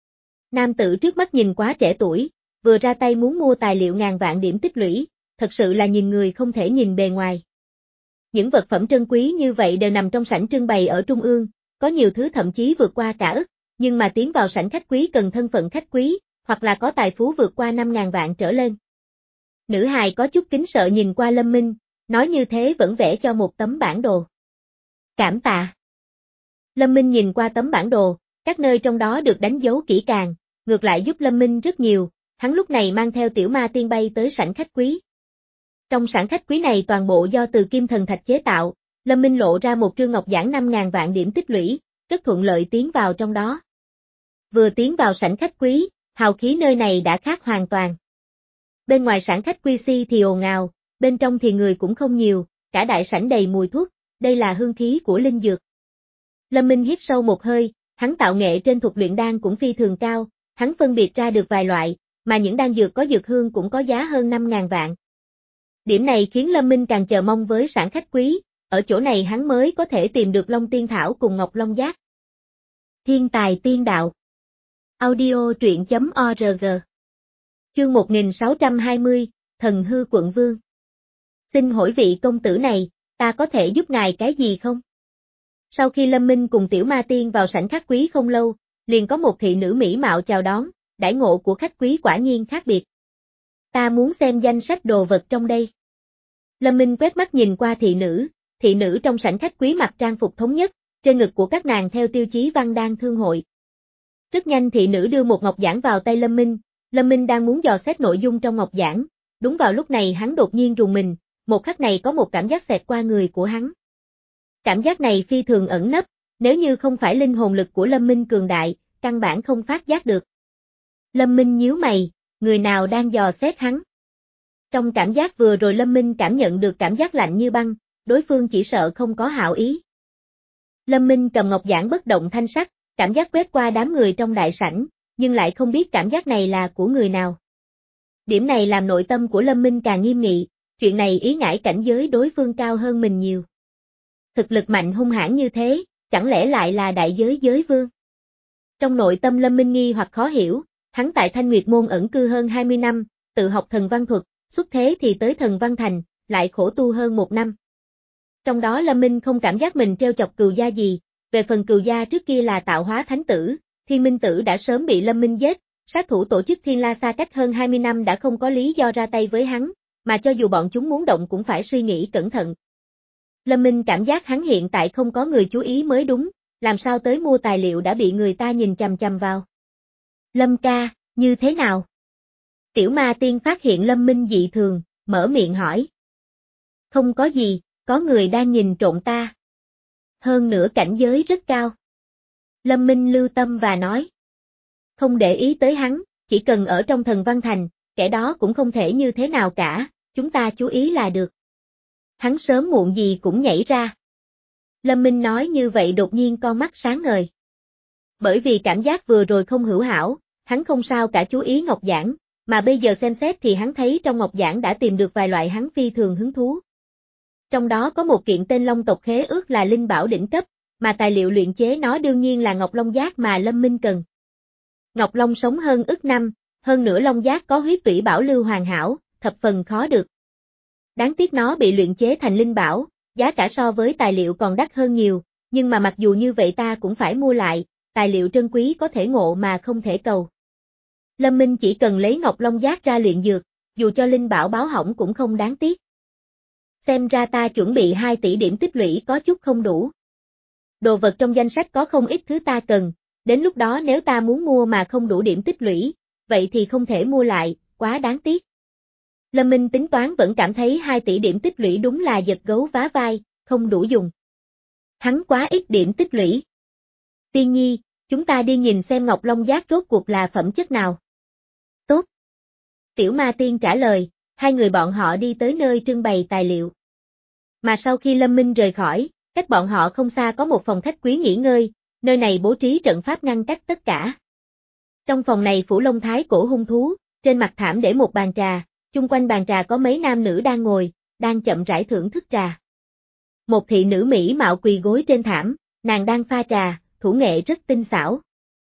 Nam tử trước mắt nhìn quá trẻ tuổi, vừa ra tay muốn mua tài liệu ngàn vạn điểm tích lũy, thật sự là nhìn người không thể nhìn bề ngoài. Những vật phẩm trân quý như vậy đều nằm trong sảnh trưng bày ở trung ương, có nhiều thứ thậm chí vượt qua cả ức, nhưng mà tiến vào sảnh khách quý cần thân phận khách quý, hoặc là có tài phú vượt qua năm ngàn vạn trở lên. Nữ hài có chút kính sợ nhìn qua Lâm Minh, nói như thế vẫn vẽ cho một tấm bản đồ. Cảm tạ. Lâm Minh nhìn qua tấm bản đồ, các nơi trong đó được đánh dấu kỹ càng, ngược lại giúp Lâm Minh rất nhiều, hắn lúc này mang theo tiểu ma tiên bay tới sảnh khách quý. Trong sảnh khách quý này toàn bộ do từ kim thần thạch chế tạo, Lâm Minh lộ ra một trương ngọc giản năm ngàn vạn điểm tích lũy, rất thuận lợi tiến vào trong đó. Vừa tiến vào sảnh khách quý, hào khí nơi này đã khác hoàn toàn. Bên ngoài sảnh khách quý si thì ồn ào, bên trong thì người cũng không nhiều, cả đại sảnh đầy mùi thuốc, đây là hương khí của linh dược. Lâm Minh hít sâu một hơi, hắn tạo nghệ trên thuật luyện đan cũng phi thường cao, hắn phân biệt ra được vài loại, mà những đan dược có dược hương cũng có giá hơn năm ngàn vạn. Điểm này khiến Lâm Minh càng chờ mong với sảnh khách quý, ở chỗ này hắn mới có thể tìm được Long Tiên Thảo cùng Ngọc Long Giác. Thiên tài tiên đạo. Audio truyện chấm org. Chương một nghìn sáu trăm hai mươi, Thần hư quận vương. Xin hỏi vị công tử này, ta có thể giúp ngài cái gì không? Sau khi Lâm Minh cùng tiểu ma tiên vào sảnh khách quý không lâu, liền có một thị nữ mỹ mạo chào đón, đãi ngộ của khách quý quả nhiên khác biệt. Ta muốn xem danh sách đồ vật trong đây. Lâm Minh quét mắt nhìn qua thị nữ, thị nữ trong sảnh khách quý mặc trang phục thống nhất, trên ngực của các nàng theo tiêu chí văn đan thương hội. Rất nhanh thị nữ đưa một ngọc giản vào tay Lâm Minh, Lâm Minh đang muốn dò xét nội dung trong ngọc giản, đúng vào lúc này hắn đột nhiên rùng mình, một khắc này có một cảm giác xẹt qua người của hắn. Cảm giác này phi thường ẩn nấp, nếu như không phải linh hồn lực của Lâm Minh cường đại, căn bản không phát giác được. Lâm Minh nhíu mày, người nào đang dò xét hắn? Trong cảm giác vừa rồi Lâm Minh cảm nhận được cảm giác lạnh như băng, đối phương chỉ sợ không có hảo ý. Lâm Minh cầm ngọc giản bất động thanh sắc, cảm giác quét qua đám người trong đại sảnh, nhưng lại không biết cảm giác này là của người nào. Điểm này làm nội tâm của Lâm Minh càng nghiêm nghị, chuyện này ý ngãi cảnh giới đối phương cao hơn mình nhiều. Thực lực mạnh hung hãn như thế, chẳng lẽ lại là đại giới giới vương? Trong nội tâm Lâm Minh nghi hoặc khó hiểu, hắn tại Thanh Nguyệt Môn ẩn cư hơn hai mươi năm, tự học thần văn thuật, xuất thế thì tới thần văn thành, lại khổ tu hơn một năm. Trong đó Lâm Minh không cảm giác mình treo chọc cừu gia gì, về phần cừu gia trước kia là tạo hóa thánh tử, Thiên Minh Tử đã sớm bị Lâm Minh giết, sát thủ tổ chức Thiên La Sa cách hơn hai mươi năm đã không có lý do ra tay với hắn, mà cho dù bọn chúng muốn động cũng phải suy nghĩ cẩn thận. Lâm Minh cảm giác hắn hiện tại không có người chú ý mới đúng, làm sao tới mua tài liệu đã bị người ta nhìn chằm chằm vào. Lâm ca, như thế nào? Tiểu ma tiên phát hiện Lâm Minh dị thường, mở miệng hỏi. Không có gì, có người đang nhìn trộm ta. Hơn nữa cảnh giới rất cao. Lâm Minh lưu tâm và nói. Không để ý tới hắn, chỉ cần ở trong thần văn thành, kẻ đó cũng không thể như thế nào cả, chúng ta chú ý là được. Hắn sớm muộn gì cũng nhảy ra. Lâm Minh nói như vậy đột nhiên con mắt sáng ngời. Bởi vì cảm giác vừa rồi không hữu hảo, hắn không sao cả chú ý ngọc giản, mà bây giờ xem xét thì hắn thấy trong ngọc giản đã tìm được vài loại hắn phi thường hứng thú. Trong đó có một kiện tên Long tộc khế ước là linh bảo đỉnh cấp, mà tài liệu luyện chế nó đương nhiên là Ngọc Long Giác mà Lâm Minh cần. Ngọc Long sống hơn ức năm, hơn nữa Long Giác có huyết tủy bảo lưu hoàn hảo, thập phần khó được. Đáng tiếc nó bị luyện chế thành linh bảo, giá cả so với tài liệu còn đắt hơn nhiều, nhưng mà mặc dù như vậy ta cũng phải mua lại, tài liệu trân quý có thể ngộ mà không thể cầu. Lâm Minh chỉ cần lấy Ngọc Long Giác ra luyện dược, dù cho linh bảo báo hỏng cũng không đáng tiếc. Xem ra ta chuẩn bị hai tỷ điểm tích lũy có chút không đủ. Đồ vật trong danh sách có không ít thứ ta cần, đến lúc đó nếu ta muốn mua mà không đủ điểm tích lũy, vậy thì không thể mua lại, quá đáng tiếc. Lâm Minh tính toán vẫn cảm thấy hai tỷ điểm tích lũy đúng là giật gấu vá vai, không đủ dùng. Hắn quá ít điểm tích lũy. Tiên nhi, chúng ta đi nhìn xem Ngọc Long Giác rốt cuộc là phẩm chất nào. Tốt. Tiểu ma tiên trả lời, hai người bọn họ đi tới nơi trưng bày tài liệu. Mà sau khi Lâm Minh rời khỏi, cách bọn họ không xa có một phòng khách quý nghỉ ngơi, nơi này bố trí trận pháp ngăn cách tất cả. Trong phòng này phủ lông thái cổ hung thú, trên mặt thảm để một bàn trà, chung quanh bàn trà có mấy nam nữ đang ngồi, đang chậm rãi thưởng thức trà. Một thị nữ mỹ mạo quỳ gối trên thảm, nàng đang pha trà, thủ nghệ rất tinh xảo.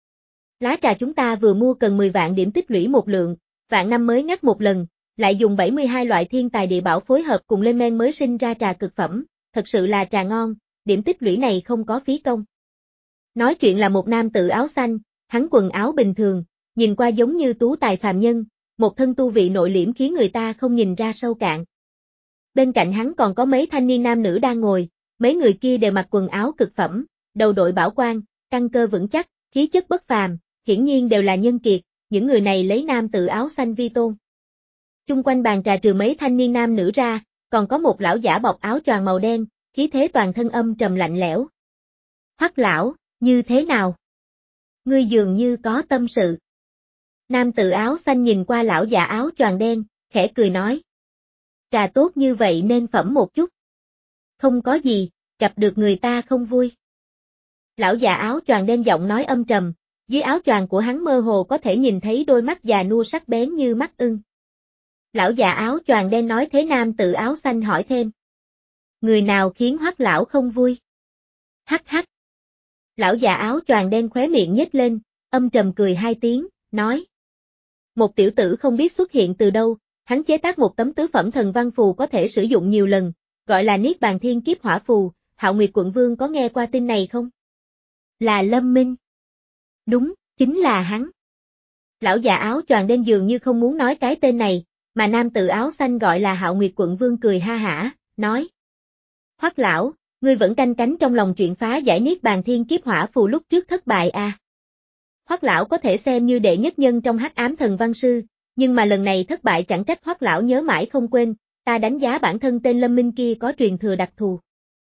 Lá trà chúng ta vừa mua cần mười vạn điểm tích lũy một lượng, vạn năm mới ngắt một lần, lại dùng bảy mươi hai loại thiên tài địa bảo phối hợp cùng lên men mới sinh ra trà cực phẩm, thật sự là trà ngon, điểm tích lũy này không có phí công. Nói chuyện là một nam tử áo xanh, hắn quần áo bình thường, nhìn qua giống như tú tài phàm nhân, một thân tu vị nội liễm khiến người ta không nhìn ra sâu cạn. Bên cạnh hắn còn có mấy thanh niên nam nữ đang ngồi, mấy người kia đều mặc quần áo cực phẩm, đầu đội bảo quan, căn cơ vững chắc, khí chất bất phàm, hiển nhiên đều là nhân kiệt, những người này lấy nam tử áo xanh vi tôn. Chung quanh bàn trà trừ mấy thanh niên nam nữ ra, còn có một lão giả bọc áo choàng màu đen, khí thế toàn thân âm trầm lạnh lẽo. Hoắc lão, như thế nào? Ngươi dường như có tâm sự. Nam tử áo xanh nhìn qua lão giả áo choàng đen, khẽ cười nói. Trà tốt như vậy nên phẩm một chút. Không có gì, gặp được người ta không vui. Lão già áo choàng đen giọng nói âm trầm, dưới áo choàng của hắn mơ hồ có thể nhìn thấy đôi mắt già nua sắc bén như mắt ưng. Lão già áo choàng đen nói thế nam tử áo xanh hỏi thêm. Người nào khiến Hoắc lão không vui? Hắc hắc. Lão già áo choàng đen khóe miệng nhếch lên, âm trầm cười hai tiếng, nói. Một tiểu tử không biết xuất hiện từ đâu, hắn chế tác một tấm tứ phẩm thần văn phù có thể sử dụng nhiều lần, gọi là Niết Bàn Thiên Kiếp Hỏa Phù, Hạo Nguyệt Quận Vương có nghe qua tin này không? Là Lâm Minh. Đúng, chính là hắn. Lão già áo choàng đen dường như không muốn nói cái tên này, mà nam tử áo xanh gọi là Hạo Nguyệt Quận Vương cười ha hả, nói. Hoắc lão, ngươi vẫn canh cánh trong lòng chuyện phá giải Niết Bàn Thiên Kiếp Hỏa Phù lúc trước thất bại à? Hoắc lão có thể xem như đệ nhất nhân trong Hắc Ám Thần Văn Sư, nhưng mà lần này thất bại chẳng trách Hoắc lão nhớ mãi không quên, ta đánh giá bản thân tên Lâm Minh kia có truyền thừa đặc thù.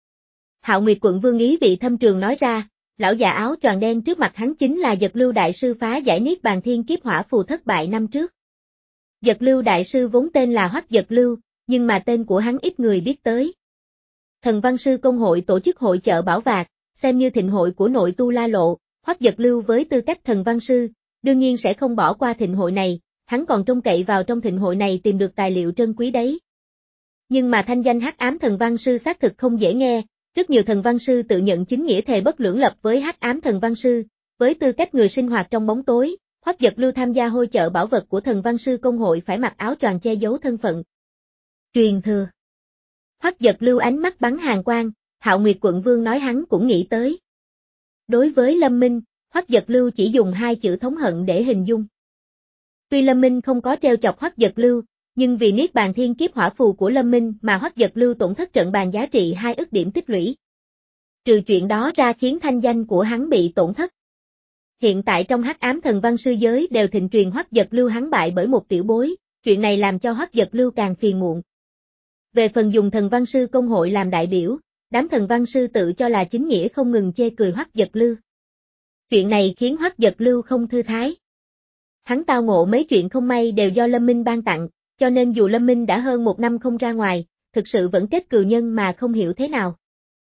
Hạo Nguyệt Quận Vương ý vị thâm trường nói ra, lão già áo choàng đen trước mặt hắn chính là Dật Lưu Đại Sư phá giải Niết Bàn Thiên Kiếp Hỏa Phù thất bại năm trước. Dật Lưu Đại Sư vốn tên là Hoắc Dật Lưu, nhưng mà tên của hắn ít người biết tới. Thần Văn Sư Công hội tổ chức hội chợ bảo vạc, xem như thịnh hội của nội tu La Lộ, Hoắc Dật Lưu với tư cách Thần Văn Sư, đương nhiên sẽ không bỏ qua thịnh hội này, hắn còn trông cậy vào trong thịnh hội này tìm được tài liệu trân quý đấy. Nhưng mà thanh danh Hắc Ám Thần Văn Sư xác thực không dễ nghe, rất nhiều thần văn sư tự nhận chính nghĩa thề bất lưỡng lập với Hắc Ám Thần Văn Sư, với tư cách người sinh hoạt trong bóng tối, Hoắc Dật Lưu tham gia hội chợ bảo vật của Thần Văn Sư Công hội phải mặc áo choàng che giấu thân phận. Truyền thừa. Hoắc Dật Lưu ánh mắt bắn hàn quang, Hạo Nguyệt Quận Vương nói hắn cũng nghĩ tới. Đối với Lâm Minh, Hoắc Dật Lưu chỉ dùng hai chữ thống hận để hình dung. Tuy Lâm Minh không có treo chọc Hoắc Dật Lưu, nhưng vì Niết Bàn Thiên Kiếp Hỏa Phù của Lâm Minh mà Hoắc Dật Lưu tổn thất trận bàn giá trị hai ức điểm tích lũy. Trừ chuyện đó ra khiến thanh danh của hắn bị tổn thất. Hiện tại trong Hắc Ám Thần Văn Sư giới đều thịnh truyền Hoắc Dật Lưu hắn bại bởi một tiểu bối, chuyện này làm cho Hoắc Dật Lưu càng phiền muộn. Về phần dùng Thần Văn Sư Công hội làm đại biểu, đám Thần Văn Sư tự cho là chính nghĩa không ngừng chê cười Hoắc Dật Lưu. Chuyện này khiến Hoắc Dật Lưu không thư thái. Hắn tao ngộ mấy chuyện không may đều do Lâm Minh ban tặng, cho nên dù Lâm Minh đã hơn một năm không ra ngoài, thực sự vẫn kết cừu nhân mà không hiểu thế nào.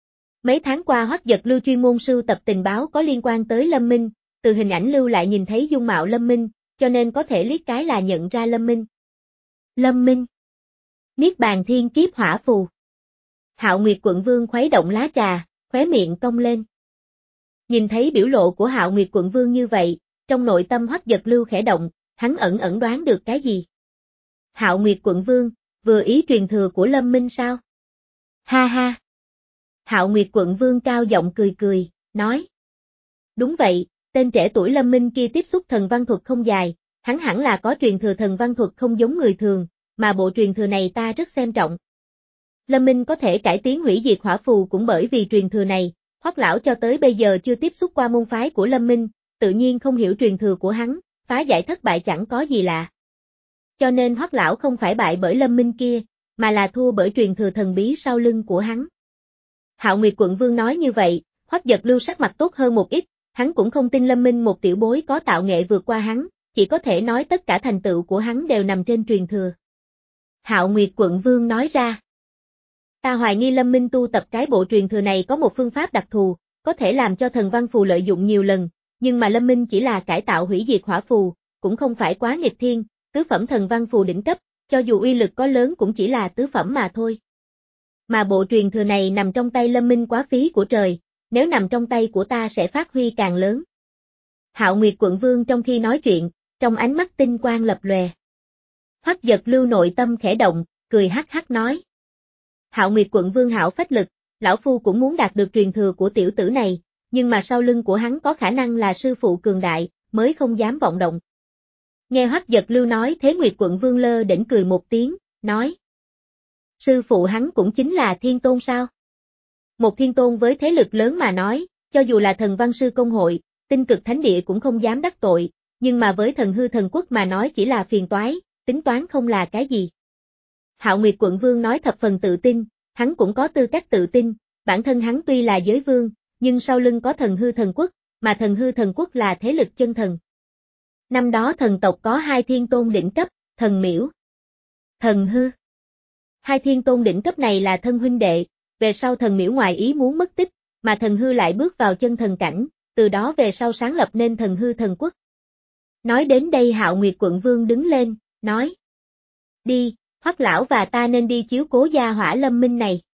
Mấy tháng qua Hoắc Dật Lưu chuyên môn sưu tập tình báo có liên quan tới Lâm Minh, từ hình ảnh lưu lại nhìn thấy dung mạo Lâm Minh, cho nên có thể liếc cái là nhận ra Lâm Minh. Lâm Minh. Niết Bàn Thiên Kiếp Hỏa Phù. Hạo Nguyệt Quận Vương khuấy động lá trà, khóe miệng cong lên. Nhìn thấy biểu lộ của Hạo Nguyệt Quận Vương như vậy, trong nội tâm Hoắc Dật Lưu khẽ động, hắn ẩn ẩn đoán được cái gì. Hạo Nguyệt Quận Vương, vừa ý truyền thừa của Lâm Minh sao? Ha ha. Hạo Nguyệt Quận Vương cao giọng cười cười, nói. Đúng vậy, tên trẻ tuổi Lâm Minh kia tiếp xúc thần văn thuật không dài, hắn hẳn là có truyền thừa thần văn thuật không giống người thường, mà bộ truyền thừa này ta rất xem trọng. Lâm Minh có thể cải tiến hủy diệt hỏa phù cũng bởi vì truyền thừa này, Hoắc lão cho tới bây giờ chưa tiếp xúc qua môn phái của Lâm Minh, tự nhiên không hiểu truyền thừa của hắn, phá giải thất bại chẳng có gì lạ. Cho nên Hoắc lão không phải bại bởi Lâm Minh kia, mà là thua bởi truyền thừa thần bí sau lưng của hắn. Hạo Nguyệt Quận Vương nói như vậy, Hoắc Dật Lưu sắc mặt tốt hơn một ít, hắn cũng không tin Lâm Minh một tiểu bối có tạo nghệ vượt qua hắn, chỉ có thể nói tất cả thành tựu của hắn đều nằm trên truyền thừa. Hạo Nguyệt Quận Vương nói ra. Ta hoài nghi Lâm Minh tu tập cái bộ truyền thừa này có một phương pháp đặc thù, có thể làm cho thần văn phù lợi dụng nhiều lần, nhưng mà Lâm Minh chỉ là cải tạo hủy diệt hỏa phù, cũng không phải quá nghịch thiên, tứ phẩm thần văn phù đỉnh cấp, cho dù uy lực có lớn cũng chỉ là tứ phẩm mà thôi. Mà bộ truyền thừa này nằm trong tay Lâm Minh quá phí của trời, nếu nằm trong tay của ta sẽ phát huy càng lớn. Hạo Nguyệt Quận Vương trong khi nói chuyện, trong ánh mắt tinh quang lập lòe. Hoắc Giật Lưu nội tâm khẽ động, cười hắc hắc nói. Hạo Nguyệt Quận Vương hảo phách lực, lão phu cũng muốn đạt được truyền thừa của tiểu tử này, nhưng mà sau lưng của hắn có khả năng là sư phụ cường đại, mới không dám vọng động. Nghe Hoắc Giật Lưu nói thế Nguyệt Quận Vương lơ đễnh cười một tiếng, nói. Sư phụ hắn cũng chính là thiên tôn sao? Một thiên tôn với thế lực lớn mà nói, cho dù là thần văn sư công hội, tinh cực thánh địa cũng không dám đắc tội, nhưng mà với thần hư thần quốc mà nói chỉ là phiền toái, tính toán không là cái gì. Hạo Nguyệt Quận Vương nói thập phần tự tin, hắn cũng có tư cách tự tin, bản thân hắn tuy là giới vương, nhưng sau lưng có thần hư thần quốc, mà thần hư thần quốc là thế lực chân thần. Năm đó thần tộc có hai thiên tôn đỉnh cấp, thần miễu, thần hư. Hai thiên tôn đỉnh cấp này là thân huynh đệ, về sau thần miễu ngoài ý muốn mất tích, mà thần hư lại bước vào chân thần cảnh, từ đó về sau sáng lập nên thần hư thần quốc. Nói đến đây Hạo Nguyệt Quận Vương đứng lên, nói. Đi, Hoắc lão và ta nên đi chiếu cố gia hỏa Lâm Minh này.